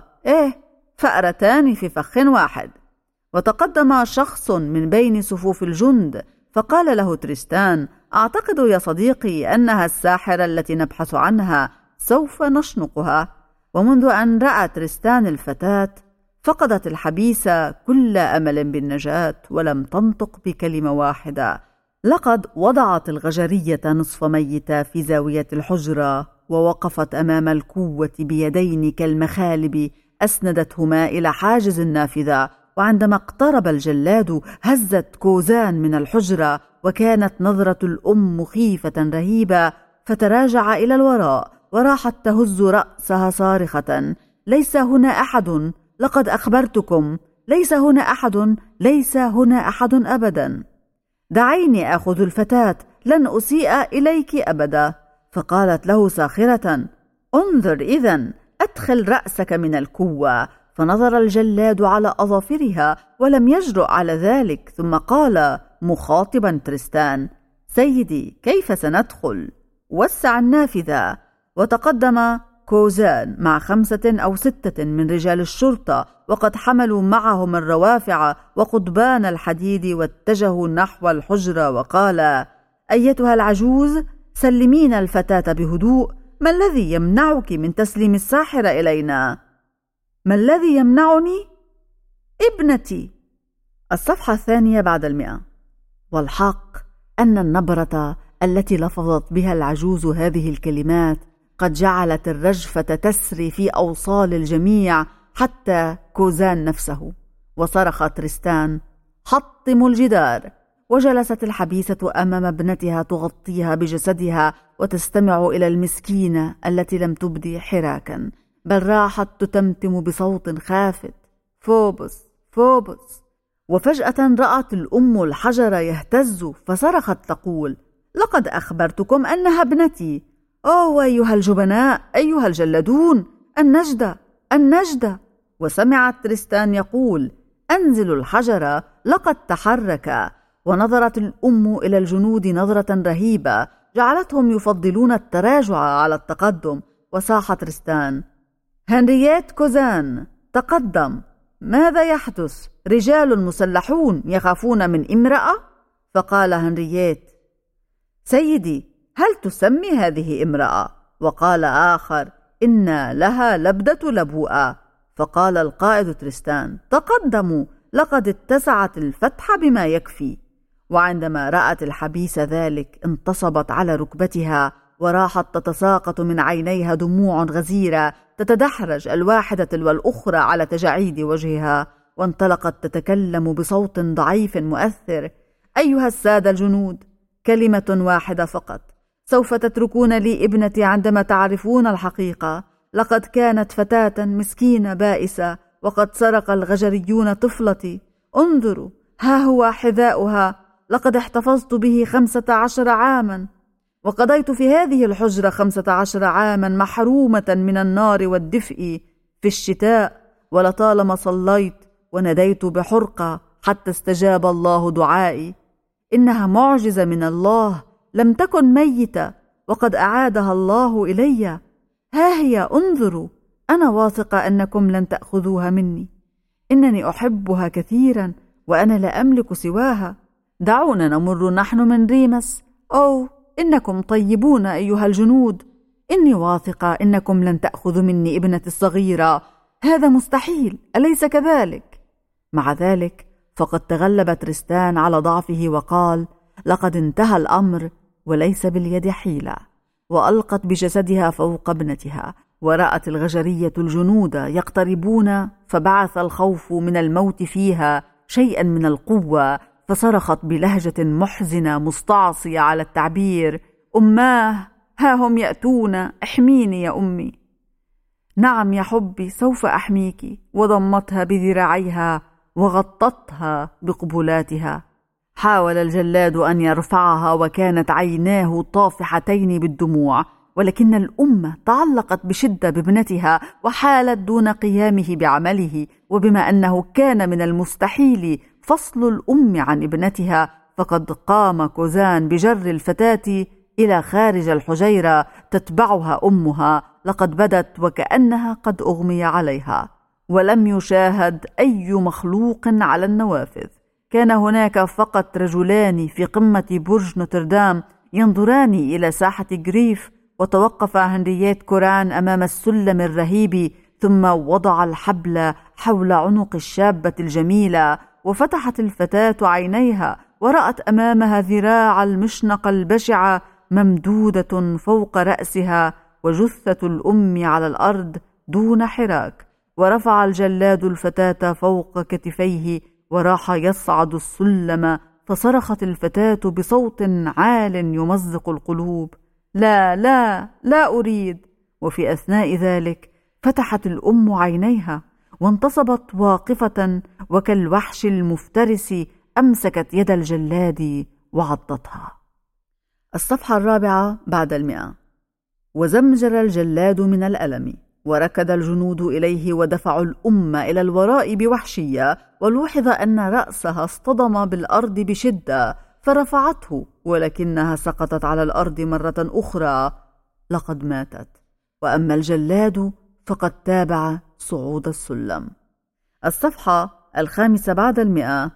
فأرتان في فخ واحد. وتقدم شخص من بين صفوف الجند فقال له تريستان: أعتقد يا صديقي أنها الساحرة التي نبحث عنها، سوف نشنقها. ومنذ أن رأى تريستان الفتاة فقدت الحبيسة كل أمل بالنجاة، ولم تنطق بكلمة واحدة. لقد وضعت الغجرية نصف ميتة في زاوية الحجرة، ووقفت أمام الكوة بيدين كالمخالب أسندتهما إلى حاجز النافذة. وعندما اقترب الجلاد هزت كوزان من الحجرة، وكانت نظرة الأم مخيفة رهيبة، فتراجع إلى الوراء وراحت تهز رأسها صارخة: ليس هنا أحد، لقد أخبرتكم، ليس هنا أحد، ليس هنا أحد أبدا. دعيني أخذ الفتاة، لن أسيء إليك أبدا. فقالت له ساخرة: انظر إذن، أدخل رأسك من الكوة. فنظر الجلاد على أظافرها ولم يجرؤ على ذلك، ثم قال مخاطبا تريستان: سيدي، كيف سندخل؟ وسع النافذة. وتقدم كوزان مع 5 أو 6 من رجال الشرطة، وقد حملوا معهم الروافع وقضبان الحديد، واتجهوا نحو الحجرة. وقال: أيتها العجوز، سلمين الفتاة بهدوء. ما الذي يمنعك من تسليم الساحرة إلينا؟ ما الذي يمنعني؟ ابنتي. الصفحة 2 بعد 100. والحق أن النبرة التي لفظت بها العجوز هذه الكلمات قد جعلت الرجفة تسري في أوصال الجميع حتى كوزان نفسه. وصرخ تريستان: حطموا الجدار. وجلست الحبيسة أمام ابنتها تغطيها بجسدها وتستمع إلى المسكينة التي لم تبدي حراكا، بل راحت تتمتم بصوت خافت: فوبوس فوبوس. وفجأة رأت الأم الحجر يهتز فصرخت تقول: لقد أخبرتكم أنها ابنتي. أوه أيها الجبناء، أيها الجلدون، النجدة النجدة. وسمعت تريستان يقول: أنزلوا الحجر لقد تحرك. ونظرت الأم إلى الجنود نظرة رهيبة جعلتهم يفضلون التراجع على التقدم. وصاح تريستان: هنرييت كوزان، تقدم. ماذا يحدث؟ رجال مسلحون يخافون من امرأة؟ فقال هنرييت: سيدي، هل تسمي هذه امرأة؟ وقال آخر: إن لها لبدة لبوءة. فقال القائد تريستان: تقدموا، لقد اتسعت الفتحة بما يكفي. وعندما رأت الحبيسة ذلك انتصبت على ركبتها وراحت تتساقط من عينيها دموع غزيرة تتدحرج الواحدة والأخرى على تجاعيد وجهها، وانطلقت تتكلم بصوت ضعيف مؤثر: أيها السادة الجنود، كلمة واحدة فقط. سوف تتركون لي ابنتي عندما تعرفون الحقيقة. لقد كانت فتاة مسكينة بائسة، وقد سرق الغجريون طفلتي. انظروا، ها هو حذاؤها، لقد احتفظت به 15 عاما، وقضيت في هذه الحجرة 15 عاما محرومة من النار والدفء في الشتاء، ولطالما صليت ونديت بحرقة حتى استجاب الله دعائي. إنها معجزة من الله، لم تكن ميتة وقد أعادها الله إلي. ها هي، انظروا، أنا واثقة أنكم لن تأخذوها مني. إنني أحبها كثيرا وأنا لا أملك سواها. دعونا نمر نحن من ريمس. أوه، إنكم طيبون أيها الجنود. إني واثقة إنكم لن تأخذوا مني ابنتي الصغيرة. هذا مستحيل، أليس كذلك؟ مع ذلك فقد تغلب تريستان على ضعفه وقال: لقد انتهى الأمر وليس باليد حيلة. وألقت بجسدها فوق ابنتها، ورأت الغجرية الجنود يقتربون، فبعث الخوف من الموت فيها شيئا من القوة، فصرخت بلهجة محزنة مستعصية على التعبير: أماه، ها هم يأتون، احميني يا أمي. نعم يا حبي، سوف أحميك. وضمتها بذراعيها وغطتها بقبلاتها. حاول الجلاد أن يرفعها وكانت عيناه طافحتين بالدموع، ولكن الأم تعلقت بشدة بابنتها وحالت دون قيامه بعمله. وبما أنه كان من المستحيل فصل الأم عن ابنتها، فقد قام كوزان بجر الفتاة إلى خارج الحجيرة تتبعها أمها. لقد بدت وكأنها قد أغمي عليها، ولم يشاهد أي مخلوق على النوافذ. كان هناك فقط رجلان في قمة برج نوتردام ينظران إلى ساحة جريف. وتوقف هنرييت كوران أمام السلم الرهيب، ثم وضع الحبل حول عنق الشابة الجميلة. وفتحت الفتاة عينيها ورأت أمامها ذراع المشنقة البشعة ممدودة فوق رأسها، وجثة الأم على الأرض دون حراك. ورفع الجلاد الفتاة فوق كتفيه وراح يصعد السلم، فصرخت الفتاة بصوت عال يمزق القلوب: لا لا لا أريد. وفي أثناء ذلك فتحت الأم عينيها وانتصبت واقفة، وكالوحش المفترس أمسكت يد الجلاد وعضتها. الصفحة 4 بعد 100. وزمجر الجلاد من الألم، وركض الجنود إليه ودفعوا الأم إلى الوراء بوحشية، ولوحظ أن رأسها اصطدم بالأرض بشدة فرفعته، ولكنها سقطت على الأرض مرة أخرى. لقد ماتت. وأما الجلاد فقد تابع صعود السلم. الصفحة 5 بعد 100.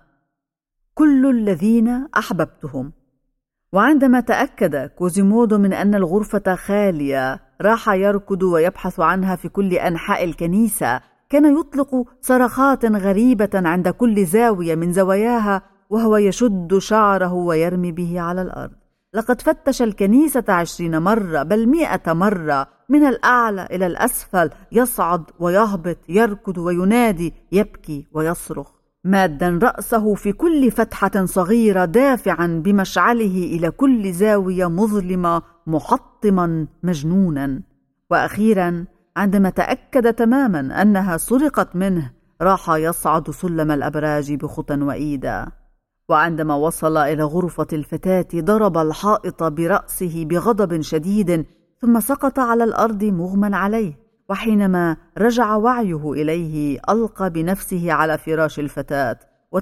كل الذين أحببتهم. وعندما تأكد كوزيمودو من أن الغرفة خالية، راح يركض ويبحث عنها في كل أنحاء الكنيسة، كان يطلق صرخات غريبة عند كل زاوية من زواياها وهو يشد شعره ويرمي به على الأرض. لقد فتش الكنيسة 20 مرة بل 100 مرة، من الأعلى إلى الأسفل، يصعد ويهبط، يركض وينادي، يبكي ويصرخ، مادا رأسه في كل فتحة صغيرة، دافعا بمشعله إلى كل زاوية مظلمة، محطما، مجنونا. وأخيرا عندما تأكد تماما أنها سرقت منه، راح يصعد سلم الأبراج بخطى وإيدا. وعندما وصل إلى غرفة الفتاة ضرب الحائط برأسه بغضب شديد، ثم سقط على الأرض مغمى عليه. وحينما رجع وعيه إليه ألقى بنفسه على فراش الفتاة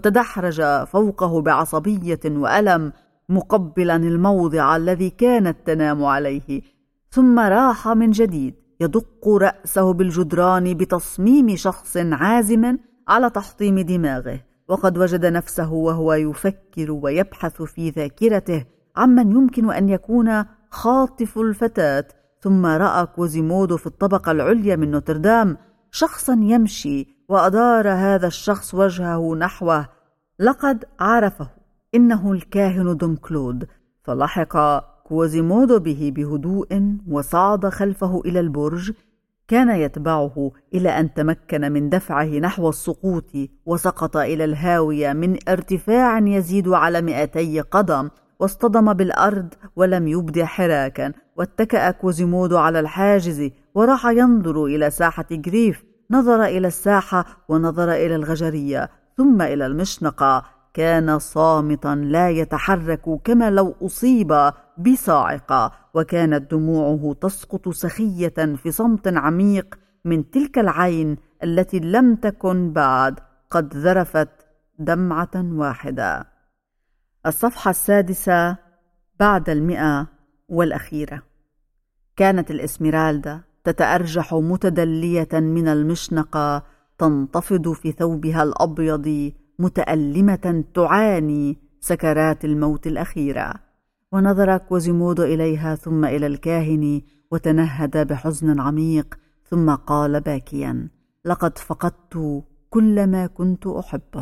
وتدحرج فوقه بعصبية وألم، مقبلا الموضع الذي كانت تنام عليه. ثم راح من جديد يدق رأسه بالجدران بتصميم شخص عازم على تحطيم دماغه. وقد وجد نفسه وهو يفكر ويبحث في ذاكرته عمن يمكن أن يكون خاطف الفتاة، ثم رأى كوزيمودو في الطبقة العليا من نوتردام شخصا يمشي، وأدار هذا الشخص وجهه نحوه. لقد عرفه، إنه الكاهن دوم كلود. فلحق كوزيمودو به بهدوء وصعد خلفه إلى البرج. كان يتبعه إلى أن تمكن من دفعه نحو السقوط، وسقط إلى الهاوية من ارتفاع يزيد على 200 قدم، واصطدم بالأرض ولم يبدع حراكا. واتكأ كوزيمودو على الحاجز وراح ينظر إلى ساحة جريف. نظر إلى الساحة ونظر إلى الغجرية ثم إلى المشنقة. كان صامتا لا يتحرك، كما لو أصيب بصاعقة، وكانت دموعه تسقط سخية في صمت عميق من تلك العين التي لم تكن بعد قد ذرفت دمعة واحدة. الصفحة 6 بعد 100 والأخيرة. كانت الإسميرالدا تتأرجح متدلية من المشنقة، تنتفض في ثوبها الأبيض، متألمة تعاني سكرات الموت الأخيرة. ونظر كوزيمودو إليها ثم إلى الكاهن وتنهد بحزن عميق، ثم قال باكيا: لقد فقدت كل ما كنت أحبه،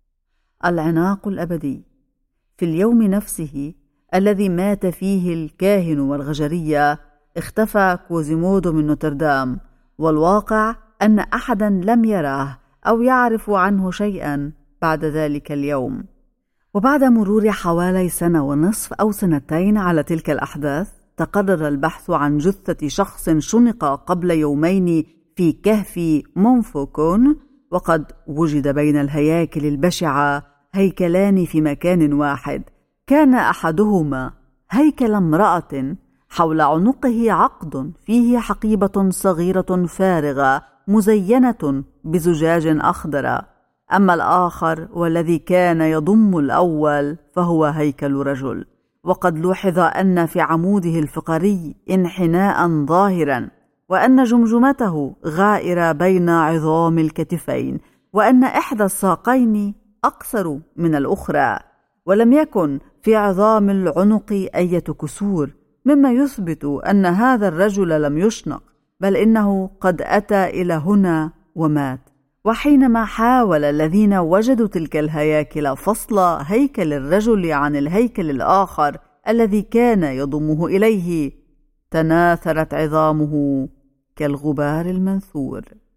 العناق الأبدي. في اليوم نفسه الذي مات فيه الكاهن والغجرية اختفى كوزيمودو من نوتردام، والواقع أن أحدا لم يراه أو يعرف عنه شيئا بعد ذلك اليوم. وبعد مرور حوالي 1.5 سنة أو 2 على تلك الأحداث، تقرر البحث عن جثة شخص شنق قبل 2 في كهف مونفوكون. وقد وجد بين الهياكل البشعة هيكلان في مكان واحد. كان أحدهما هيكل امرأة حول عنقه عقد فيه حقيبة صغيرة فارغة مزينة بزجاج أخضر. أما الآخر والذي كان يضم الأول فهو هيكل رجل، وقد لوحظ أن في عموده الفقري انحناء ظاهرا، وأن جمجمته غائرة بين عظام الكتفين، وأن إحدى الساقين أقصر من الأخرى، ولم يكن في عظام العنق أي كسور، مما يثبت أن هذا الرجل لم يشنق، بل إنه قد أتى إلى هنا ومات. وحينما حاول الذين وجدوا تلك الهياكل فصل هيكل الرجل عن الهيكل الآخر الذي كان يضمه إليه، تناثرت عظامه كالغبار المنثور.